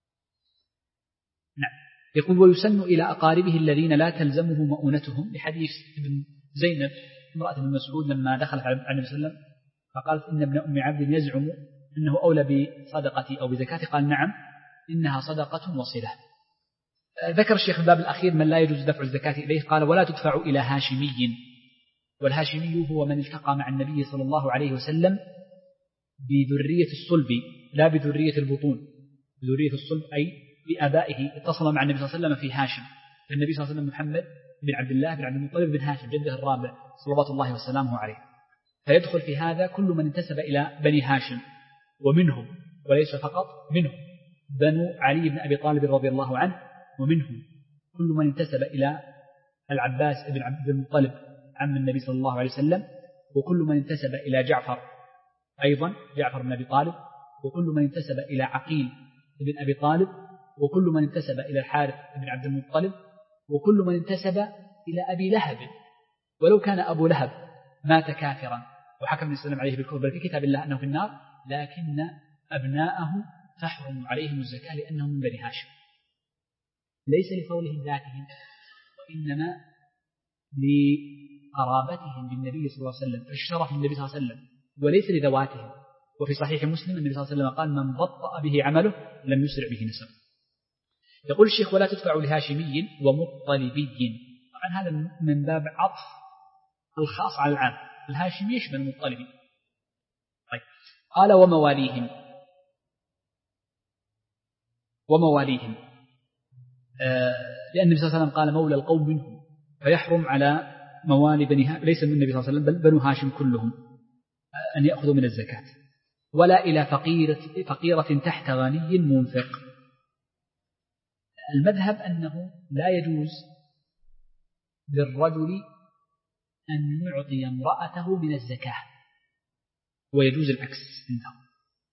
نعم. يقول ويسن إلى أقاربه الذين لا تلزمه مؤونتهم، لحديث ابن زينب امرأة ابن مسعود لما دخلت على النبي صلى الله عليه وسلم فقالت إن ابن أم عبد يزعم أنه أولى بصدقتي أو بزكاتي، قال نعم إنها صدقة وصلة. ذكر الشيخ في الباب الأخير من لا يجوز دفع الزكاة إليه، قال ولا تدفع إلى هاشمي، والهاشمي هو من التقى مع النبي صلى الله عليه وسلم بذرية الصلب لا بذرية البطون، بذرية الصلب أي بآبائه اتصل مع النبي صلى الله عليه وسلم في هاشم. النبي صلى الله عليه وسلم محمد بن عبد الله بن عبد المطلب بن هاشم جده الرابع صلوات الله وسلامه عليه. فيدخل في هذا كل من انتسب إلى بني هاشم، ومنهم وليس فقط منهم بنو علي بن أبي طالب رضي الله عنه، ومنهم كل من انتسب إلى العباس بن عبد المطلب عم النبي صلى الله عليه وسلم، وكل من انتسب إلى جعفر أيضا جعفر بن أبي طالب، وكل من انتسب إلى عقيل بن أبي طالب، وكل من انتسب إلى الحارث بن عبد المطلب، وكل من انتسب إلى أبي لهب ولو كان أبو لهب مات كافرا وحكم النبي صلى الله عليه وسلم عليه بالكفر بل في كتاب الله أنه في النار، لكن أبناءه تحرم عليهم الزكاة لأنهم من بني هاشم، ليس لقولهم ذاتهم، وإنما لقرابتهم بالنبي صلى الله عليه وسلم، فالشرف للنبي صلى الله عليه وسلم وليس لذواتهم. وفي صحيح مسلم النبي صلى الله عليه وسلم قال: من بطأ به عمله لم يسرع به نسبه. يقول الشيخ: ولا تدفع لهاشمي ومطلبي. طبعا هذا من باب عطف الخاص على العام، الهاشمي يشمل المطلبي. طيب. قال: ومواليهم ومواليهم آه لأن النبي صلى الله عليه وسلم قال: مولى القوم منهم، فيحرم على موالي بني ها... ليس من النبي صلى الله عليه وسلم بل بنو هاشم كلهم أن يأخذوا من الزكاة. ولا إلى فقيرة, فقيرة تحت غني منفق. المذهب أنه لا يجوز للرجل أن يعطي امرأته من الزكاة، ويجوز العكس عنده.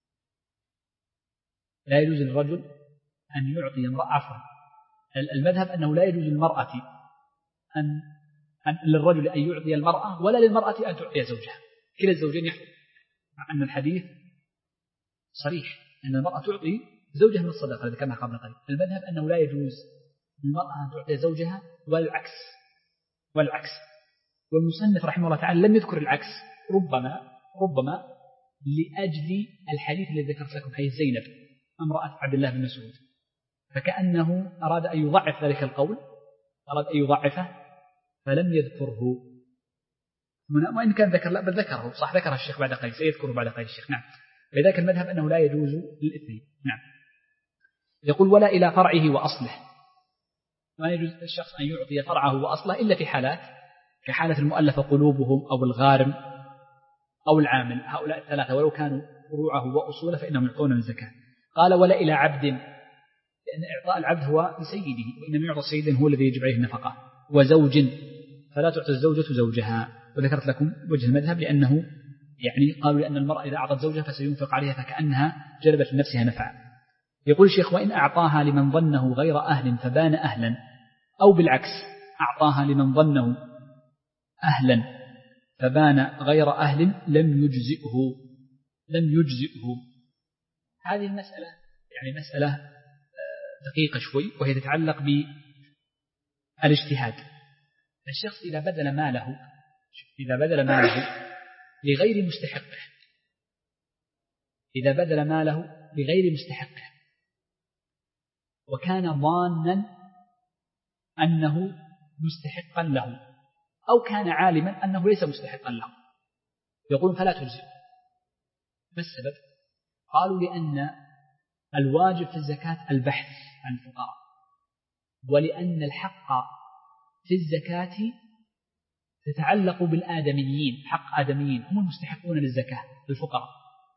لا يجوز للرجل أن يعطي امرأة عفوا المذهب أنه لا يجوز للمرأة أن, أن للرجل أن يعطي المرأة، ولا للمرأة أن تعطي زوجها، كلا الزوجين يحرم، مع أن الحديث صريح أن المرأة تعطي زوجها من الصدقة الذي ذكرناها قبل قليل. المذهب أنه لا يجوز للمرأة أن تعطي زوجها والعكس والعكس والمصنف رحمه الله تعالى لم يذكر العكس، ربما ربما لأجل الحديث الذي ذكرت لكم، حديث زينب امرأة عبد الله بن مسعود، فكأنه أراد أن يضعف ذلك القول، أراد أن يضعفه فلم يذكره، وإن كان ذكر لا بل ذكره صح، ذكره الشيخ بعد قليل، سيذكره بعد قليل الشيخ. نعم. لذلك المذهب أنه لا يجوز للإثنين. نعم. يقول: ولا إلى فرعه وأصله. ما يجوز الشخص أن يعطي فرعه وأصله إلا في حالات كحالة المؤلفة قلوبهم أو الغارم أو العامل، هؤلاء الثلاثة ولو كانوا فروعه وأصوله فإنهم يعطون من الزكاة. قال: ولا إلى عبد، لأن إعطاء العبد هو لسيده، وإنما يعطى سيده هو الذي يجب عليه النفقة. وزوج، فلا تعطي الزوجة زوجها. وذكرت لكم وجه المذهب لأنه يعني قالوا لأن المرأة إذا أعطت زوجها فسينفق عليها فكأنها جلبت لنفسها نفعا. يقول الشيخ: وإن أعطاها لمن ظنه غير أهل فبان أهلا، أو بالعكس أعطاها لمن ظنه أهلا فبان غير أهل لم يجزئه لم يجزئه. هذه المسألة يعني مسألة دقيقة شوي، وهي تتعلق بالاجتهاد. الشخص إذا بذل ماله إذا بذل ماله لغير مستحقه إذا بذل ماله لغير مستحقه وكان ظانا أنه مستحقا له، أو كان عالما أنه ليس مستحقا له، يقول فلا تجزئ. ما السبب؟ قالوا لأن الواجب في الزكاة البحث عن الفقراء، ولأن الحق في الزكاة تتعلق بالآدميين، حق آدميين هم المستحقون للزكاة الفقراء.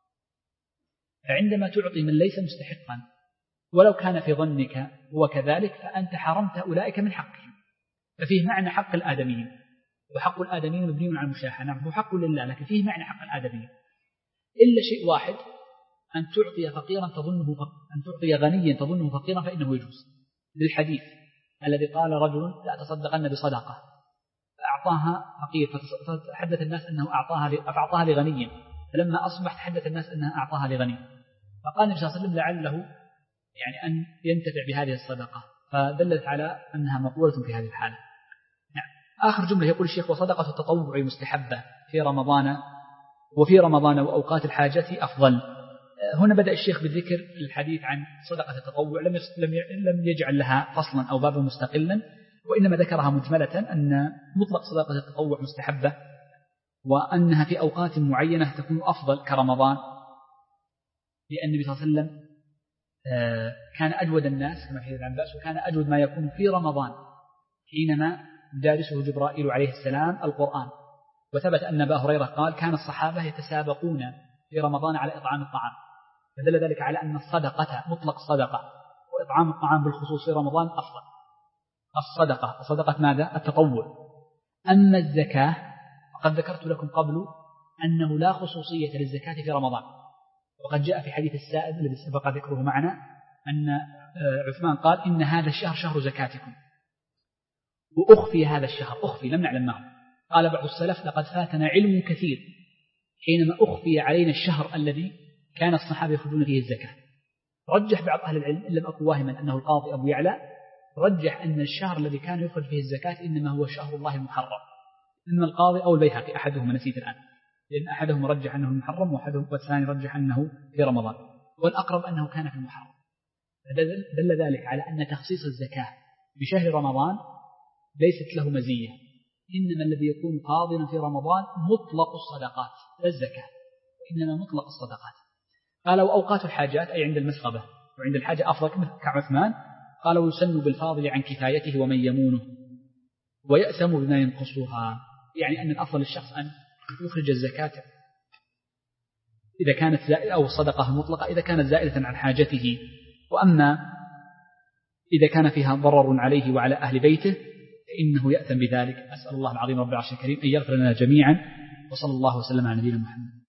فعندما تعطي من ليس مستحقا ولو كان في ظنك هو كذلك فأنت حرمت أولئك من حقهم. ففيه معنى حق الآدميين، وحق الآدميين مبني على المشاحة، نعم هو حق لله، لكن فيه معنى حق الآدميين إلا شيء واحد، أن تعطي فقيرا تظنه فقيرا، أن تعطي غنيا تظنه فقيرا فإنه يجوز، للحديث الذي قال رجل لا تصدقن بصدقة فأعطاها فقير فتحدث الناس أنه أعطاها فأعطاها لغني، فلما أصبح تحدث الناس أنها أعطاها لغني، فقال النبي صلى الله عليه وسلم لعله يعني أن ينتفع بهذه الصدقة، فدلت على أنها مقبولة في هذه الحالة. نعم. آخر جملة يقول الشيخ: وصدقة التطوع مستحبة في رمضان وفي رمضان وأوقات الحاجة أفضل. هنا بدأ الشيخ بالذكر الحديث عن صدقة التطوع، لم لم يجعل لها فصلا أو بابا مستقلا، وإنما ذكرها مجملة أن مطلق صدقة التطوع مستحبة، وأنها في أوقات معينة تكون أفضل كرمضان، لأن النبي صلى الله عليه وسلم كان أجود الناس كما في حديث عباس، وكان أجود ما يكون في رمضان حينما يدارسه جبرائيل عليه السلام القرآن. وثبت أن أبا هريرة قال: كان الصحابة يتسابقون في رمضان على إطعام الطعام، فدل ذلك على أن الصدقة مطلق صدقة وإطعام الطعام بالخصوص في رمضان أفضل. الصدقة صدقة ماذا؟ التطوع. أما الزكاة فقد ذكرت لكم قبل أنه لا خصوصية للزكاة في رمضان، وقد جاء في حديث السائب الذي سبق ذكره معنا أن عثمان قال: إن هذا الشهر شهر زكاتكم، وأخفي هذا الشهر، أخفي لم نعلم ما هو. قال بعض السلف: لقد فاتنا علم كثير حينما أخفي علينا الشهر الذي كان الصحابة يخرجون فيه الزكاة. رجح بعض أهل العلم إن لم أكن واهما أنه القاضي أبو يعلى، رجح أن الشهر الذي كان يخرج فيه الزكاة إنما هو شهر الله المحرم. إما القاضي أو البيهقي أحدهما، نسيت الآن، لأن أحدهم رجح أنه المحرم وأحدهم والثاني رجح أنه في رمضان، والأقرب أنه كان في المحرم. دل ذلك على أن تخصيص الزكاة بشهر رمضان ليست له مزية، إنما الذي يكون قاضيا في رمضان مطلق الصدقات لا الزكاة، وإنما مطلق الصدقات. قال وأوقات الحاجات أي عند المسغبة وعند الحاجة أفضل كعثمان. قال ويسن بالفاضل عن كفايته ومن يمونه ويأثم بما ينقصها، يعني أن الأفضل للشخص أن يخرج الزكاة إذا كانت زائدة أو الصدقة المطلقة إذا كانت زائدة عن حاجته، وأما إذا كان فيها ضرر عليه وعلى أهل بيته فإنه يأثم بذلك. أسأل الله العظيم رب العرش الكريم أن يغفر لنا جميعا، وصلى الله وسلم على نبينا محمد.